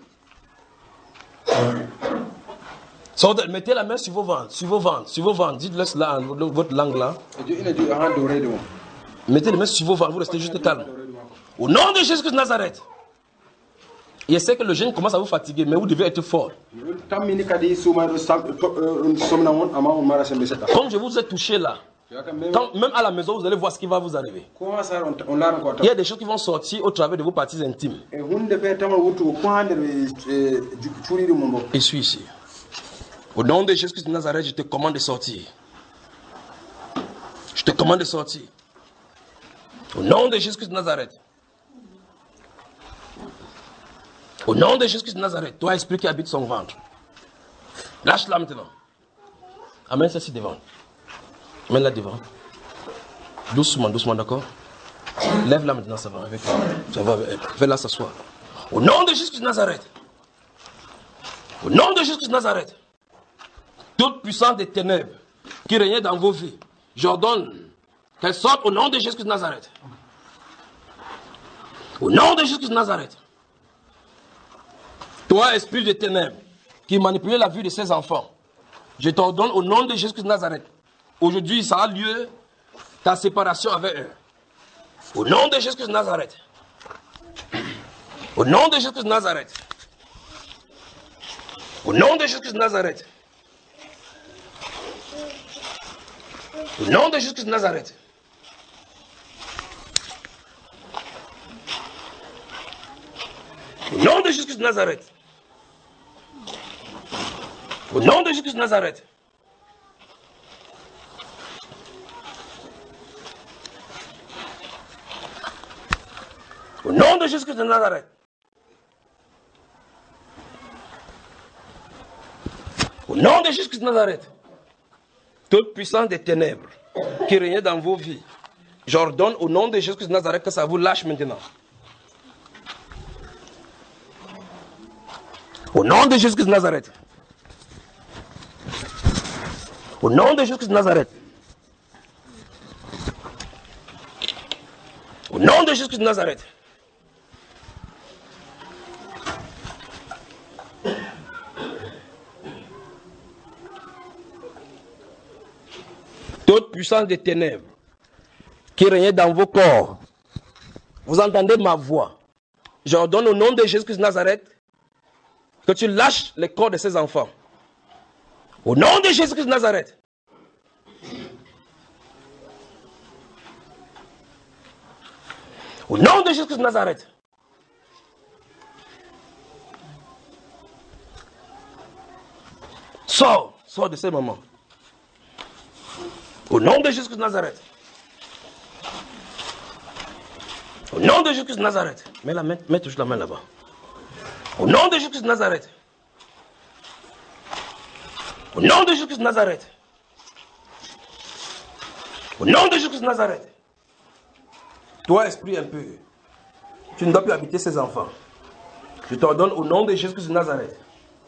Sors d'elle, mettez la main sur vos ventres, sur vos ventres, sur vos ventres. Dites-le là, votre langue là. Mettez les mains sur vos ventres, vous restez juste calme. Au nom de Jésus-Christ de Nazareth. Je sais que le jeûne commence à vous fatiguer, mais vous devez être fort. Comme je vous ai touché là, quand, même à la maison, vous allez voir ce qui va vous arriver. Il y a des choses qui vont sortir au travers de vos parties intimes. Je suis ici. Au nom de Jésus-Christ de Nazareth, je te commande de sortir. Je te commande de sortir. Au nom de Jésus-Christ de Nazareth. Au nom de Jésus-Christ de Nazareth, toi, esprit qui habite son ventre. Lâche-la maintenant. Amène celle-ci devant. Amène-la devant. Doucement, doucement, d'accord? Lève-la maintenant, ça va avec elle. Ça va avec elle. Fais-la s'asseoir. Au nom de Jésus-Christ de Nazareth. Au nom de Jésus-Christ de Nazareth. Toute puissance des ténèbres qui régnait dans vos vies, j'ordonne qu'elle sorte au nom de Jésus-Christ de Nazareth. Au nom de Jésus-Christ de Nazareth. Toi, esprit de ténèbres, qui manipulait la vie de ses enfants, je t'ordonne au nom de Jésus-Christ de Nazareth. Aujourd'hui, ça a lieu ta séparation avec eux. Au nom de Jésus-Christ de Nazareth. Au nom de Jésus-Christ de Nazareth. Au nom de Jésus-Christ de Nazareth. Au nom de Jésus-Christ de Nazareth. Au nom de Jésus-Christ de Nazareth. Au nom de Jésus-Christ de Nazareth. Au nom de Jésus-Christ de Nazareth. Au nom de Jésus-Christ de Nazareth. Toute puissance des ténèbres qui régnait dans vos vies, j'ordonne au nom de Jésus-Christ de Nazareth que ça vous lâche maintenant. Au nom de Jésus-Christ de Nazareth. Au nom de Jésus-Christ de Nazareth. Au nom de Jésus-Christ de Nazareth. Toute puissance des ténèbres qui régnait dans vos corps, vous entendez ma voix. J'ordonne au nom de Jésus-Christ de Nazareth que tu lâches les corps de ces enfants. Au nom de Jésus-Christ de Nazareth. Au nom de Jésus-Christ de Nazareth. Sors, sors de ces moments. Au nom de Jésus-Christ de Nazareth. Au nom de Jésus-Christ de Nazareth. Mets, la main, mets toujours la main là-bas. Au nom de Jésus-Christ de Nazareth. Au nom de Jésus-Christ de Nazareth. Au nom de Jésus-Christ de Nazareth. Toi, esprit impur, tu ne dois plus habiter ces enfants. Je t'ordonne au nom de Jésus-Christ de Nazareth.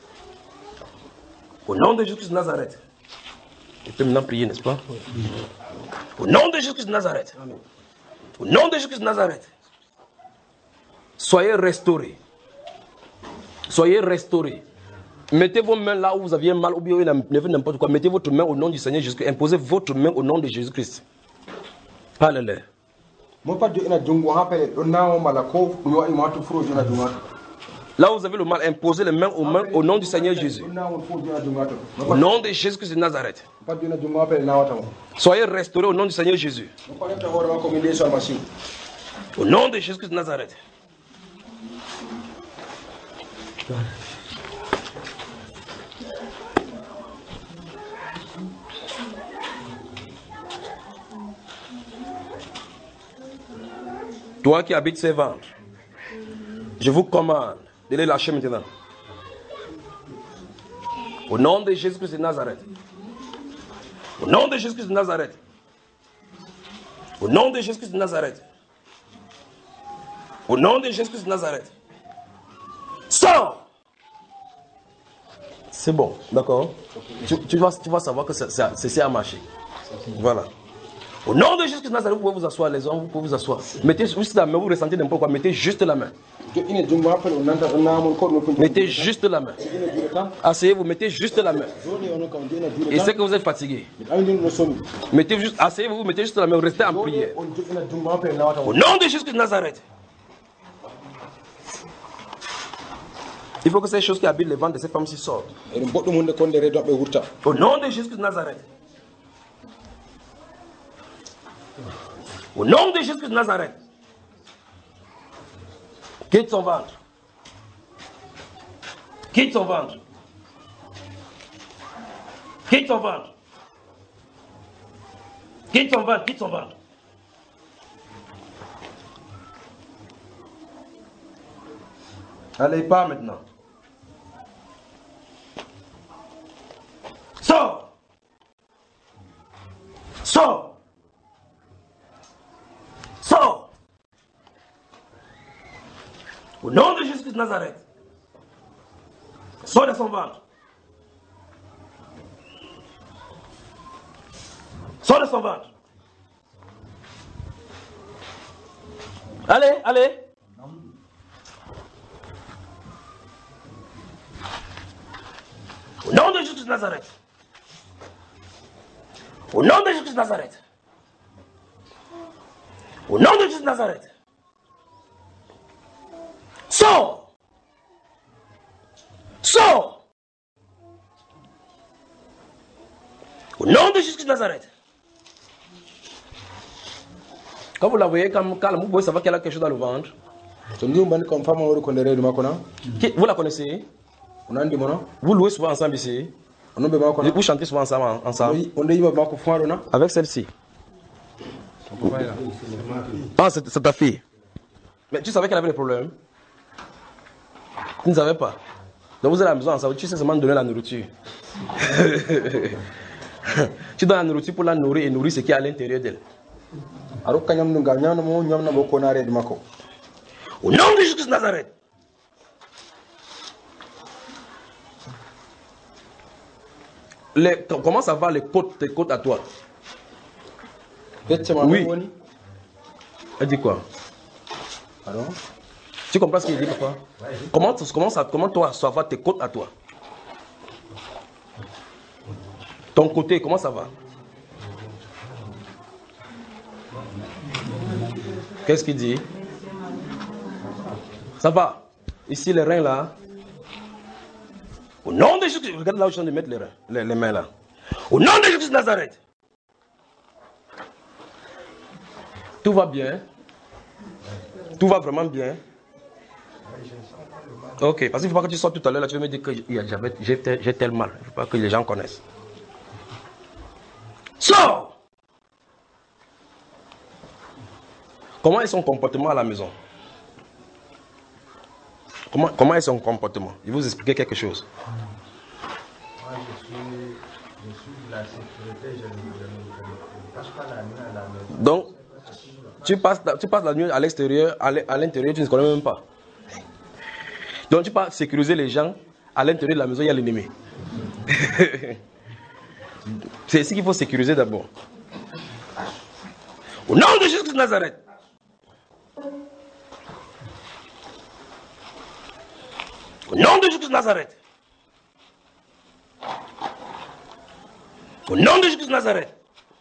Au nom de Jésus-Christ de Nazareth. Tu peux maintenant prier, n'est-ce pas? Au nom de Jésus-Christ de Nazareth. Au nom de Jésus-Christ de Nazareth. Soyez restaurés. Soyez restaurés. Mettez vos mains là où vous aviez mal, ou bien n'importe quoi. Mettez votre main au nom du Seigneur Jésus-Christ. Imposez votre main au nom de Jésus-Christ. Alléluia. Là où vous avez le mal, imposez les mains aux mains au nom du Seigneur Jésus. Au nom de Jésus-Christ de Nazareth. Soyez restaurés au nom du Seigneur Jésus. Au nom de Jésus-Christ de Nazareth. Toi qui habites ces ventres, je vous commande de les lâcher maintenant. Au nom de Jésus-Christ de Nazareth. Au nom de Jésus-Christ de Nazareth. Au nom de Jésus-Christ de Nazareth. Au nom de Jésus-Christ de Nazareth. Sors! C'est bon, d'accord? Tu, tu, vas, tu vas savoir que c'est à marcher. Voilà. Au nom de Jésus-Christ de Nazareth, vous pouvez vous asseoir, les hommes, vous pouvez vous asseoir. Mettez juste la main, vous ressentez n'importe quoi, mettez juste la main. Mettez juste la main. Asseyez-vous, mettez juste la main. Et c'est que vous êtes fatigué. Mettez juste, asseyez-vous, mettez juste la main, restez en prière. Au nom de Jésus-Christ de Nazareth. Il faut que ces choses qui habitent les ventres de ces femmes-ci sortent. Au nom de Jésus-Christ de Nazareth. Au nom de Jésus-Christ de Nazareth. Quitte son ventre. Quitte son ventre. Quitte son ventre. Quitte son ventre, quitte son ventre. Allez, pas maintenant. Sors. Sors. Sors. Au nom de Jésus-Christ de Nazareth. Sors de son ventre. Sors de son ventre. Allez, allez. Au nom de Jésus de Nazareth. Au nom de Jésus de Nazareth. Au nom de Jésus de Nazareth. Sors. Sors. Au nom de Jésus de Nazareth. Quand vous la voyez calme, calme, vous pouvez savoir qu'elle a quelque chose dans le ventre. Vous la connaissez? Vous louez souvent ensemble ici. Vous chantez souvent ensemble, ensemble. Avec celle-ci. Ah, c'est ta fille. Mais tu savais qu'elle avait des problèmes? Tu ne savais pas. Donc vous êtes à la maison ensemble, tu sais seulement donner la nourriture. Tu donnes la nourriture pour la nourrir et nourrir ce qui est à l'intérieur d'elle. Au nom de Jésus de Nazareth. Les, comment ça va les côtes, tes côtes à toi? Oui. Elle dit quoi? Alors? Tu comprends ce qu'il dit, papa? Comment, comment, ça, comment toi, ça va tes côtes à toi? Ton côté, comment ça va? Qu'est-ce qu'il dit? Ça va? Ici, les reins là. Au nom de Jésus, regarde là où je suis en train de mettre les, reins, les, les mains là. Au nom de Jésus de Nazareth. Tout va bien. Tout va vraiment bien. Ok, parce qu'il ne faut pas que tu sortes tout à l'heure là, tu vas me dire que j'ai tel mal. Il ne faut pas que les gens connaissent. Sors! Comment est son comportement à la maison? Comment, comment est son comportement? Je vais vous expliquer quelque chose. Moi, je suis, je suis de la sécurité, je ne passe pas la nuit à la maison. Donc, tu passes, tu passes la nuit à l'extérieur, à l'intérieur, tu ne connais même pas. Donc, tu peux sécuriser les gens, à l'intérieur de la maison, il y a l'ennemi. C'est ici qu'il faut sécuriser d'abord. Au nom de Jésus de Nazareth. Au nom de Jésus de Nazareth. Au nom de Jésus de Nazareth.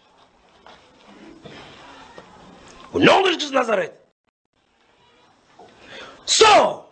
Au nom de Jésus de Nazareth. Sors.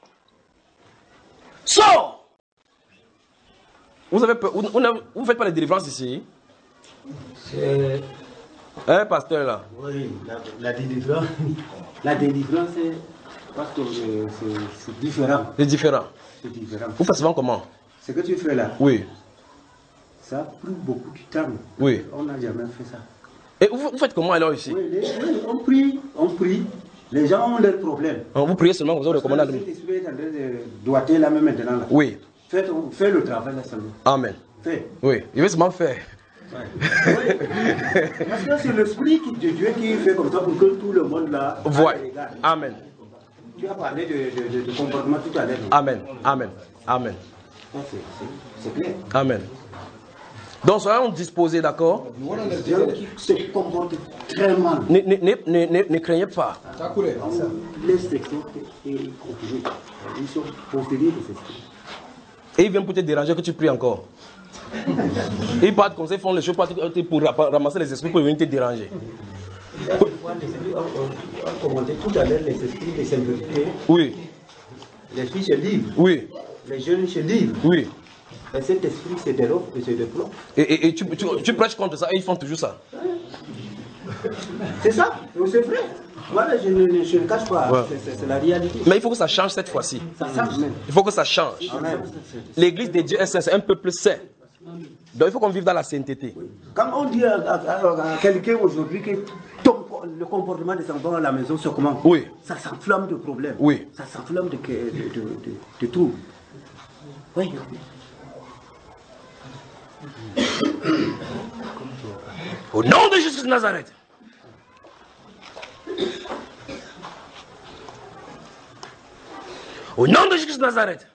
Sors. Vous avez peur, vous ne faites pas la délivrance ici? C'est... Hein, pasteur là? Oui, la, la délivrance, la délivrance c'est... Parce que euh, c'est différent. C'est différent. C'est différent. Vous faites souvent comment? Ce que tu fais là. Oui. Ça a pris beaucoup de temps. Oui. On n'a jamais fait ça. Et vous, vous faites comment alors ici? Oui, les, oui, on prie, on prie. Les gens ont leurs problèmes. Vous priez seulement, vous avez recommandé à Cet esprit est en train de doiter là même maintenant. Là. Oui. Fais, fais le travail là seulement. Amen. Fais. Oui, il veut seulement faire. Ouais. Oui. Parce que c'est l'esprit de Dieu qui fait comme ça pour que tout le monde là. Voilà. Amen. Tu as parlé de, de, de, de comportement tout à l'heure. Amen. Amen. Amen. C'est clair. Amen. Donc, soyons disposés, d'accord? Des gens qui se comportent très mal. Ne, ne, ne, ne, ne craignez pas. Les sections et continuent. Ils sont possédés de ces esprits. Et ils viennent pour te déranger que tu pries encore. Ils partent comme ça, ils font les choses pour ramasser les esprits pour venir te déranger. On a commenté tout à l'heure les esprits de simplicité. Oui. Les filles se livrent. Oui. Les jeunes se livrent. Oui. Et cet esprit se développe et se développe. Et, et, et tu, tu, tu prêches contre ça et ils font toujours ça. C'est ça, c'est vrai. Voilà, je ne, je ne cache pas, ouais. C'est la réalité. Mais il faut que ça change cette fois-ci. Ça change même. Il faut que ça change. L'église de Dieu est saint, c'est un peuple saint. Donc il faut qu'on vive dans la sainteté. Oui. Quand on dit à, à, à, à quelqu'un aujourd'hui que ton, le comportement des enfants à la maison se comment, oui. Ça s'enflamme de problèmes. Oui. Ça s'enflamme de, de, de, de, de tout. Oui. Au nom de Jésus de Nazareth. Au nom de Jésus de Nazareth.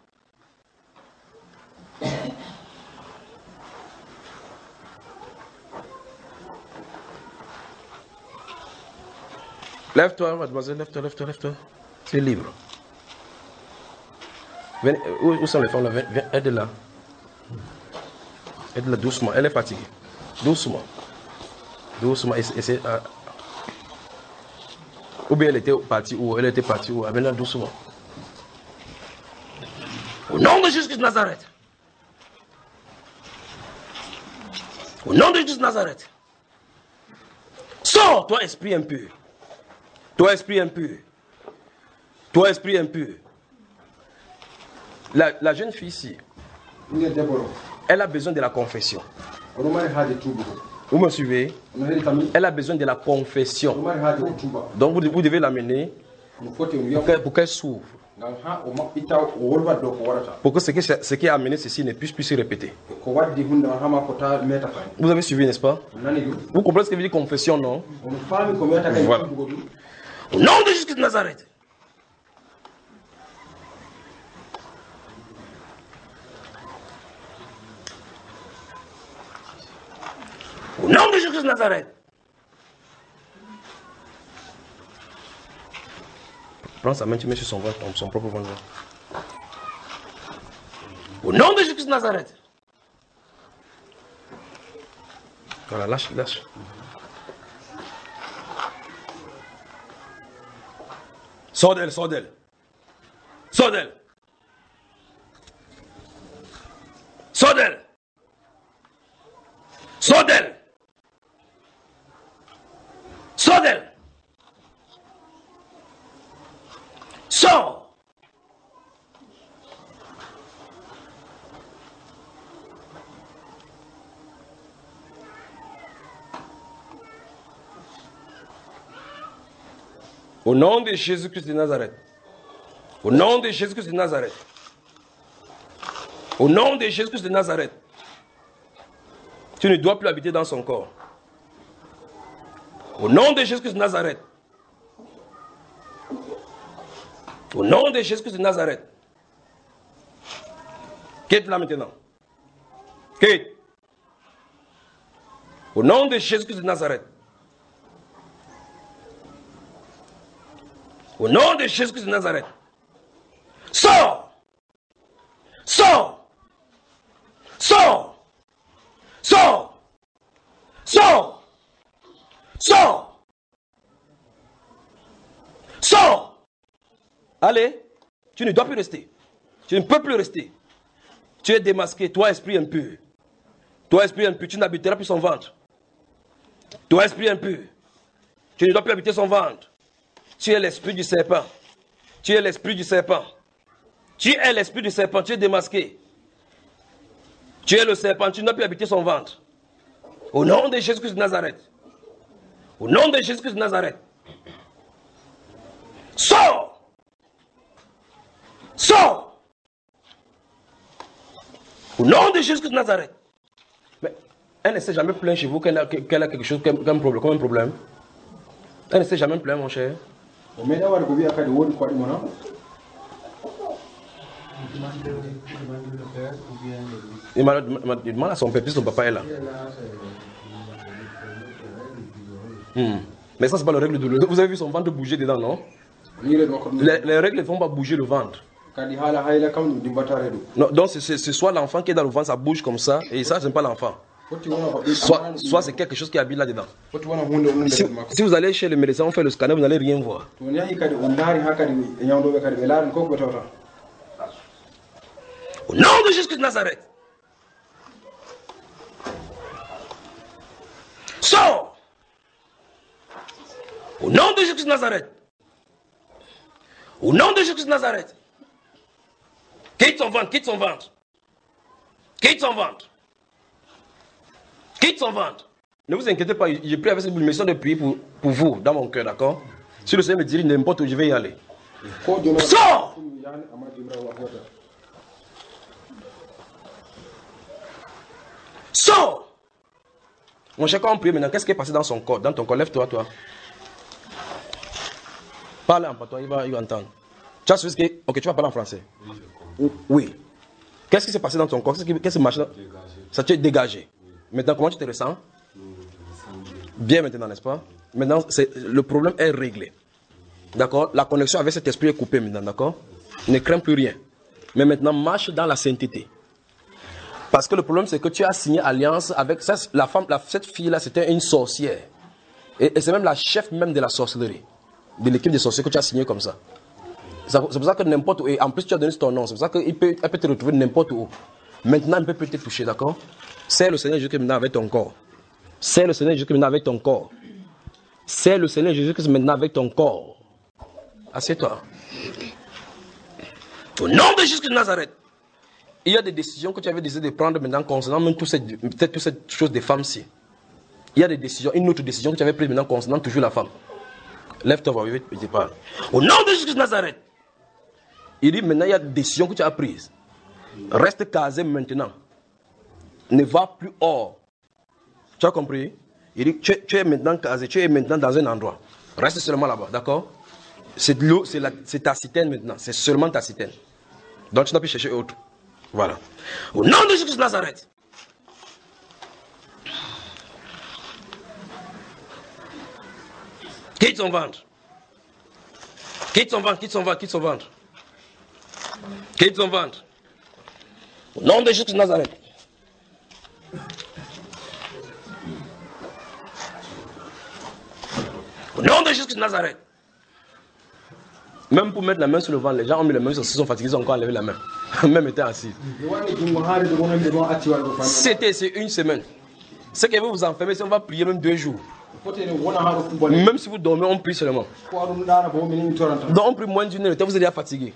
Lève-toi, mademoiselle, lève-toi, lève-toi, lève-toi. Tu es libre. Venez, où, où sont les femmes là? Viens, viens, aide-la. Aide-la doucement, elle est fatiguée. Doucement. Doucement, essaie. Euh, ou bien elle était partie où? Elle était partie où? Amène-la doucement. Au nom de Jésus de Nazareth. Au nom de Jésus de Nazareth. Sors, toi esprit impur. Toi esprit impur. Toi esprit impur. La, la jeune fille ici, elle a besoin de la confession. Vous me suivez? Elle a besoin de la confession. Donc vous, vous devez l'amener pour qu'elle s'ouvre. Pour que ce qui, ce qui a amené ceci ne puisse plus se répéter. Vous avez suivi, n'est-ce pas? Vous comprenez ce que veut dire confession, non? Voilà. Au nom de Jésus de Nazareth. Au nom de Jésus de Nazareth. Prends sa main, tu mets sur son ventre, son propre ventre. Au nom de Jésus de Nazareth. Voilà, lâche, lâche. Sors d'elle, sors d'elle. Sors d'elle. Sors d'elle. Sors d'elle. Sors d'elle. Sors. Au nom de Jésus-Christ de Nazareth. Au nom de Jésus-Christ de Nazareth. Au nom de Jésus-Christ de Nazareth. Tu ne dois plus habiter dans son corps. Au nom de Jésus-Christ de Nazareth. Au nom de Jésus-Christ de Nazareth. Quitte-la maintenant. Quitte. Au nom de Jésus-Christ de Nazareth. Au nom de Jésus-Christ de Nazareth. Sors. Sors. Sors. Sors. Sors. Sors. Sors. Allez, tu ne dois plus rester. Tu ne peux plus rester. Tu es démasqué, toi esprit impur. Toi esprit impur, tu n'habiteras plus son ventre. Toi esprit impur, tu ne dois plus habiter son ventre. Tu es l'esprit du serpent. Tu es l'esprit du serpent. Tu es l'esprit du serpent, tu es démasqué. Tu es le serpent, tu ne dois plus habiter son ventre. Au nom de Jésus-Christ de Nazareth. Au nom de Jésus-Christ de Nazareth. nom de Jésus de Nazareth. Mais elle ne s'est jamais plaint chez vous qu'elle a, qu'elle a quelque chose comme un problème, comme un problème. Elle ne s'est jamais plaint, mon cher. Il m'a demandé à son père, puis son papa est là. Hmm. Mais ça, c'est pas la règle de l'eau. Vous avez vu son ventre bouger dedans, non? Les, les règles ne font pas bouger le ventre. Non, donc c'est soit l'enfant qui est dans le ventre, ça bouge comme ça, et ça, c'est pas l'enfant. Soit, soit c'est quelque chose qui habite là-dedans. Si, si vous allez chez le médecin, on fait le scanner, vous n'allez rien voir. Au nom de Jésus de Nazareth. Sors. Au nom de Jésus de Nazareth. Au nom de Jésus de Nazareth. Quitte son ventre, quitte son ventre. Quitte son ventre. Quitte son ventre. Ne vous inquiétez pas, j'ai pris avec cette mission de prier pour, pour vous, dans mon cœur, d'accord? Si le Seigneur me dirige n'importe où, je vais y aller. Sors! Sors! Mon cher, quand on prie maintenant, qu'est-ce qui est passé dans son corps, dans ton corps? Lève-toi, toi. Parle en patois, il va, il va entendre. Tu as ce que... Ok, tu vas parler en français. Oui. Qu'est-ce qui s'est passé dans ton corps? Qu'est-ce qui qu'est-ce qui marche? Ça t'est dégagé. Maintenant, comment tu te ressens? Bien maintenant, n'est-ce pas? Maintenant, le problème est réglé. D'accord? La connexion avec cet esprit est coupée maintenant, d'accord? Ne crains plus rien. Mais maintenant, marche dans la sainteté. Parce que le problème, c'est que tu as signé alliance avec ça, la femme, la, cette fille-là, c'était une sorcière. Et, et c'est même la chef même de la sorcellerie. De l'équipe des sorciers que tu as signé comme ça. C'est pour ça que n'importe où, et en plus tu as donné ton nom, c'est pour ça qu'elle peut, peut te retrouver n'importe où. Maintenant, elle peut, peut te toucher, d'accord? C'est le Seigneur Jésus-Christ maintenant avec ton corps. C'est le Seigneur Jésus-Christ maintenant avec ton corps. C'est le Seigneur Jésus-Christ maintenant avec ton corps. Assieds-toi. Au nom de Jésus de Nazareth. Il y a des décisions que tu avais décidé de prendre maintenant concernant même toute cette, peut-être toute cette chose des femmes-ci. Il y a des décisions, une autre décision que tu avais prise maintenant concernant toujours la femme. Lève-toi, je te parle. Au nom de Jésus de Nazareth. Il dit maintenant il y a des décisions que tu as prises. Reste casé maintenant. Ne va plus hors. Tu as compris? Il dit tu, tu es maintenant casé, tu es maintenant dans un endroit. Reste seulement là-bas, d'accord? C'est de l'eau, c'est ta citerne maintenant. C'est seulement ta citerne. Donc tu n'as plus chercher autre. Voilà. Au nom de Jésus de Nazareth. Quitte son ventre. Quitte son ventre, quitte son ventre, quitte son ventre. Quitte son ventre. Au nom de Jésus de Nazareth. Au nom de Jésus de Nazareth. Même pour mettre la main sur le ventre, les gens ont mis la main sur, ils sont fatigués, ils ont encore enlevé la main. Même étant assis. C'était c'est une semaine. Ce que vous vous enfermez, si on va prier même deux jours. Même si vous dormez, on prie seulement. Donc on prie moins d'une heure, vous êtes déjà fatigué.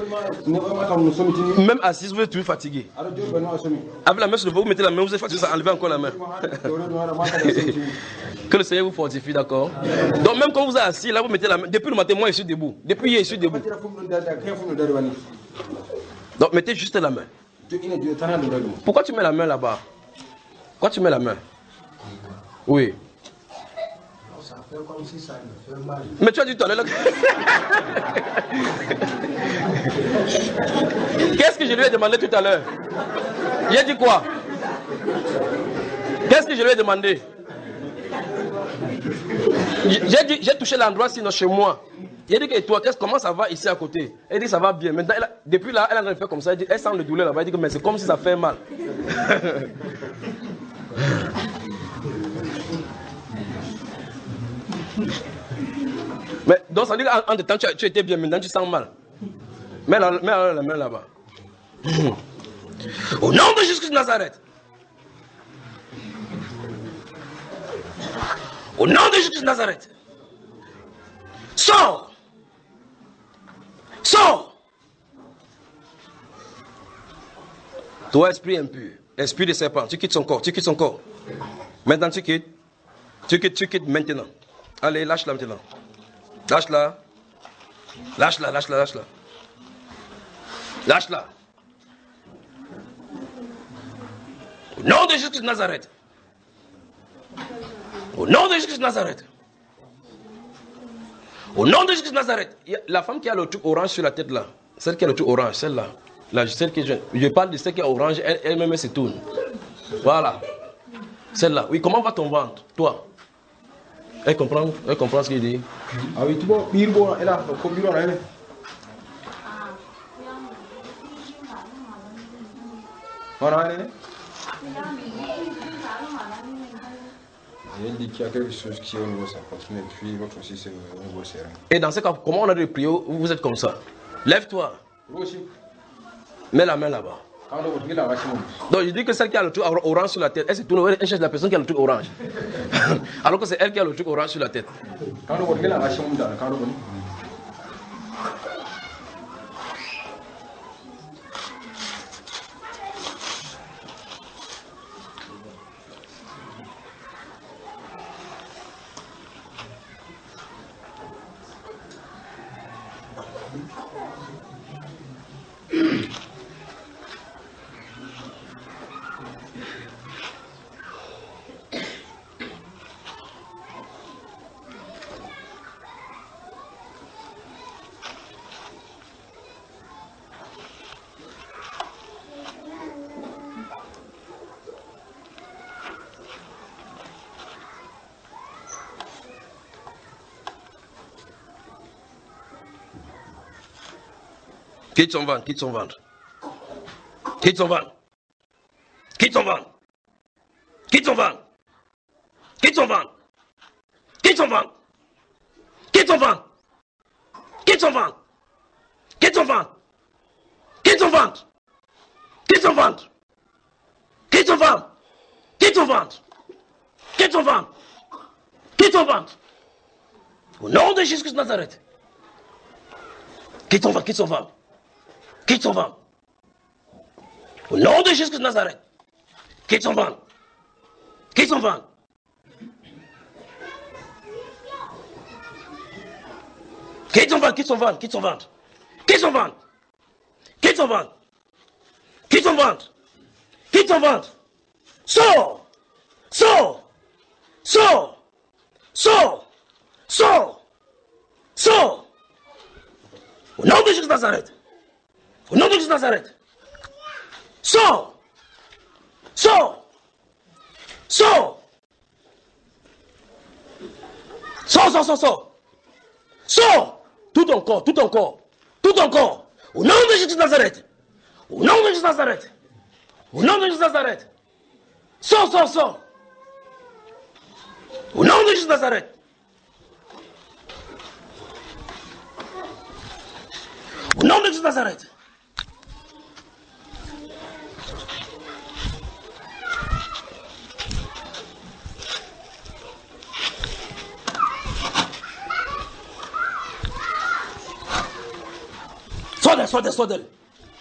Même assis, vous êtes toujours fatigué. Avec la main sur le ventre, vous mettez la main, vous êtes fatigué, ça enlève encore la main. Que le Seigneur vous fortifie, d'accord? Donc même quand vous êtes assis, là vous mettez la main. Depuis le matin, moi je suis debout. Depuis hier, je suis debout. Donc mettez juste la main. Pourquoi tu mets la main là-bas? Pourquoi tu mets la main? Oui. Ça fait comme si ça me fait mal. Mais tu as dit tout à l'heure. Qu'est-ce que je lui ai demandé tout à l'heure? J'ai dit quoi? Qu'est-ce que je lui ai demandé? J'ai dit, j'ai touché l'endroit sinon chez moi. Il a dit que toi, comment ça va ici à côté? Elle dit ça va bien. Maintenant, elle a, depuis là, elle a fait comme ça. Elle, dit, elle sent le douleur là-bas. Elle dit que mais c'est comme si ça fait mal. Mais donc ça dit qu'en temps tu, tu étais bien, maintenant tu sens mal. Mets la, mets la, la main là-bas. Au nom de Jésus de Nazareth. Au nom de Jésus de Nazareth. Sors. Sors. Toi, esprit impur, esprit de serpent, tu quittes son corps, tu quittes son corps. Maintenant tu quittes. Tu quittes, tu quittes maintenant. Allez, lâche-la maintenant. Lâche-la. Lâche-la, lâche-la, lâche-la. Lâche-la. Au nom de Jésus-Christ de Nazareth. Au nom de Jésus-Christ de Nazareth. Au nom de Jésus-Christ de Nazareth. La femme qui a le truc orange sur la tête là. Celle qui a le truc orange, celle-là. Là, celle qui, je, je parle de celle qui a orange, elle, elle-même elle se tourne. Voilà. Celle-là. Oui, comment va ton ventre, toi? Elle comprend, elle comprend ce qu'il dit. Ah oui, tu vois, pire bon, elle a le bureau là. Voilà, elle est. Il dit qu'il y a quelque chose qui est au niveau de sa poitrine et puis l'autre aussi c'est au niveau serré. Et dans ce cas, comment on a de prier? Vous êtes comme ça. Lève-toi. Vous aussi. Mets la main là-bas. Donc je dis que celle qui a le truc orange sur la tête, elle se tourne, elle cherche la personne qui a le truc orange. Alors que c'est elle qui a le truc orange sur la tête. Quitte son ventre, quitte son ventre. Quitte son ventre. Quitte son ventre. Quitte son ventre. Quitte son ventre. Quitte son ventre. Quitte son ventre. Quitte son ventre. Quitte son ventre. Quitte son ventre. Quitte son ventre. Quitte son ventre. Quitte son ventre. Quitte son ventre. Quitte son ventre. Au nom de Jésus-Christ de Nazareth. Quitte son ventre, quitte son ventre. Quitte son ventre. Au nom de Jésus de Nazareth. Quitte son ventre. Quitte son ventre. Quitte son ventre, quitte son ventre, quitte son ventre. Quitte son ventre. Quitte son ventre. Quitte son ventre. Quitte son ventre. Sors. Sors. Sors. Sors. Sors. Sors. Au nom de Jésus de Nazareth. Au nom de Jésus de Nazareth. Sors. Sors. Sors. Sors, sors, sors, sors. Sors. Tout ton corps, tout ton corps. Tout ton corps. Au nom de Jésus de Nazareth. Au nom de Jésus de Nazareth. Au nom de Jésus de Nazareth. Sors, sors, sors. Au nom de Jésus de Nazareth. Au nom de Jésus de Nazareth. Sors d'elle, sors d'elle, sors d'elle.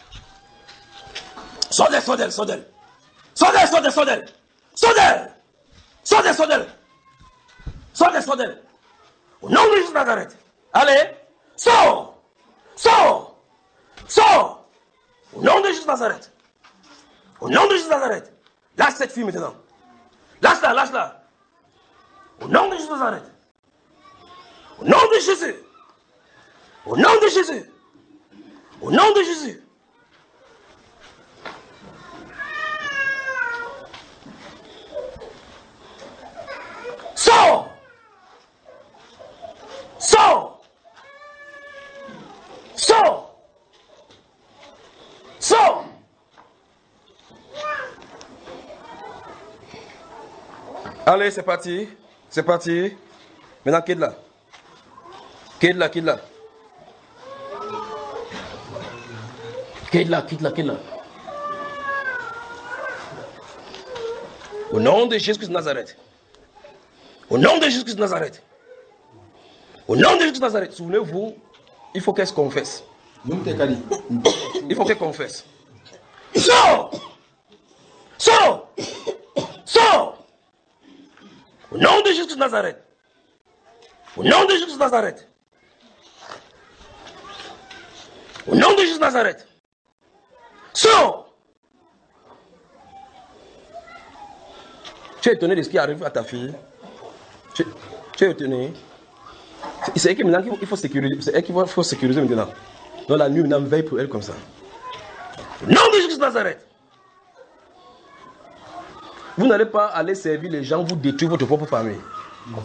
Sors d'elle, sors d'elle, sors d'elle. Sors d'elle, sors d'elle, sors d'elle. Sors d'elle. Sors d'elle, sors d'elle. Sors d'elle, sors d'elle. Au nom de Jésus de Nazareth. Allez, sors. Sors. Sors. Au nom de Jésus de Nazareth. Au nom de Jésus de Nazareth. Lâche cette fille maintenant. Lâche-la, lâche-la. Au nom de Jésus de Nazareth. Au nom de Jésus. Au nom de Jésus. Au nom de Jésus. Sors. Sors. Sors. Sors. Allez, c'est parti. C'est parti. Maintenant, quitte là. Quitte là, quitte là. Quitte là, quitte là, quitte là. Au nom de Jésus-Christ de Nazareth. Au nom de Jésus-Christ de Nazareth. Au nom de Jésus-Christ de Nazareth. Souvenez-vous, il faut qu'elle se confesse. Il faut qu'elle confesse. Sors! Sors! Sors! Au nom de Jésus de Nazareth. Au nom de Jésus de Nazareth. Au nom de Jésus de Nazareth. Sors! Tu es étonné de ce qui arrive à ta fille? Tu, tu es étonné? C'est elle qui maintenant qu'il faut sécuriser. C'est elle qu'il faut sécuriser maintenant. Dans la nuit, maintenant, veille pour elle comme ça. Non de Jésus de Nazareth. Vous n'allez pas aller servir les gens, vous détruire votre propre famille. Vous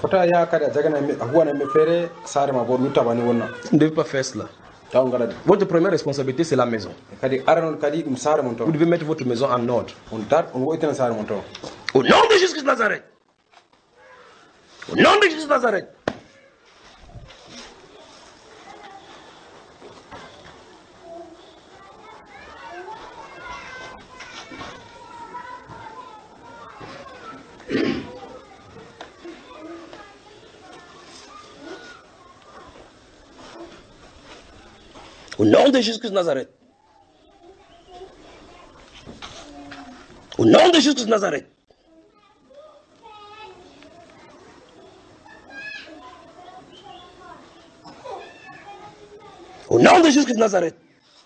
ne devez pas faire cela. Votre première responsabilité, c'est la maison. Vous devez mettre votre maison en ordre. Au nom de Jésus de Nazareth. Au nom de Jésus de Nazareth. Au nom de Jésus de Nazareth. Au nom de Jésus de Nazareth. Au nom de Jésus de Nazareth.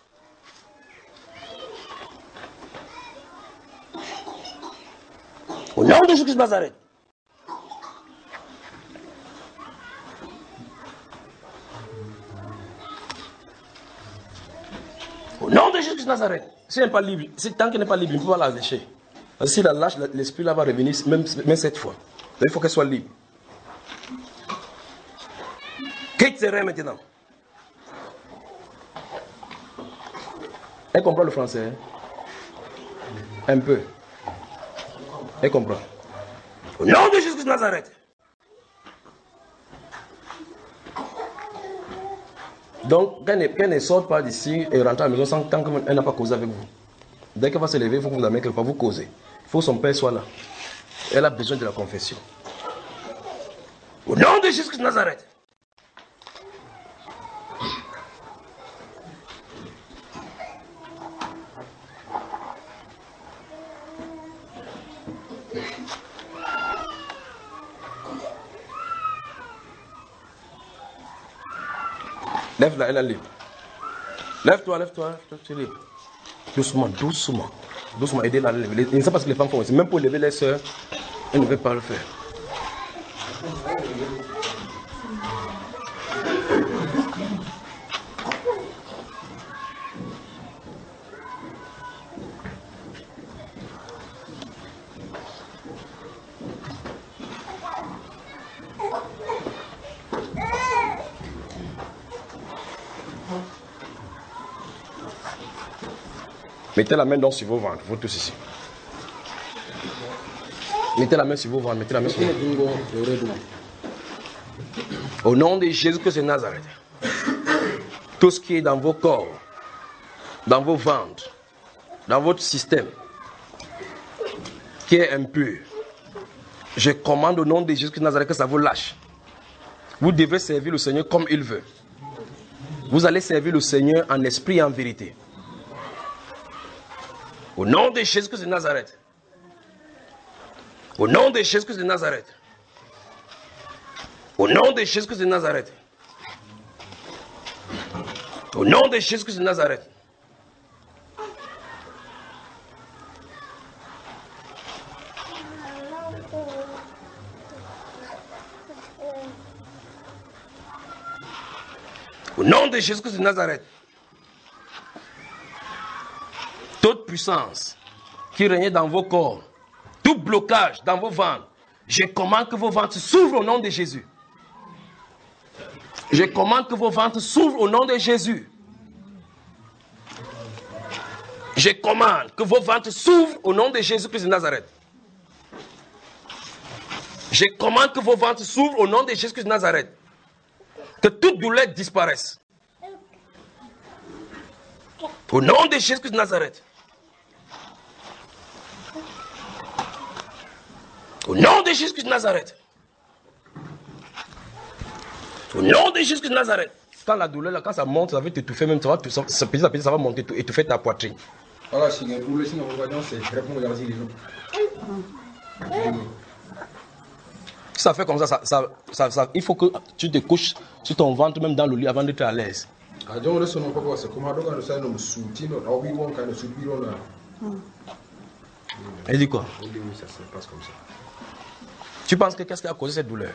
Au nom de Jésus de Nazareth. Au nom de Jésus de Nazareth. Si elle n'est pas libre, si tant qu'elle n'est pas libre, il ne peut pas la lâcher. Si la lâche, l'esprit là va revenir, même, même cette fois. Donc, il faut qu'elle soit libre. Quitte ses reins maintenant. Elle comprend le français? Un peu. Elle comprend. Au nom de Jésus de Nazareth. Donc, qu'elle ne, ne sorte pas d'ici et rentre à la maison sans, tant qu'elle n'a pas causé avec vous. Dès qu'elle va se lever, il faut que vous l'amenez quelque part, vous causez. Il faut que son père soit là. Elle a besoin de la confession. Au nom de Jésus de Nazareth. Lève-la, elle est libre. Lève-toi, lève-toi, lève-toi, tu es libre. Doucement, doucement. Doucement, aidez-la à lever. Il ne sait pas ce que les femmes font aussi. Même pour lever les soeurs, elles ne veulent pas le faire. Mettez la main donc sur vos ventres, vous tous ici. Mettez la main sur vos ventres, mettez la main sur vos ventres. Au nom de Jésus-Christ de Nazareth, tout ce qui est dans vos corps, dans vos ventres, dans votre système, qui est impur, je commande au nom de Jésus-Christ de Nazareth que ça vous lâche. Vous devez servir le Seigneur comme il veut. Vous allez servir le Seigneur en esprit et en vérité. Au nom de Jésus-Christ de Nazareth. Au nom de Jésus-Christ de Nazareth. Au nom de Jésus-Christ de Nazareth. Au nom de Jésus-Christ de Nazareth. Au nom de Jésus-Christ de Nazareth. Toute puissance qui régnait dans vos corps, tout blocage dans vos ventres, je commande que vos ventres s'ouvrent au nom de Jésus. Je commande que vos ventres s'ouvrent au nom de Jésus. Je commande que vos ventres s'ouvrent au nom de Jésus-Christ de Nazareth. Je commande que vos ventres s'ouvrent au nom de Jésus-Christ de Nazareth. Que toute douleur disparaisse. Au nom de Jésus-Christ de Nazareth. Au nom de Jésus-Christ de Nazareth. Au nom de Jésus-Christ de Nazareth. Quand la douleur, là, quand ça monte, ça va t'étouffer même, ça va, ça, ça, petit à petit, ça va monter, étouffer ta poitrine. Ça fait comme ça, ça, ça, ça, ça, il faut que tu te couches sur ton ventre, même dans le lit, avant d'être à l'aise. Elle dit quoi? Ça se passe comme ça. Tu penses que qu'est-ce qui a causé cette douleur?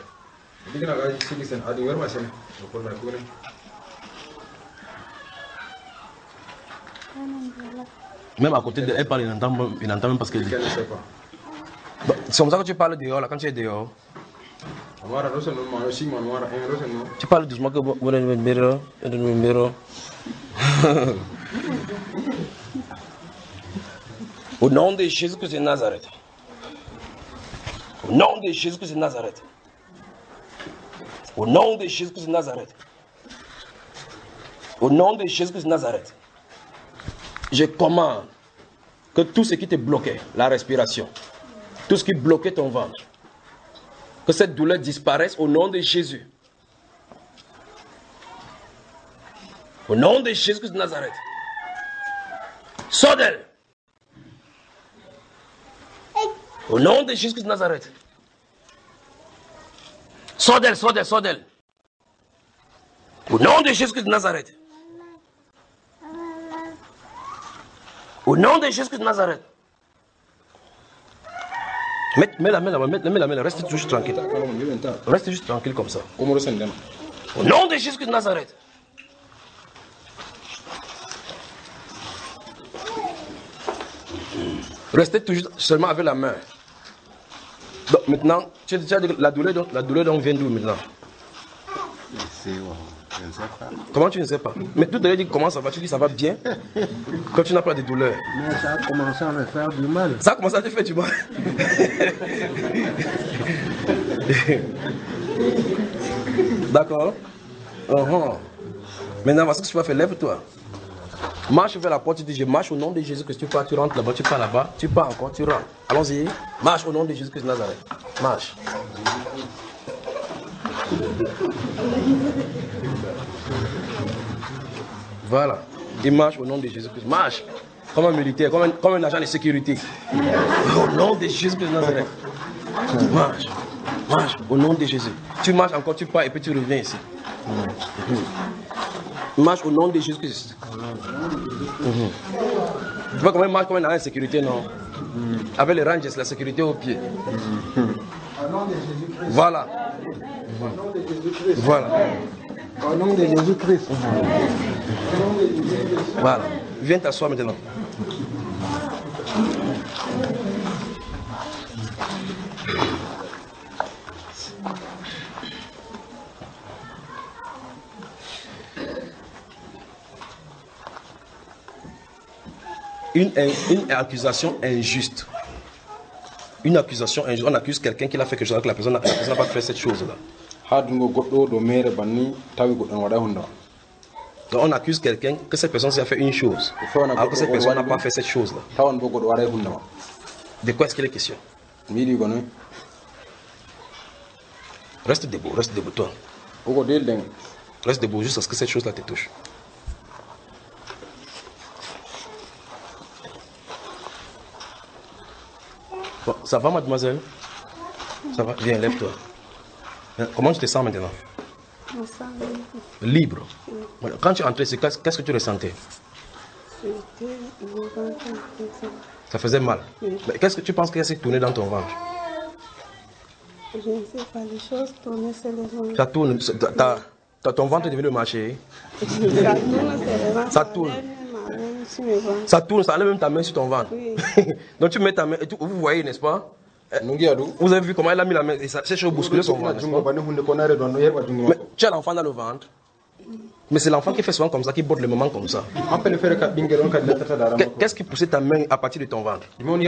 Même à côté de elle parle, il n'entend il n'entend même pas ce qu'elle dit. C'est comme ça que tu parles dehors, là, quand tu es dehors. Tu parles doucement que vous avez un numéro, un numéro. Au nom de Jésus-Christ de Nazareth. Au nom de Jésus-Christ de Nazareth. Au nom de Jésus-Christ de Nazareth. Au nom de Jésus-Christ de Nazareth. Je commande que tout ce qui te bloquait, la respiration, tout ce qui bloquait ton ventre, que cette douleur disparaisse au nom de Jésus. Au nom de Jésus-Christ de Nazareth. Sors d'elle. Au nom de Jésus-Christ de Nazareth. Sors d'elle, sors d'elle, sors d'elle. Au nom de Jésus-Christ de Nazareth. Au nom de Jésus-Christ de Nazareth. Mets, mets la main là-bas, mets, mets la main là, reste juste tranquille. Reste juste tranquille comme ça. Au nom de Jésus-Christ de Nazareth. Restez toujours seulement avec la main. Donc maintenant, tu, tu as dit que la douleur, donc, la douleur donc vient d'où maintenant? Je ne sais pas. Comment tu ne sais pas? Mais tout à l'heure dit comment ça va, tu dis ça va bien. Quand tu n'as pas de douleur. Mais ça a commencé à me faire du mal. Ça a commencé à te faire du mal. D'accord. Uh-huh. Maintenant, voici ce que tu vas faire. Lève-toi. Marche vers la porte, tu dis je marche au nom de Jésus que tu pars, tu rentres là-bas, tu pars là-bas, tu pars encore, tu rentres. Allons-y. Marche au nom de Jésus Christ de Nazareth. Marche. Voilà. Il marche au nom de Jésus Christ. Marche. Comme un militaire, comme un, comme un agent de sécurité. Au nom de Jésus Christ de Nazareth. Marche. Marche au nom de Jésus. Tu marches encore, tu pars et puis tu reviens ici. Marche au nom de Jésus Christ. Mm-hmm. Tu vois comment il marche comme un agent de sécurité, non? Mm-hmm. Avec les rangers, la sécurité au pied. Mm-hmm. Voilà. Mm-hmm. Voilà. Au nom de Jésus-Christ. Mm-hmm. Voilà. Viens t'asseoir maintenant. Une, une accusation injuste. Une accusation injuste. On accuse quelqu'un qui a fait quelque chose alors que la personne n'a pas fait cette chose-là. Donc on accuse quelqu'un que cette personne a fait une chose alors que cette personne n'a pas fait cette chose-là. De quoi est-ce qu'il est question? Reste debout, reste debout toi. Reste debout jusqu'à ce que cette chose-là te touche. Bon, ça va, mademoiselle? Ça va? Viens, lève-toi. Comment tu te sens maintenant? Je me sens libre. Libre? Oui. Quand tu es entré, qu'est-ce que tu ressentais? Ça faisait mal? Oui. Qu'est-ce que tu penses qu'il s'est tourné dans ton ventre? Je ne sais pas, les choses tourner, c'est le ventre. Ça tourne? Ta, ta, ton ventre est devenu marcher? Ça tourne, c'est le ventre. Ça tourne? Ça tourne, ça enlève même ta main sur ton ventre. Oui. Donc tu mets ta main et tu, vous voyez, n'est-ce pas? Vous avez vu comment elle a mis la main et ça s'est bousculé son ventre. Mais tu as l'enfant dans le ventre. Mais c'est l'enfant qui fait souvent comme ça, qui botte le moment comme ça. Qu'est-ce qui poussait ta main à partir de ton ventre?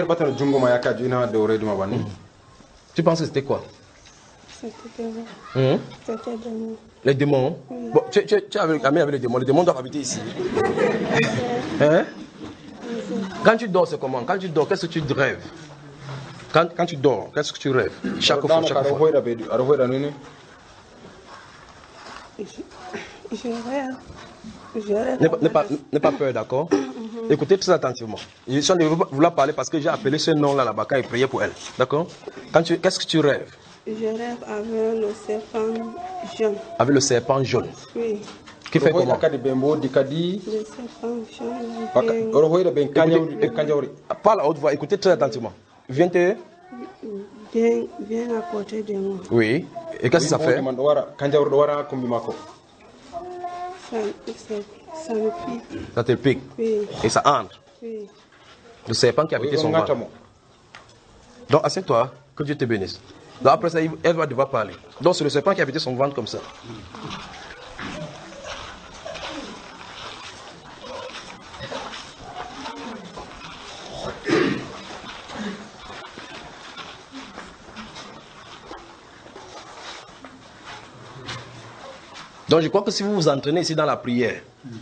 Tu penses que c'était quoi? C'était démon. Hum? C'était démon. Les démons? Oui. Bon, tu, tu, tu as ami avec les démons. Les démons doivent habiter ici. Hein? Quand tu dors, c'est comment? Quand tu dors, qu'est-ce que tu rêves? Quand, quand tu dors, qu'est-ce que tu rêves? Chaque fois, chaque fois. Je, je rêve. Je rêve. N'aie pas, pas, pas peur, d'accord? Mm-hmm. Écoutez très attentivement. Je suis en train de vouloir parler parce que j'ai appelé ce nom-là là-bas quand il priait pour elle. D'accord? Qu'est-ce que tu rêves? Je rêve avec le serpent jaune. Avec le serpent jaune? Oui. Qui fait comment? Le serpent jaune. Parle à haute voix, écoutez très attentivement. Viens te... Viens, viens à côté de moi. Oui. Et qu'est-ce que ça fait? Ça, ça, ça me pique. Ça te pique. Oui. Et ça entre. Oui. Le serpent qui a piqué son ventre. Donc, assieds-toi, que Dieu te bénisse. Donc, après ça, elle va devoir parler. Donc, c'est le serpent qui a piqué son ventre comme ça. Donc je crois que si vous vous entraînez ici dans la prière,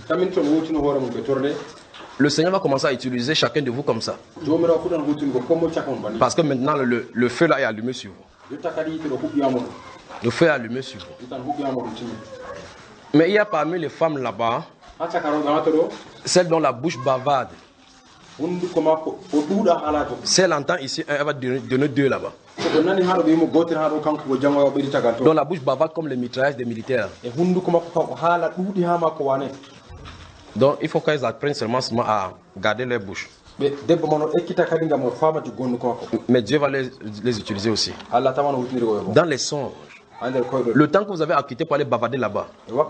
le Seigneur va commencer à utiliser chacun de vous comme ça. Parce que maintenant le, le feu là est allumé sur vous. Le feu est allumé sur vous. Mais il y a parmi les femmes là-bas, celle dont la bouche bavarde. Si elle entend ici, elle va donner deux là-bas. Dans la bouche bavarde comme les mitraillettes des militaires. Donc il faut qu'elles apprennent seulement, seulement à garder leur bouche. Mais Dieu va les, les utiliser aussi. Dans les songes. Le temps que vous avez acquitté pour aller bavarder là-bas,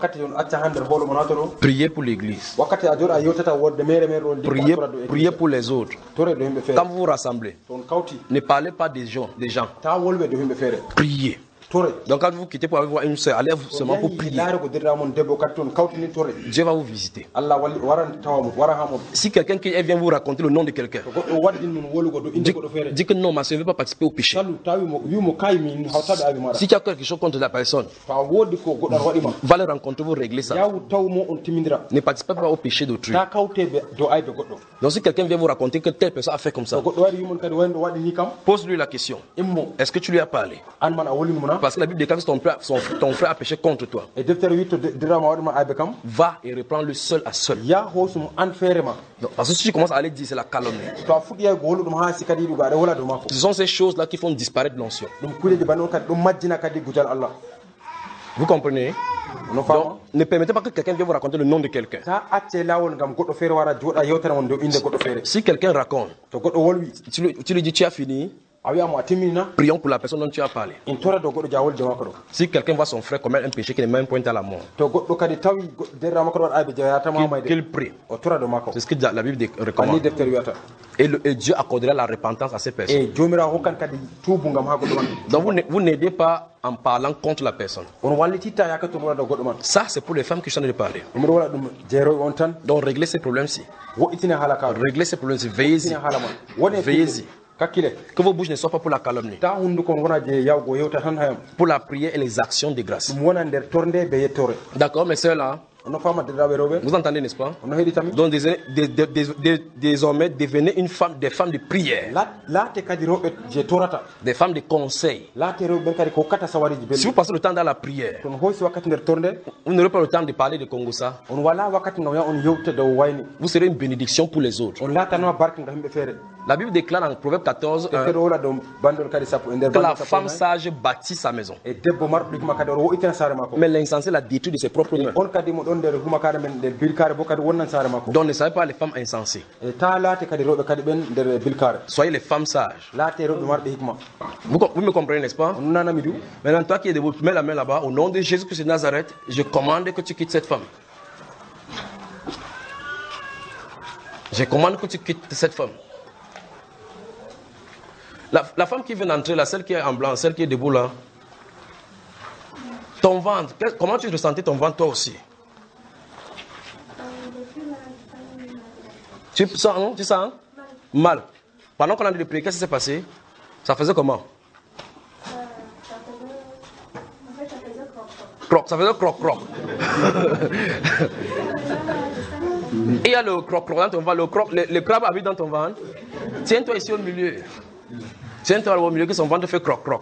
priez pour l'église. Priez, priez pour les autres. Quand vous vous rassemblez, ne parlez pas des gens. Des gens. Priez. Donc quand vous quittez pour aller voir une soeur, allez seulement pour prier. Dieu va vous visiter. Si quelqu'un qui vient vous raconter le nom de quelqu'un, dit que non, ma soeur ne veut pas participer au péché. Si tu as quelque chose contre la personne, va le rencontrer, vous régler ça. Ne participez pas au péché d'autrui. Donc si quelqu'un vient vous raconter que telle personne a fait comme ça, pose-lui la question. Est-ce que tu lui as parlé? Parce que la Bible déclare que ton frère, son, ton frère a péché contre toi. Va et reprends-le seul à seul. Donc, parce que si tu commences à aller dire, c'est la calomnie. Ce sont ces choses-là qui font disparaître l'onction. Vous comprenez? Donc, ne permettez pas que quelqu'un vienne vous raconter le nom de quelqu'un. Si quelqu'un raconte, tu lui, tu lui dis tu as fini. Prions pour la personne dont tu as parlé. Si quelqu'un voit son frère commettre un péché qui n'est même point à la mort, qu'il prie. C'est ce que la Bible recommande. Et, le, et Dieu accordera la repentance à ces personnes. Donc vous, vous n'aidez pas en parlant contre la personne. Ça, c'est pour les femmes qui sont en train de parler. Donc réglez ces problèmes-ci. Réglez ces problèmes-ci. Veillez-y. Veillez-y. Que vos bouches ne soient pas pour la calomnie, pour la prière et les actions de grâce. D'accord, mes soeurs là, vous entendez, n'est-ce pas? Donc désormais, devenez une femme, des femmes de prière, des femmes de conseil. Si vous passez le temps dans la prière, vous n'aurez pas le temps de parler de Congossa. Vous serez une bénédiction pour les autres. La Bible déclare en Proverbe quatorze un, que la femme sage bâtit sa maison, mais l'insensé la détruit de ses propres mains. Donc ne soyez pas les femmes insensées. Soyez les femmes sages. Vous, vous me comprenez, n'est-ce pas? Maintenant, toi qui es debout, mets la main là-bas. Au nom de Jésus-Christ de Nazareth, je commande que tu quittes cette femme. Je commande que tu quittes cette femme. La, la femme qui vient d'entrer là, celle qui est en blanc, celle qui est debout là. Ton ventre, comment tu ressentais ton ventre toi aussi? Tu sens, non? Tu sens? Mal. Pendant qu'on a dû prier, qu'est-ce qui s'est passé? Ça faisait comment? Croc, ça faisait croc croc. Et il y a le croc croc dans ton ventre, le, croc, le, le crabe habite dans ton ventre. Tiens-toi ici au milieu. Tiens-toi au milieu que son ventre fait croc croc.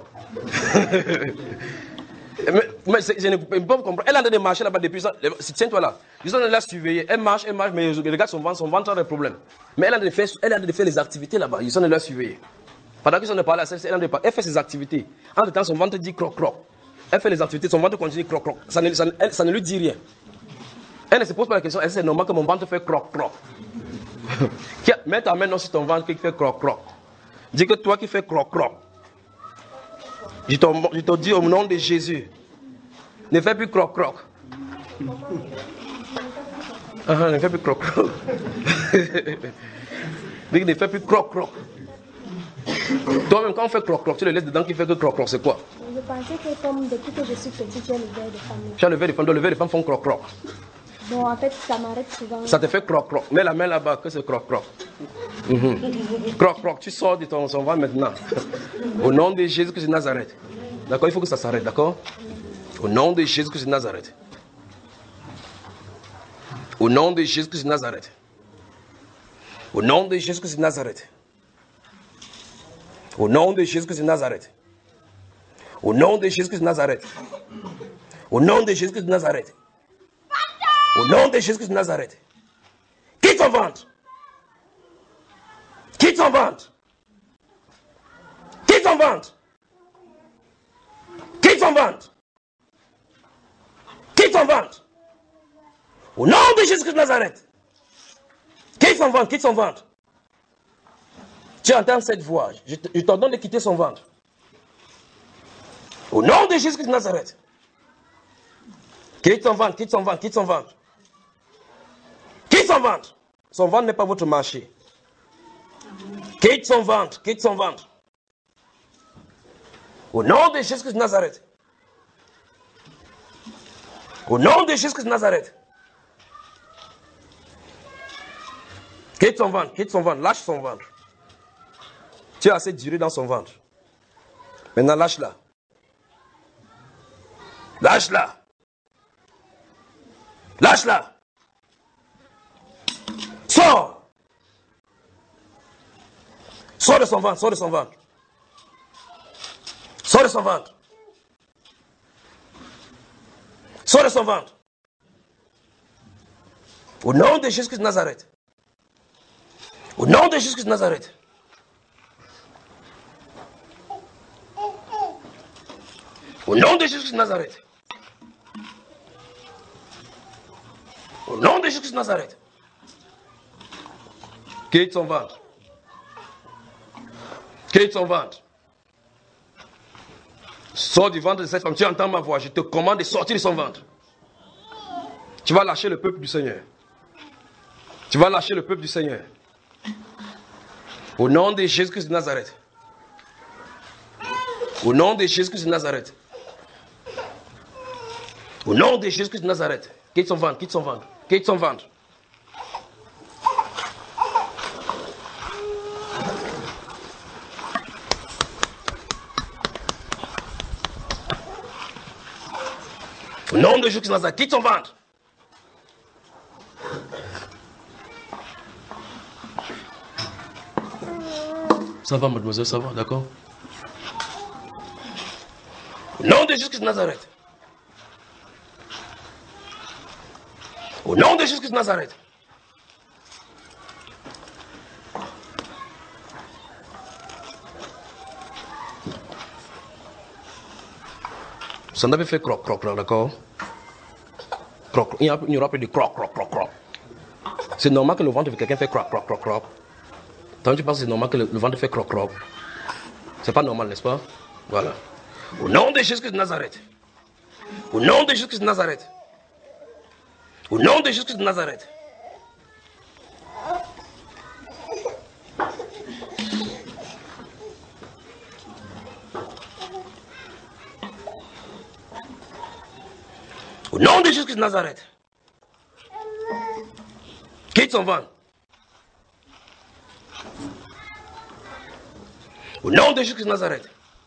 Mais, mais je ne peux pas comprendre. Elle est en train de marcher là-bas depuis ça. Tiens-toi là. Ils sont là surveiller. Elle marche, elle marche, mais regarde son ventre, son ventre a des problèmes. Mais elle est en train de faire, elle est en train de faire les activités là-bas. Ils sont là surveiller. Pendant qu'ils sont de parler à celle, elle, elle, elle fait ses activités. En même temps, son ventre dit croc croc. Elle fait les activités, son ventre continue croc croc. Ça ne, ça, elle, ça ne lui dit rien. Elle ne se pose pas la question. Elle c'est normal que mon ventre fait croc croc. Mets ta main sur ton ventre qui fait croc croc. Dis que toi qui fais croc croc. Je te, je te dis au nom de Jésus, ne fais plus croc-croc. Ah, ne fais plus croc-croc. Ne fais plus croc-croc. Toi-même, quand on fait croc-croc, tu le laisses dedans qui fait que croc-croc, c'est quoi? Je pensais que comme depuis que je suis petite, tu as le verre de femme. Tu as le verre de femme, donc le verre de femme font croc-croc. Bon, en fait, ça m'arrête souvent. Ça te fait croc-croc. Mets la main là-bas, que c'est croc-croc. Mm-hmm. Croc-croc, tu sors de ton son ventre maintenant. Au nom de Jésus-Christ de Nazareth. D'accord, il faut que ça s'arrête, d'accord? Au nom de Jésus-Christ de Nazareth. Au nom de Jésus-Christ de Nazareth. Au nom de Jésus-Christ de Nazareth. Au nom de Jésus-Christ de Nazareth. Au nom de Jésus-Christ de Nazareth. Au nom de Jésus-Christ de Nazareth. Au nom de Jésus-Christ de Nazareth. Quitte ton ventre. Quitte ton ventre. Quitte ton ventre. Quitte ton ventre. Quitte ton ventre. Au nom de Jésus-Christ de Nazareth. Quitte son ventre, quitte son ventre. Tu entends cette voix. Je t'ordonne de quitter son ventre. Au nom de Jésus-Christ de Nazareth. Quitte son ventre, quitte son ventre, quitte son ventre. Quitte son ventre. Son ventre n'est pas votre marché. Quitte son ventre, quitte son ventre. Au nom de Jésus-Christ de Nazareth. Au nom de Jésus-Christ de Nazareth. Quitte son ventre, quitte son ventre, lâche son ventre. Tu as assez duré dans son ventre. Maintenant, lâche-la. Lâche-la. Lâche-la. Sors. Sors de son ventre, sors de son ventre. Sors de son ventre. Sors de son ventre. Au nom de Jésus-Christ de Nazareth. Au nom de Jésus-Christ de Nazareth. Au nom de Jésus de Nazareth. Au nom de Jésus de Nazareth. Quitte son ventre. Quitte son ventre. Sors du ventre de cette femme. Tu entends ma voix. Je te commande de sortir de son ventre. Tu vas lâcher le peuple du Seigneur. Tu vas lâcher le peuple du Seigneur. Au nom de Jésus-Christ de Nazareth. Au nom de Jésus-Christ de Nazareth. Au nom de Jésus-Christ de Nazareth. Quitte son ventre, quitte son ventre, quitte son ventre. Au nom de Jésus-Christ de Nazareth, quitte son ventre. Ça va, mademoiselle, ça va, d'accord? Au nom de Jésus-Christ de Nazareth. Au nom de Jésus-Christ de Nazareth. Ça n'avait fait croc, croc, croc, d'accord? Croc, il n'y aura plus de croc, croc, croc, croc. C'est normal que le ventre de quelqu'un fait croc, croc, croc, croc. Tant que tu penses que c'est normal que le, le ventre fait croc, croc. C'est pas normal, n'est-ce pas? Voilà. Au nom de Jésus-Christ de Nazareth. Au nom de Jésus-Christ de Nazareth. Au nom de Jésus-Christ de Nazareth. Au nom de Jésus-Christ de Nazareth. Quitte son ventre. Au nom de Jésus-Christ de Nazareth.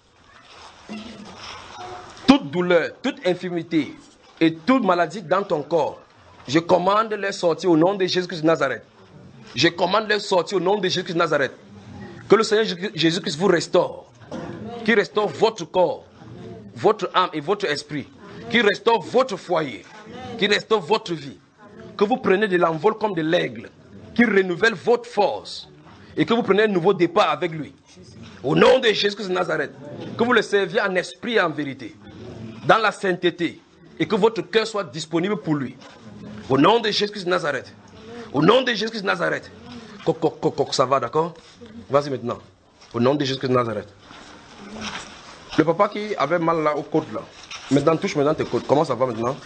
Toute douleur, toute infirmité et toute maladie dans ton corps, je commande les sortir au nom de Jésus-Christ de Nazareth. Je commande les sortir au nom de Jésus-Christ de Nazareth. Que le Seigneur Jésus-Christ vous restaure. Qu'il restaure votre corps, votre âme et votre esprit. Qu'il restaure votre foyer. Qu'il restaure votre vie. Que vous preniez de l'envol comme de l'aigle. Qu'il renouvelle votre force. Et que vous preniez un nouveau départ avec lui. Au nom de Jésus-Christ de Nazareth. Que vous le serviez en esprit et en vérité. Dans la sainteté. Et que votre cœur soit disponible pour lui. Au nom de Jésus-Christ de Nazareth. Au nom de Jésus-Christ de Nazareth. Coq, coq, coq, coq, ça va, d'accord? Vas-y maintenant. Au nom de Jésus-Christ de Nazareth. Le papa qui avait mal là aux côtes là. Maintenant, touche maintenant tes côtes. Comment ça va maintenant?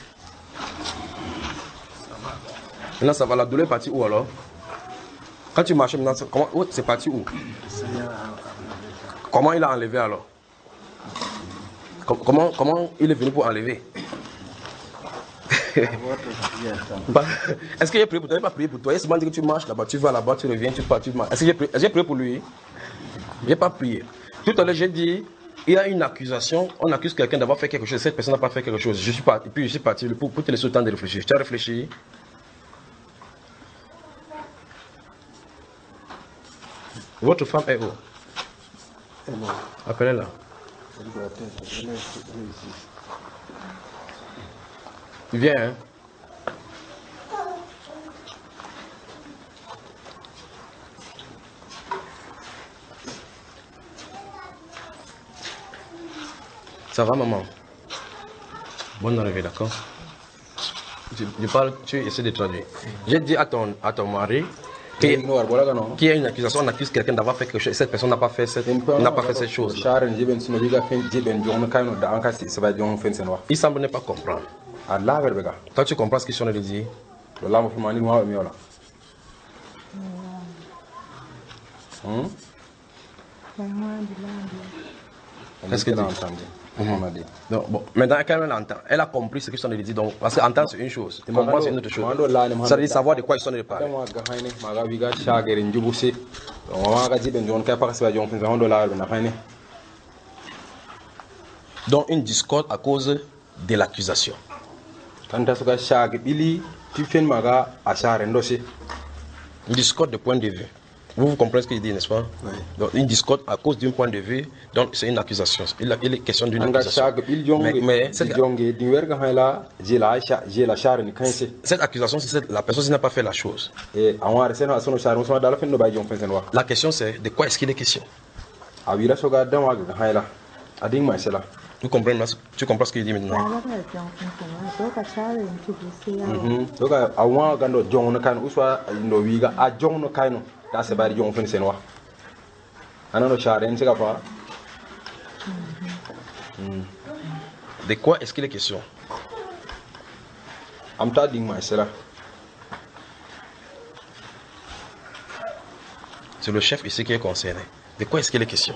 Maintenant, ça va. La douleur est partie où alors? Quand tu marches maintenant, comment, oh, c'est parti où? Comment il a enlevé alors? Comment, comment il est venu pour enlever? Est-ce que j'ai prié pour toi? Je n'ai pas prié pour toi. Il m'a dit que tu marches là-bas, tu vas là-bas, tu reviens, tu pars, tu marches. Est-ce que j'ai prié, est-ce que j'ai prié pour lui? Je n'ai pas prié. Tout à l'heure, j'ai dit, il y a une accusation, on accuse quelqu'un d'avoir fait quelque chose, cette personne n'a pas fait quelque chose. Je suis parti, puis je suis parti pour, pour te laisser le temps de réfléchir. Tu as réfléchi? Votre femme est où? Appelez-la. Viens, hein. Ça va, maman? Bonne arrivée, d'accord? Je, je parle, tu essaies de traduire. J'ai dit à ton, à ton mari qu'il y a une accusation, on accuse quelqu'un d'avoir fait quelque chose, cette personne n'a pas fait cette, n'a pas fait cette chose. Il semble ne pas comprendre. Toi, tu comprends ce qu'ils sont en train de dire? Qu'est-ce qu'elle a entendu? Mm-hmm. Donc, bon, maintenant, quand elle entend, elle a compris ce qu'ils sont en train de dire. Donc, parce qu'entendre, c'est une chose. Comprendre, c'est une autre chose. Ça veut dire savoir de quoi ils sont en train de parler. Donc, une discorde à cause de l'accusation. Une discorde de point de vue. Vous, vous comprenez ce qu'il dit, n'est-ce pas? Oui. Donc, une discorde à cause d'un point de vue, donc c'est une accusation. Il, il est question d'une accusation. Mais, mais cette, cette accusation, c'est la personne qui n'a pas fait la chose. La question, c'est de quoi est-ce qu'il est question? Tu comprends, tu comprends ce qu'il dit maintenant? De quoi est-ce qu'il est question? C'est le chef ici qui est concerné. De quoi est-ce qu'il est question?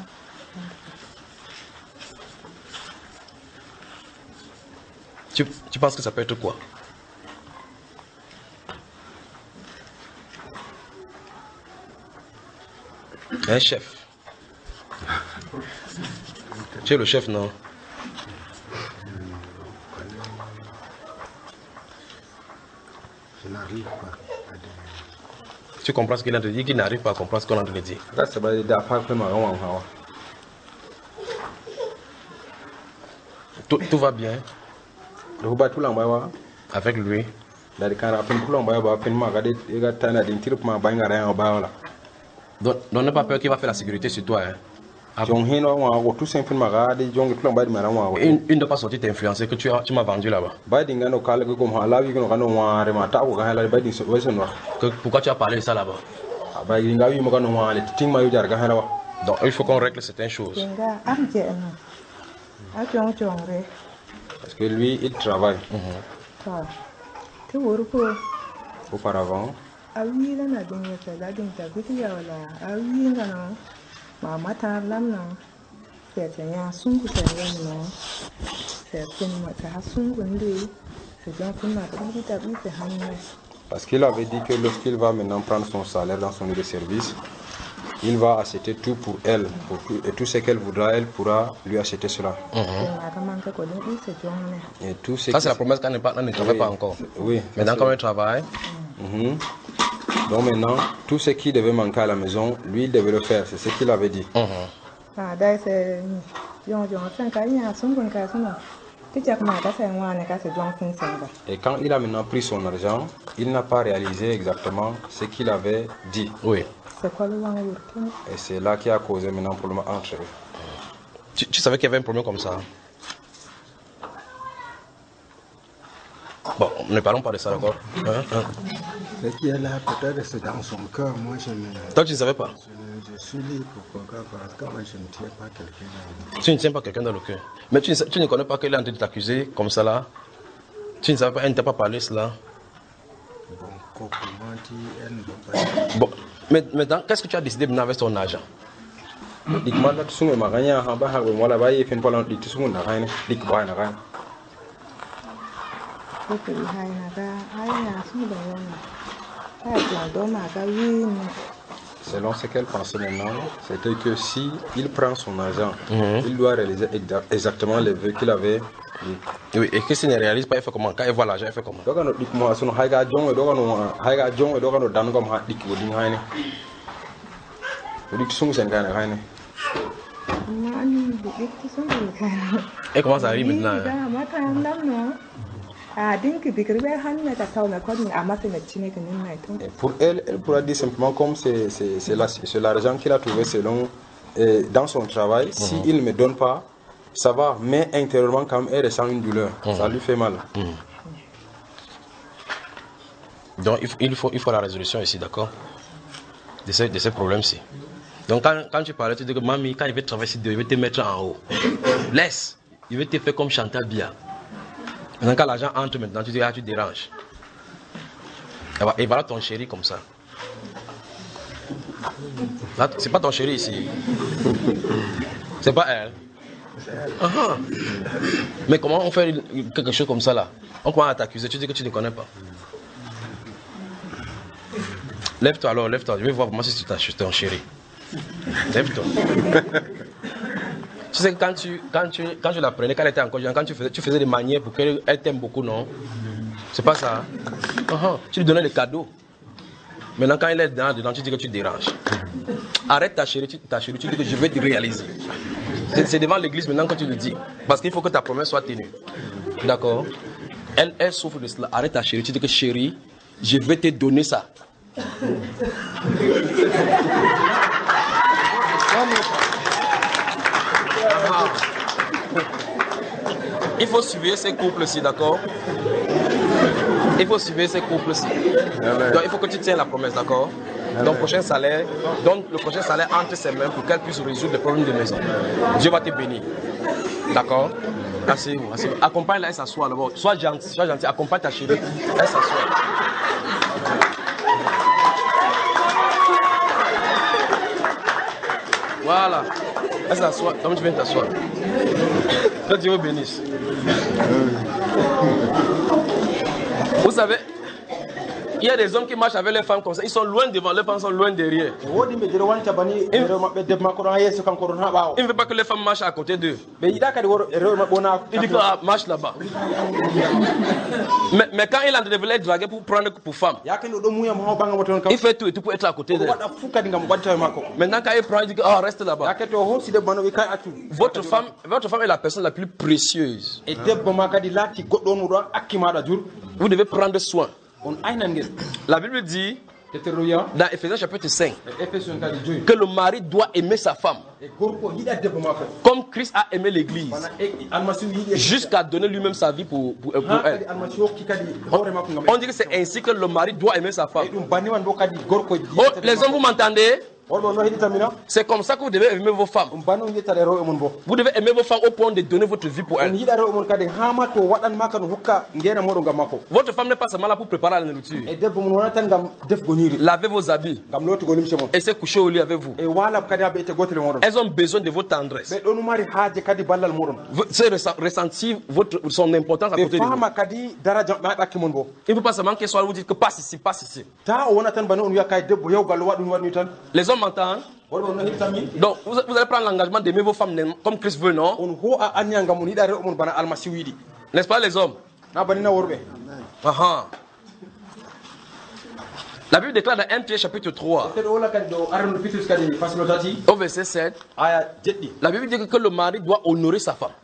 Tu, tu penses que ça peut être quoi? Un chef. Tu es le chef, non? Je n'arrive pas à dire. Tu comprends ce qu'il a dit? Qu'il n'arrive pas à comprendre ce qu'on a de dire. Tout, tout va bien avec lui. Donc, donc n'aie pas peur qu'il va faire la sécurité sur toi. Hein. Une, une ne pas sortir t'influencer que tu, as, tu m'as vendu là-bas. Pourquoi tu as parlé de ça là-bas? Donc il faut qu'on règle certaines choses. Parce que lui, il travaille. Mm-hmm. Auparavant, parce qu'il avait dit que lorsqu'il va maintenant prendre son salaire dans son lieu de service, il va acheter tout pour elle, pour tout, et tout ce qu'elle voudra, elle pourra lui acheter cela. Mm-hmm. Et tout ce ça, c'est la promesse qu'elle ne travaille oui, pas encore. Oui. Maintenant, quand elle travaille. Mm-hmm. Donc maintenant, tout ce qui devait manquer à la maison, lui, il devait le faire. C'est ce qu'il avait dit. Mm-hmm. Et quand il a maintenant pris son argent, il n'a pas réalisé exactement ce qu'il avait dit. Oui. Et c'est là qui a causé maintenant un problème entre eux. Tu, tu savais qu'il y avait un problème comme ça? Bon, ne parlons pas de ça encore. Hein, hein. Ce qui est là, peut-être c'est dans son cœur. Moi, je ne. Toi, tu ne savais pas? Je, je suis libre, pourquoi? Parce que moi, je ne tiens pas quelqu'un dans le cœur. Tu ne tiens pas quelqu'un dans le cœur. Mais tu ne, tu ne connais pas qu'il est en train de t'accuser comme ça là? Tu ne savais pas, elle ne t'a pas parlé cela? Bon, comment dit, elle ne va pas. Bon, mais maintenant, qu'est-ce que tu as décidé maintenant avec ton argent? Dis-moi, tu sais, je vais rien à faire. Moi, là-bas, il fait une parole. Dis-tu, je vais rien. Dis-moi, rien. Selon ce qu'elle pensait maintenant, c'était que si il prend son argent, mm-hmm. il doit réaliser exactement les vœux qu'il avait. Oui, et que s'il ne réalise pas, il fait comment? Quand il voit l'argent, il fait comment? Donc, dis-moi, si on a un don, et donc on a un don, et donc on a un don, comme dit qu'il y a un don. Et comment ça arrive maintenant? Pour elle, elle pourra dire simplement comme c'est l'argent qu'il a trouvé selon euh, dans son travail. Mm-hmm. S'il ne me donne pas, ça va, mais intérieurement quand même, elle ressent une douleur. Mm-hmm. Ça lui fait mal. Mm-hmm. Donc il faut, il, faut, il faut la résolution ici, d'accord? De ces, de ces problèmes-ci. Donc quand, quand tu parlais, tu dis que mamie, quand il veut travailler ici, il veut te mettre en haut. Laisse. Il veut te faire comme Chantal Bia. Maintenant quand l'argent entre maintenant, tu dis ah tu déranges. Et voilà ton chéri comme ça. Là, c'est pas ton chéri ici. C'est pas elle. Uh-huh. Mais comment on fait quelque chose comme ça là? On commence à t'accuser, tu dis que tu ne connais pas. Lève-toi alors, lève-toi. Je vais voir comment si tu t'as ton chéri. Lève-toi. Tu sais que quand tu, quand tu, quand tu la prenais, quand elle était encore jeune, quand tu faisais, tu faisais des manières pour qu'elle t'aime beaucoup, non? C'est pas ça. Uh-huh. Tu lui donnais des cadeaux. Maintenant, quand elle est dedans, dedans, tu dis que tu déranges. Arrête ta chérie, tu, ta chérie, tu dis que je vais te réaliser. C'est devant l'église maintenant que tu le dis. Parce qu'il faut que ta promesse soit tenue. D'accord? Elle, elle souffre de cela. Arrête ta chérie, tu dis que chérie, je vais te donner ça. Il faut suivre ces couples-ci, d'accord? Il faut suivre ces couples-ci. Donc il faut que tu tiennes la promesse, d'accord? Donc prochain salaire, donne le prochain salaire entre ses mains pour qu'elle puisse résoudre les problèmes de maison. Dieu va te bénir. D'accord? Asseyez-vous, asseyez-vous. Accompagne-la, elle s'assoit d'abord. Sois gentil, sois gentil, accompagne ta chérie. Elle s'assoit. Voilà. Elle s'assoit. Comment tu viens t'asseoir? Que Dieu vous bénisse. Vous savez, il y a des hommes qui marchent avec les femmes comme ça. Ils sont loin devant, les femmes sont loin derrière. Il ne veut pas que les femmes marchent à côté d'eux. Il dit que ah, marche là-bas. mais, mais quand il est en train de les draguer pour prendre pour femme, il fait tout et tout pour être à côté d'eux. Maintenant quand il prend, il dit que oh, reste là-bas. Votre femme, votre femme est la personne la plus précieuse. Vous devez prendre soin. La Bible dit dans Ephésiens chapitre cinq que le mari doit aimer sa femme comme Christ a aimé l'église jusqu'à donner lui-même sa vie pour, pour, pour elle. On dit que c'est ainsi que le mari doit aimer sa femme. Oh, les hommes, vous m'entendez? C'est comme ça que vous devez aimer vos femmes. Vous devez aimer vos femmes au point de donner votre vie pour elles. Votre femme n'est pas seulement là pour préparer la nourriture. Lavez vos habits et se coucher au lit avec vous. Elles ont besoin de votre tendresse. C'est ressentir votre, son importance à côté de vous. Il ne faut pas seulement qu'elle soit là vous dites que passe ici, passe ici. Les hommes m'entendent? Donc vous, vous allez prendre l'engagement d'aimer vos femmes comme Christ veut, non? N'est-ce pas les hommes? Uh-huh. La Bible déclare dans un Pierre chapitre trois au verset sept, la Bible dit que le mari doit honorer sa femme.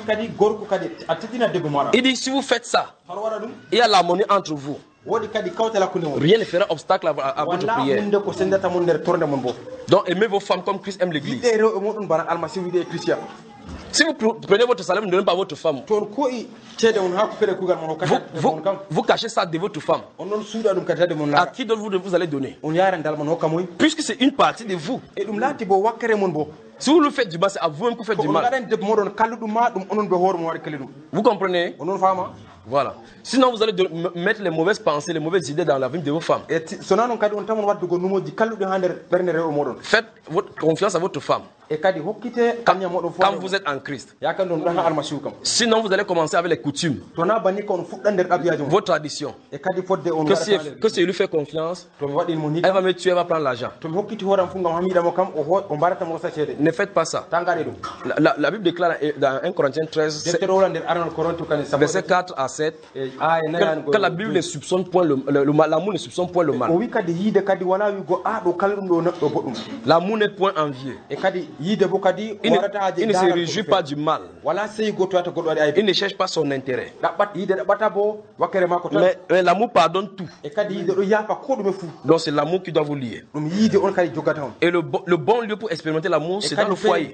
Il dit si vous faites ça, il y a l'harmonie entre vous. Rien ne fera obstacle à, à votre prière. Donc aimez vos femmes comme Christ aime l'église. Si vous prenez votre salaire, vous ne donnez pas à votre femme. Vous, vous, vous cachez ça de votre femme. À qui d'autre vous, vous allez donner? Puisque c'est une partie de vous. Si vous le faites du mal, c'est à vous-même que vous faites du mal. Vous comprenez? Voilà. Sinon, vous allez de, mettre les mauvaises pensées, les mauvaises idées dans la vie de vos femmes. Faites votre confiance à votre femme. Quand, quand vous êtes en Christ. Sinon, vous allez commencer avec les coutumes, vos traditions. Que si, que si elle lui fait confiance, elle va me tuer, elle va prendre l'argent. Ne faites pas ça. La, la, la Bible déclare dans un Corinthiens treize, verset quatre à sept, que, que la Bible ne soupçonne point le, le, le mal, l'amour ne soupçonne point le mal. L'amour n'est point envieux. Il ne, il ne se réjouit pas du mal. Il ne cherche pas son intérêt. Mais, mais l'amour pardonne tout. Donc c'est l'amour qui doit vous lier. Et le, le bon lieu pour expérimenter l'amour, c'est dans le foyer.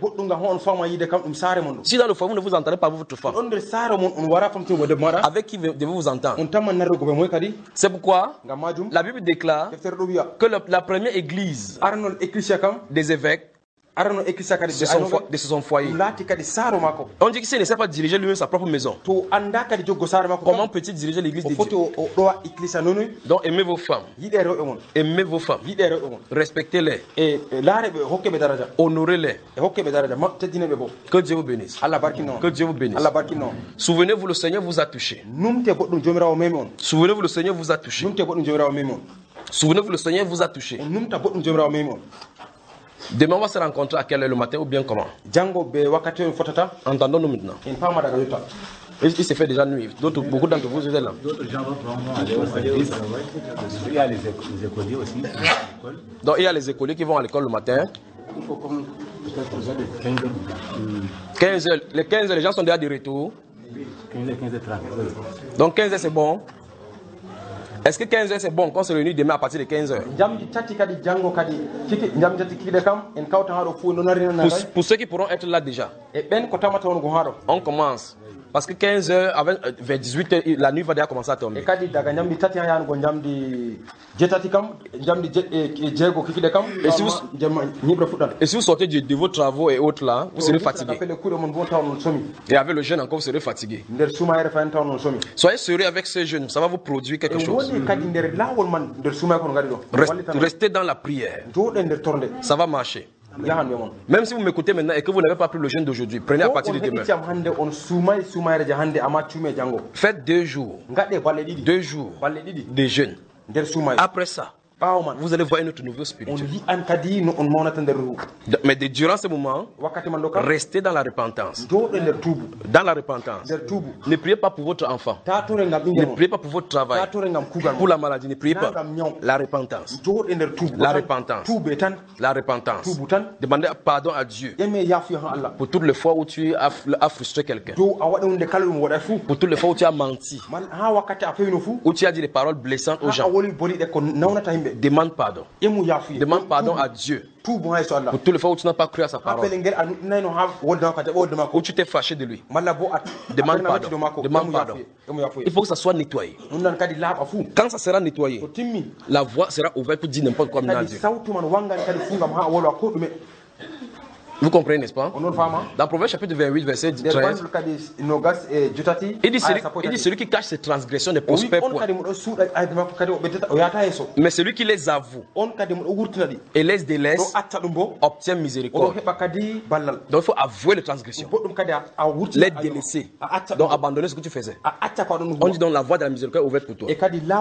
Si dans le foyer vous ne vous entendez pas avec votre femme, avec qui devez-vous vous entendre? C'est pourquoi la Bible déclare que la, la première église des évêques de son, fo de son foyer. On dit que s'il ne sait pas diriger lui-même sa propre maison, comment peut-il diriger l'église de Dieu? Donc aimez vos femmes. Aimez vos femmes. Respectez-les. Honorez-les. Que Dieu vous bénisse. Que Dieu vous bénisse. Souvenez-vous, le Seigneur vous a touché. Souvenez-vous, le Seigneur vous a touché. Souvenez-vous, le Seigneur vous a touché. Demain, on va se rencontrer à quelle heure le matin ou bien comment? Entendons-nous maintenant. Il, il s'est fait déjà nuit. D'autres, beaucoup d'entre vous étaient là. D'autres gens vont probablement aller au service. Il y a les écoliers aussi. Donc il y a les écoliers qui vont à l'école le matin. Il faut comme quinze heures. Les quinze heures, les gens sont déjà de retour. quinze heures, quinze heures trente. Donc quinze heures, c'est bon. Est-ce que quinze heures c'est bon qu'on se réunit demain à partir de quinze heures? Pour, pour ceux qui pourront être là déjà, on commence. Parce que quinze heures, vers dix-huit heures, la nuit va déjà commencer à tomber. Et si vous, et si vous sortez de, de vos travaux et autres là, vous serez fatigué. Et avec le jeûne encore, vous serez fatigué. Soyez sérieux avec ce jeûne, ça va vous produire quelque chose. Restez dans la prière. Ça va marcher. Même si vous m'écoutez maintenant et que vous n'avez pas pris le jeûne d'aujourd'hui, prenez à partir de demain. Faites deux jours. Deux jours de jeûne. Après ça, vous allez voir une autre nouveau spirituel. Mais de, durant ce moment, restez dans la repentance. Dans la repentance. Ne priez pas pour votre enfant. Ne priez pas pour votre travail. Pour la maladie, ne priez pas. La repentance. La repentance. La repentance. Demandez pardon à Dieu pour toutes les fois où tu as, as frustré quelqu'un. Pour toutes les fois où tu as menti. Où tu as dit des paroles blessantes aux gens. Demande pardon. Demande pardon à Dieu. Pour toutes les fois où tu n'as pas cru à sa parole. Où tu t'es fâché de lui. Demande pardon. Demande pardon. Il faut que ça soit nettoyé. Quand ça sera nettoyé, la voie sera ouverte pour dire n'importe quoi à Dieu. Vous comprenez, n'est-ce pas? Dans Proverbe chapitre vingt-huit, verset treize, il dit, celui, il dit celui qui cache ses transgressions ne prospère point. Mais celui qui les avoue et les délaisse obtient miséricorde. Donc il faut avouer les transgressions, les délaisser, donc abandonner ce que tu faisais. On dit donc la voie de la miséricorde est ouverte pour toi.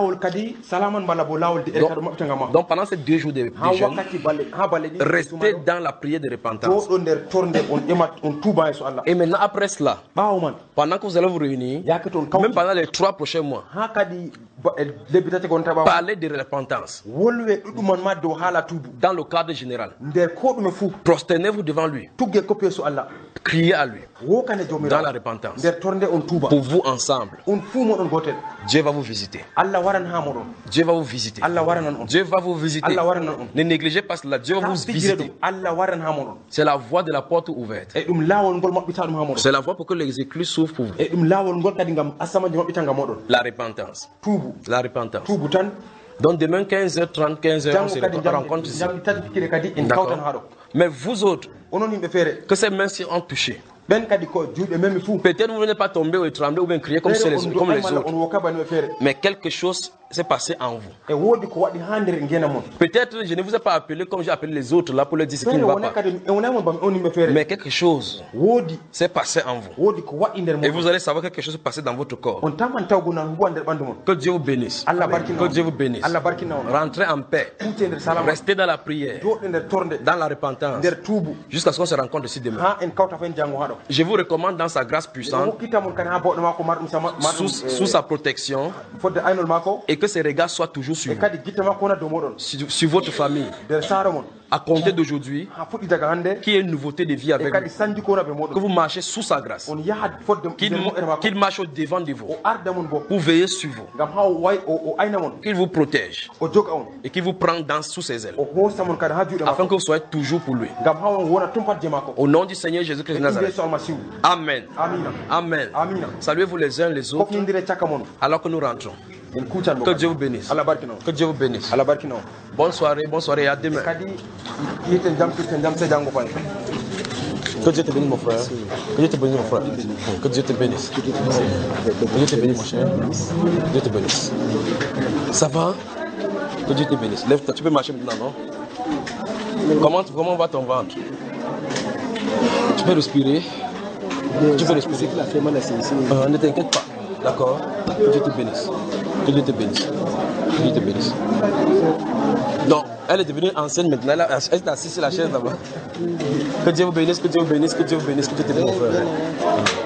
Donc, donc pendant ces deux jours de, de jeûne, restez dans la prière de repentance. Et maintenant après cela, pendant que vous allez vous réunir, même pendant les trois prochains mois, Parlez de repentance. Dans le cadre général. Prosternez-vous devant lui. Criez à lui. Dans la repentance. Pour vous ensemble. Dieu va vous visiter. Dieu va vous visiter. Dieu va vous visiter. Ne négligez pas cela. Dieu va vous visiter. C'est la voie de la porte ouverte. C'est la voie pour que les écluses s'ouvrent pour vous. La repentance. La repentance. Donc demain quinze heures trente, quinze heures, on se rencontre ici. Mais vous autres, que ces mains ont touché. Peut-être vous n'êtes pas tombé ou tremblé ou bien crier comme, les, comme les autres. Mais quelque chose s'est passé en vous. Peut-être je ne vous ai pas appelé comme j'ai appelé les autres là pour leur dire ce qui ne va pas. Mais quelque chose s'est passé en vous. Et vous allez savoir que quelque chose s'est passé dans votre corps. Que Dieu vous bénisse. Que Dieu vous bénisse. Rentrez en paix. Restez dans la prière. Dans la repentance. Jusqu'à ce qu'on se rencontre ici demain. Je vous recommande dans sa grâce puissante, sous, sous sa protection, et que ses regards soient toujours sur vous, sur, sur votre famille. À compter d'aujourd'hui, qu'il y ait une nouveauté de vie avec vous, que vous marchez sous sa grâce, qu'il qu'il marche au devant de vous, pour veiller sur vous, qu'il vous protège et qu'il vous prenne dans sous ses ailes, afin que vous soyez toujours pour lui. Au nom du Seigneur Jésus-Christ de Nazareth. Amen. Amen. Saluez-vous les uns les autres alors que nous rentrons. Que Dieu vous bénisse. Que Dieu vous bénisse. Bonne soirée, bonne soirée, à demain. Que Dieu te bénisse mon frère. Que Dieu te bénisse mon frère. Que Dieu te bénisse. Que Dieu te bénisse mon cher. Que Dieu te bénisse. Ça va? Que Dieu te bénisse. Lève-toi, tu peux marcher maintenant, non? Comment, comment va ton ventre? Tu peux respirer. Tu peux respirer. Euh, ne t'inquiète pas. D'accord? Que Dieu te bénisse. Que Dieu te bénisse. Que Dieu te bénisse. Donc, elle est devenue ancienne maintenant. Elle est assise sur la chaise là-bas. Que Dieu vous bénisse, que Dieu vous bénisse, que Dieu vous bénisse, que Dieu te bénisse, mon frère.